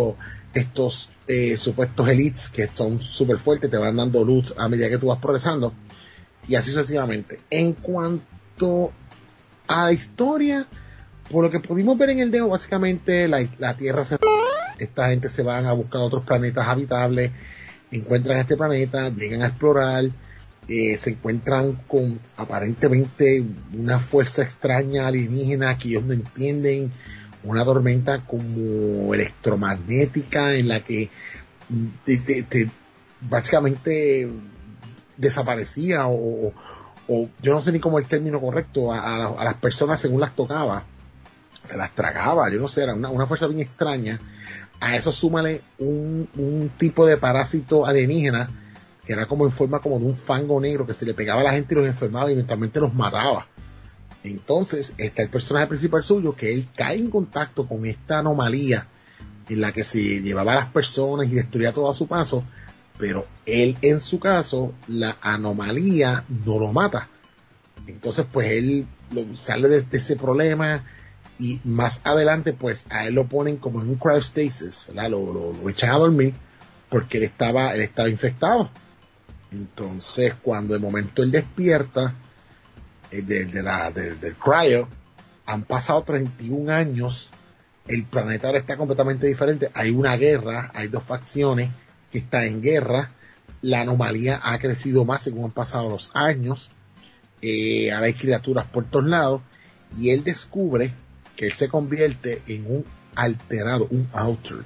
estos eh, supuestos elites que son súper fuertes, te van dando loot a medida que tú vas progresando, y así sucesivamente. En cuanto a la historia, por lo que pudimos ver en el demo, básicamente la, la Tierra se... Esta gente se van a buscar otros planetas habitables, encuentran este planeta, llegan a explorar, eh, se encuentran con aparentemente una fuerza extraña alienígena que ellos no entienden, una tormenta como electromagnética en la que te, te, te básicamente desaparecía o, o yo no sé ni cómo el término correcto a, a, a las personas según las tocaba, se las tragaba, yo no sé, era una, una fuerza bien extraña. A eso súmale un, un tipo de parásito alienígena que era como en forma como de un fango negro que se le pegaba a la gente y los enfermaba y eventualmente los mataba. Entonces está el personaje principal suyo, que él cae en contacto con esta anomalía en la que se llevaba a las personas y destruía todo a su paso, pero él en su caso la anomalía no lo mata. Entonces pues él lo, sale de, de ese problema, y más adelante pues a él lo ponen como en un cryostasis, ¿verdad? Lo, lo, lo echan a dormir porque él estaba, él estaba infectado. Entonces cuando de momento él despierta de, de la, de, del cryo, han pasado treinta y un años, el planeta ahora está completamente diferente, hay una guerra, hay dos facciones que están en guerra, la anomalía ha crecido más según han pasado los años, eh, ahora hay criaturas por todos lados, y él descubre que él se convierte en un alterado, un altered,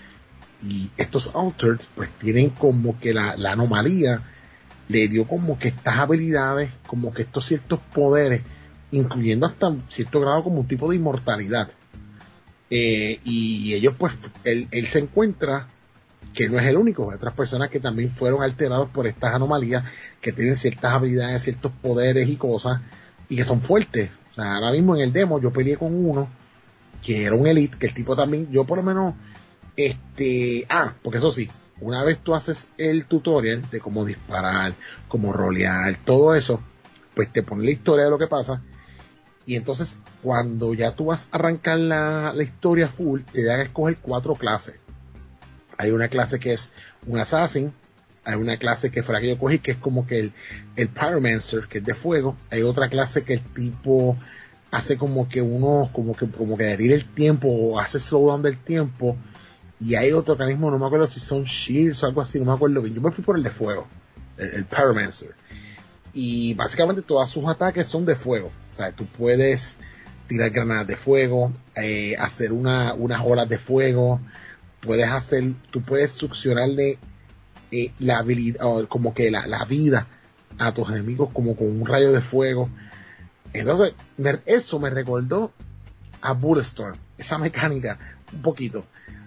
y estos altered pues tienen como que la, la anomalía le dio como que estas habilidades, como que estos ciertos poderes, incluyendo hasta cierto grado como un tipo de inmortalidad. Eh, y ellos pues, él, él se encuentra que no es el único, hay otras personas que también fueron alterados por estas anomalías, que tienen ciertas habilidades, ciertos poderes y cosas, y que son fuertes. O sea, ahora mismo en el demo yo peleé con uno, que era un elite, que el tipo también, yo por lo menos, este, ah, porque eso sí, una vez tú haces el tutorial de cómo disparar, cómo rolear, todo eso, pues te pone la historia de lo que pasa, y entonces cuando ya tú vas a arrancar la, la historia full, te dan a escoger cuatro clases. Hay una clase que es un assassin, hay una clase que fue la que yo cogí, que es como que el, el pyromancer, que es de fuego, hay otra clase que el tipo hace como que uno, como que, como que detiene el tiempo, o hace slowdown del tiempo, y hay otro organismo, no me acuerdo si son shields o algo así, no me acuerdo bien. Yo me fui por el de fuego, el, el pyromancer, y básicamente todos sus ataques son de fuego. O sea, tú puedes tirar granadas de fuego, eh, hacer una, unas olas de fuego, puedes hacer, tú puedes succionarle eh, la habilidad, o como que la, la vida a tus enemigos como con un rayo de fuego. Entonces, me, eso me recordó a Bulletstorm, esa mecánica, un poquito.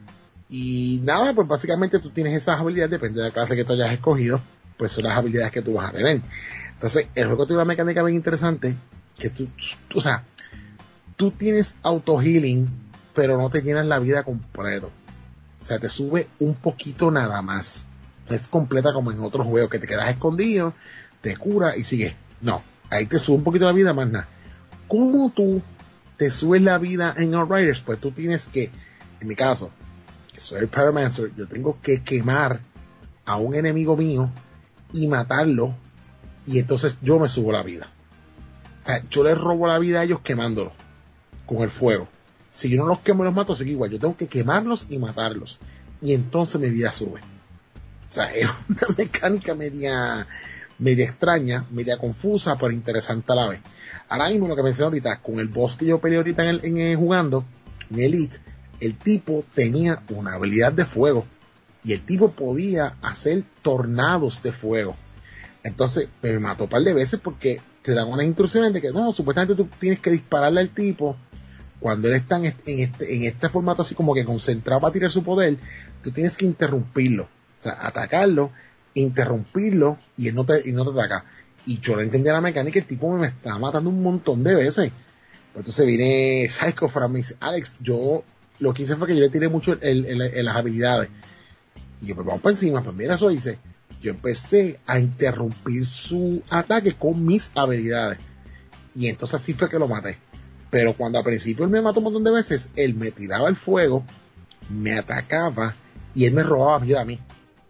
Y nada, pues básicamente tú tienes esas habilidades, depende de la clase que tú hayas escogido, pues son las habilidades que tú vas a tener. Entonces, el juego tiene una mecánica bien interesante, que tú, tú o sea, tú tienes auto-healing, pero no te llenas la vida completo. O sea, te sube un poquito nada más. No es completa como en otros juegos, que te quedas escondido, te cura y sigues. No, ahí te sube un poquito la vida, más nada. ¿Cómo tú te subes la vida en Outriders? Pues tú tienes que, en mi caso, que soy el Pyromancer, yo tengo que quemar a un enemigo mío y matarlo, y entonces yo me subo la vida. O sea, yo les robo la vida a ellos quemándolos con el fuego. Si yo no los quemo y los mato, sigue igual. Yo tengo que quemarlos y matarlos, y entonces mi vida sube. O sea, es una mecánica media media extraña, media confusa, pero interesante a la vez. Ahora mismo lo que mencioné ahorita, con el boss que yo peleé ahorita en el, en el jugando, en Elite, el tipo tenía una habilidad de fuego, y el tipo podía hacer tornados de fuego. Entonces me mató un par de veces porque te dan unas instrucciones de que no, supuestamente tú tienes que dispararle al tipo cuando él está en este, en este, en este formato así como que concentrado para tirar su poder. Tú tienes que interrumpirlo, o sea, atacarlo, interrumpirlo, y él no te, y no te ataca. Y yo no entendía la mecánica, el tipo me estaba matando un montón de veces. Entonces viene Psycho Fran, me dice, Alex, yo lo que hice fue que yo le tiré mucho en, en, en las habilidades. Y yo, pues vamos por encima, pues mira, eso dice, yo empecé a interrumpir su ataque con mis habilidades. Y entonces así fue que lo maté. Pero cuando al principio él me mató un montón de veces, él me tiraba el fuego, me atacaba, y él me robaba vida a mí.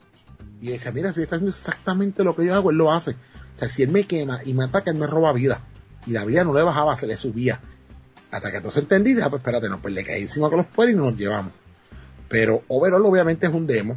Y yo decía, mira, si está haciendo exactamente lo que yo hago, él lo hace. O sea, si él me quema y me ataca, él me roba vida. Y la vida no le bajaba, se le subía. Hasta que entonces entendí, dije, ah, pues espérate, no, pues le caí encima con los poderes y nos llevamos. Pero overall obviamente es un demo.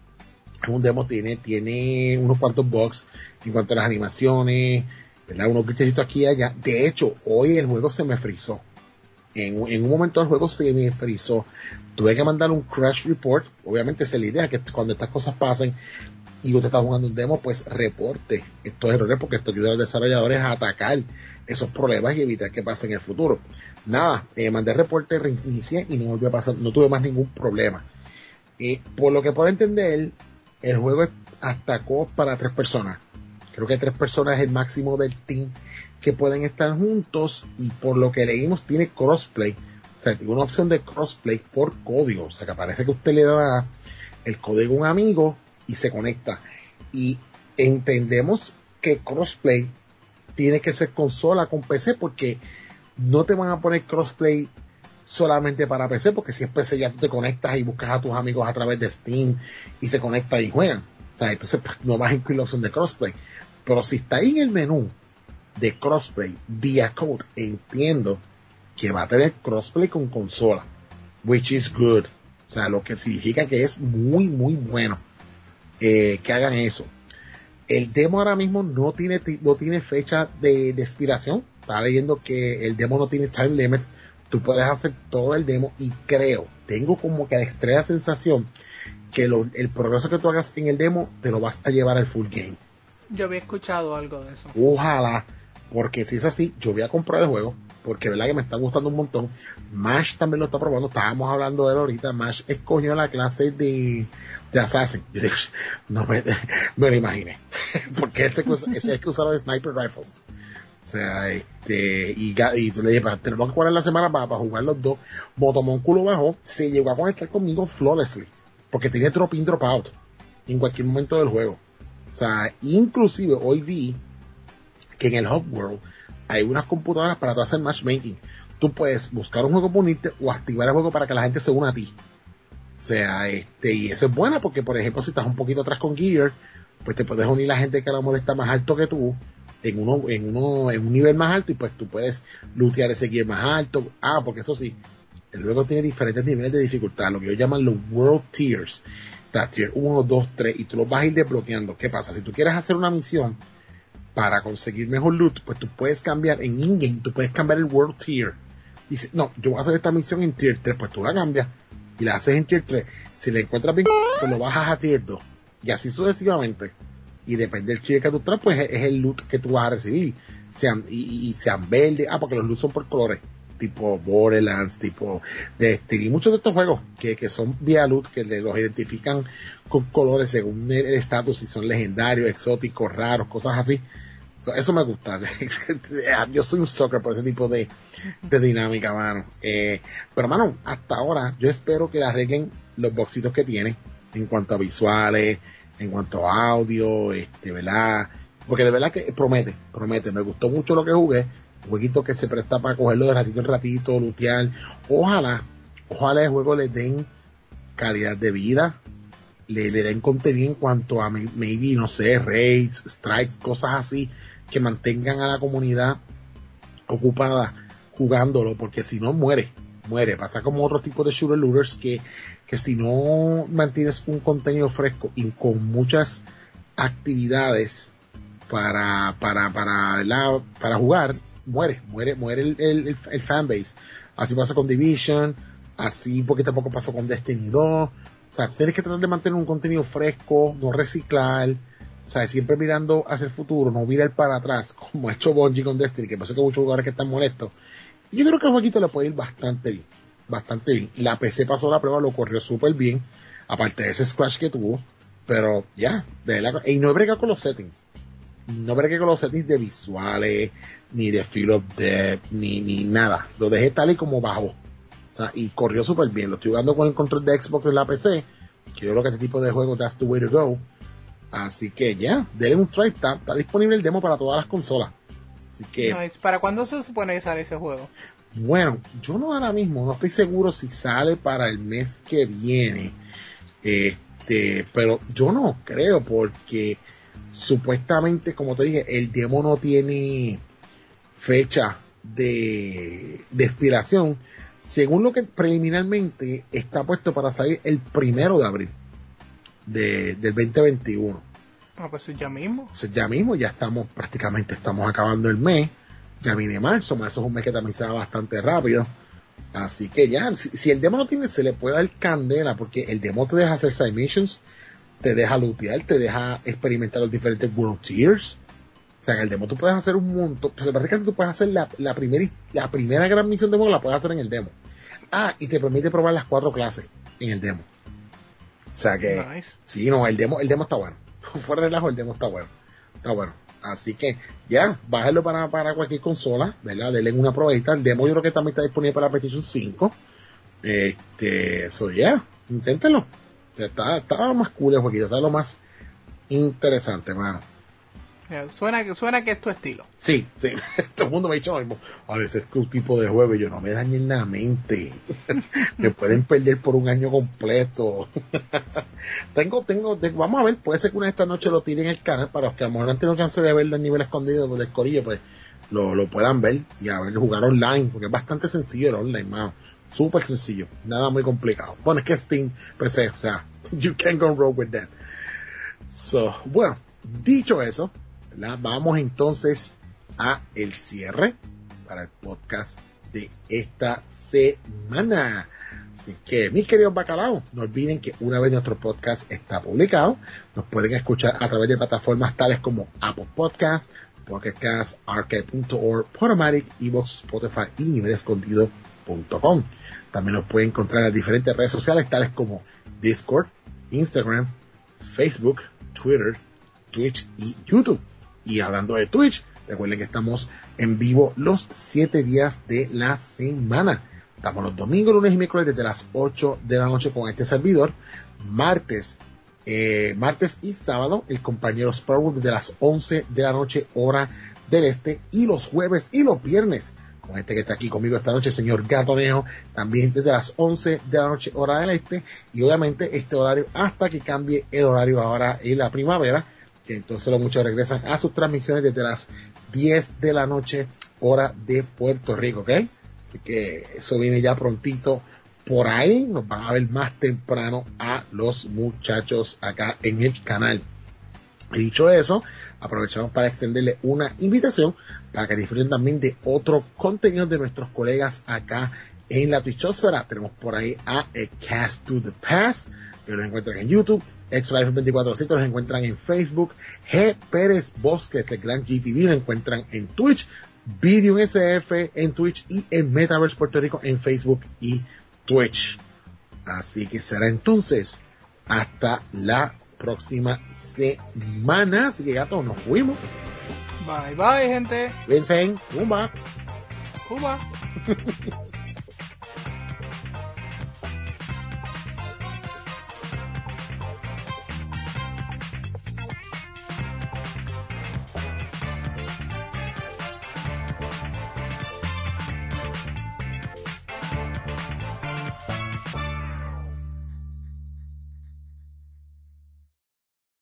Es un demo, tiene, tiene unos cuantos bugs en cuanto a las animaciones, ¿verdad? Unos glitchecitos aquí y allá. De hecho, hoy el juego se me frizó. En, en un momento el juego se me frizó. Tuve que mandar un crash report. Obviamente esa es la idea, que cuando estas cosas pasen y usted está jugando un demo, pues reporte estos errores, porque esto ayuda a los desarrolladores a atacar esos problemas y evitar que pasen en el futuro. Nada, eh, mandé reporte, reinicié y no volvió a pasar, no tuve más ningún problema. Eh, por lo que puedo entender, el juego atacó para tres personas. Creo que tres personas es el máximo del team que pueden estar juntos, y por lo que leímos tiene crossplay. O sea, tiene una opción de crossplay por código. O sea, que parece que usted le da el código a un amigo y se conecta. Y entendemos que crossplay tiene que ser consola con P C, porque no te van a poner crossplay solamente para P C, porque si es P C ya tú te conectas y buscas a tus amigos a través de Steam y se conectan y juegan. O sea, entonces pues, no vas a incluir la opción de crossplay. Pero si está ahí en el menú de crossplay vía code, entiendo que va a tener crossplay con consola, which is good. O sea, lo que significa que es muy, muy bueno eh, que hagan eso. El demo ahora mismo no tiene, no tiene fecha de, de expiración. Estaba leyendo que el demo no tiene time limit. Tú puedes hacer todo el demo, y creo, tengo como que la extraña sensación que lo, el progreso que tú hagas en el demo te lo vas a llevar al full game. Yo había escuchado algo de eso. Ojalá, porque si es así, yo voy a comprar el juego, porque verdad que me está gustando un montón. Mash también lo está probando, estábamos hablando de él ahorita. Mash escogió la clase de, de Assassin. Yo digo, no me, me lo imaginé, porque ese, ese es que usaron Sniper Rifles. O sea, este, y, y tú le dije, tenemos que jugar la semana para, para jugar los dos. Motomónculo bajó, se llegó a conectar conmigo flawlessly, porque tenía drop in, drop out en cualquier momento del juego. O sea, inclusive hoy vi que en el Hub World hay unas computadoras para tú hacer matchmaking. Tú puedes buscar un juego para unirte o activar el juego para que la gente se una a ti. O sea, este, y eso es bueno, porque por ejemplo si estás un poquito atrás con Gear, pues te puedes unir a la gente que a lo mejor está más alto que tú, en uno, en uno, en un nivel más alto, y pues tú puedes lootear ese Gear más alto. Ah, porque eso sí, el juego tiene diferentes niveles de dificultad, lo que ellos llaman los World Tiers. Está Tier uno, dos, tres, y tú los vas a ir desbloqueando. ¿Qué pasa? Si tú quieres hacer una misión para conseguir mejor loot, pues tú puedes cambiar en in-game, tú puedes cambiar el World Tier. Dice, no, yo voy a hacer esta misión en Tier tres, pues tú la cambias y la haces en Tier tres. Si la encuentras bien, pues lo bajas a Tier dos. Y así sucesivamente. Y depende del tier que tú traes, pues es, es el loot que tú vas a recibir. Sean, y, y sean verdes, ah, porque los loot son por colores. Tipo Borderlands, tipo Destiny, muchos de estos juegos que, que son vía loot, que los identifican con colores según el estatus, si son legendarios, exóticos, raros, cosas así. So, eso me gusta. Yo soy un sucker por ese tipo de, de dinámica, mano. Eh, pero, mano, hasta ahora yo espero que arreglen los boxitos que tiene en cuanto a visuales, en cuanto a audio, este, ¿verdad? Porque de verdad que promete, promete. Me gustó mucho lo que jugué. Un jueguito que se presta para cogerlo de ratito en ratito, lootear. Ojalá, ojalá el juego le den calidad de vida, le, le den contenido en cuanto a maybe, no sé, raids, strikes, cosas así, que mantengan a la comunidad ocupada jugándolo, porque si no muere, muere. Pasa como otro tipo de shooter looters que, que si no mantienes un contenido fresco y con muchas actividades para, para, para, la, para jugar, muere, muere, muere el, el, el fanbase. Así pasa con Division, así poquito a poco pasó con Destiny dos. O sea, tienes que tratar de mantener un contenido fresco, no reciclar, o sea, siempre mirando hacia el futuro, no mirar para atrás, como ha hecho Bungie con Destiny, que pasa que muchos jugadores que están molestos. Y yo creo que el jueguito le puede ir bastante bien, bastante bien. La P C pasó la prueba, lo corrió súper bien, aparte de ese scratch que tuvo, pero ya, de la, y no he bregado con los settings. No bregué con los settings de visuales, ni de feel of depth, ni, ni nada. Lo dejé tal y como bajó. O sea, y corrió súper bien. Lo estoy jugando con el control de Xbox en la P C, que yo creo que este tipo de juegos, that's the way to go. Así que ya, yeah, denle un try. Está, está disponible el demo para todas las consolas. Así que... Nice. ¿Para cuándo se supone que sale ese juego? Bueno, yo no ahora mismo, no estoy seguro si sale para el mes que viene. Este, pero yo no creo, porque supuestamente, como te dije, el demo no tiene fecha de, de expiración. Según lo que preliminarmente está puesto para salir el primero de abril de, del veinte veintiuno. Ah, pues ya mismo. Entonces, ya mismo, ya estamos, prácticamente estamos acabando el mes. Ya viene marzo, marzo es un mes que también se va bastante rápido. Así que ya, si, si el demo no tiene, se le puede dar candela, porque el demo te deja hacer side missions, te deja lootear, te deja experimentar los diferentes world tiers. O sea, en el demo tú puedes hacer un montón. Pues prácticamente tú puedes hacer la, la primera la primera gran misión demo, la puedes hacer en el demo. Ah, y te permite probar las cuatro clases en el demo. O sea que, nice. Sí, no, el demo, el demo está bueno. Fuera de relajo, el demo está bueno. Está bueno. Así que, ya, bájalo para, para cualquier consola, ¿verdad? Denle una probadita. El demo yo creo que también está disponible para PlayStation cinco. Este, eso ya, yeah, inténtenlo. Está, está lo más cool el jueguito, está lo más interesante, mano. Suena, suena que es tu estilo. Sí, sí. Todo el mundo me ha dicho lo mismo. A veces es un tipo de juego y yo no me dañen la mente. Me pueden perder por un año completo. tengo, tengo, de, vamos a ver, puede ser que una de estas noches lo tiren en el canal para los que a lo mejor no han tenido chance de verlo en nivel escondido del corillo, pues lo, lo puedan ver y a ver, jugar online, porque es bastante sencillo el online, mano. Súper sencillo, nada muy complicado. Bueno, es que Steam, pues, o sea, you can't go wrong with that. So, bueno, dicho eso, ¿verdad? Vamos entonces a el cierre para el podcast de esta semana. Así que, mis queridos bacalaos, no olviden que una vez nuestro podcast está publicado, nos pueden escuchar a través de plataformas tales como Apple Podcasts, Pocket Cast, Arcade punto org, Podomatic, iVoox, Spotify y nivel escondido punto com. También nos pueden encontrar en las diferentes redes sociales tales como Discord, Instagram, Facebook, Twitter, Twitch y YouTube. Y hablando de Twitch, recuerden que estamos en vivo los siete días de la semana. Estamos los domingos, lunes y miércoles desde las ocho de la noche con este servidor. Martes, eh, martes y sábado, el compañero Sparrow desde las once de la noche, hora del este. Y los jueves y los viernes, con este que está aquí conmigo esta noche, señor Gatonejo, también desde las once de la noche, hora del este. Y obviamente este horario hasta que cambie el horario ahora en la primavera, que entonces los muchachos regresan a sus transmisiones desde las diez de la noche, hora de Puerto Rico, ¿ok? Así que eso viene ya prontito por ahí. Nos van a ver más temprano a los muchachos acá en el canal. Y dicho eso, aprovechamos para extenderle una invitación para que disfruten también de otro contenido de nuestros colegas acá en la Twitchosfera. Tenemos por ahí a A Cast to the Past, que los encuentran en YouTube. Extra Life veinticuatro siete los encuentran en Facebook. G. Pérez Bosques, el gran G P B, lo encuentran en Twitch. Video en S F en Twitch y en Metaverse Puerto Rico en Facebook y Twitch. Así que será entonces hasta la próxima semana. Así que gatos, nos fuimos. Bye bye, gente. Vencen, Zumba. Zumba.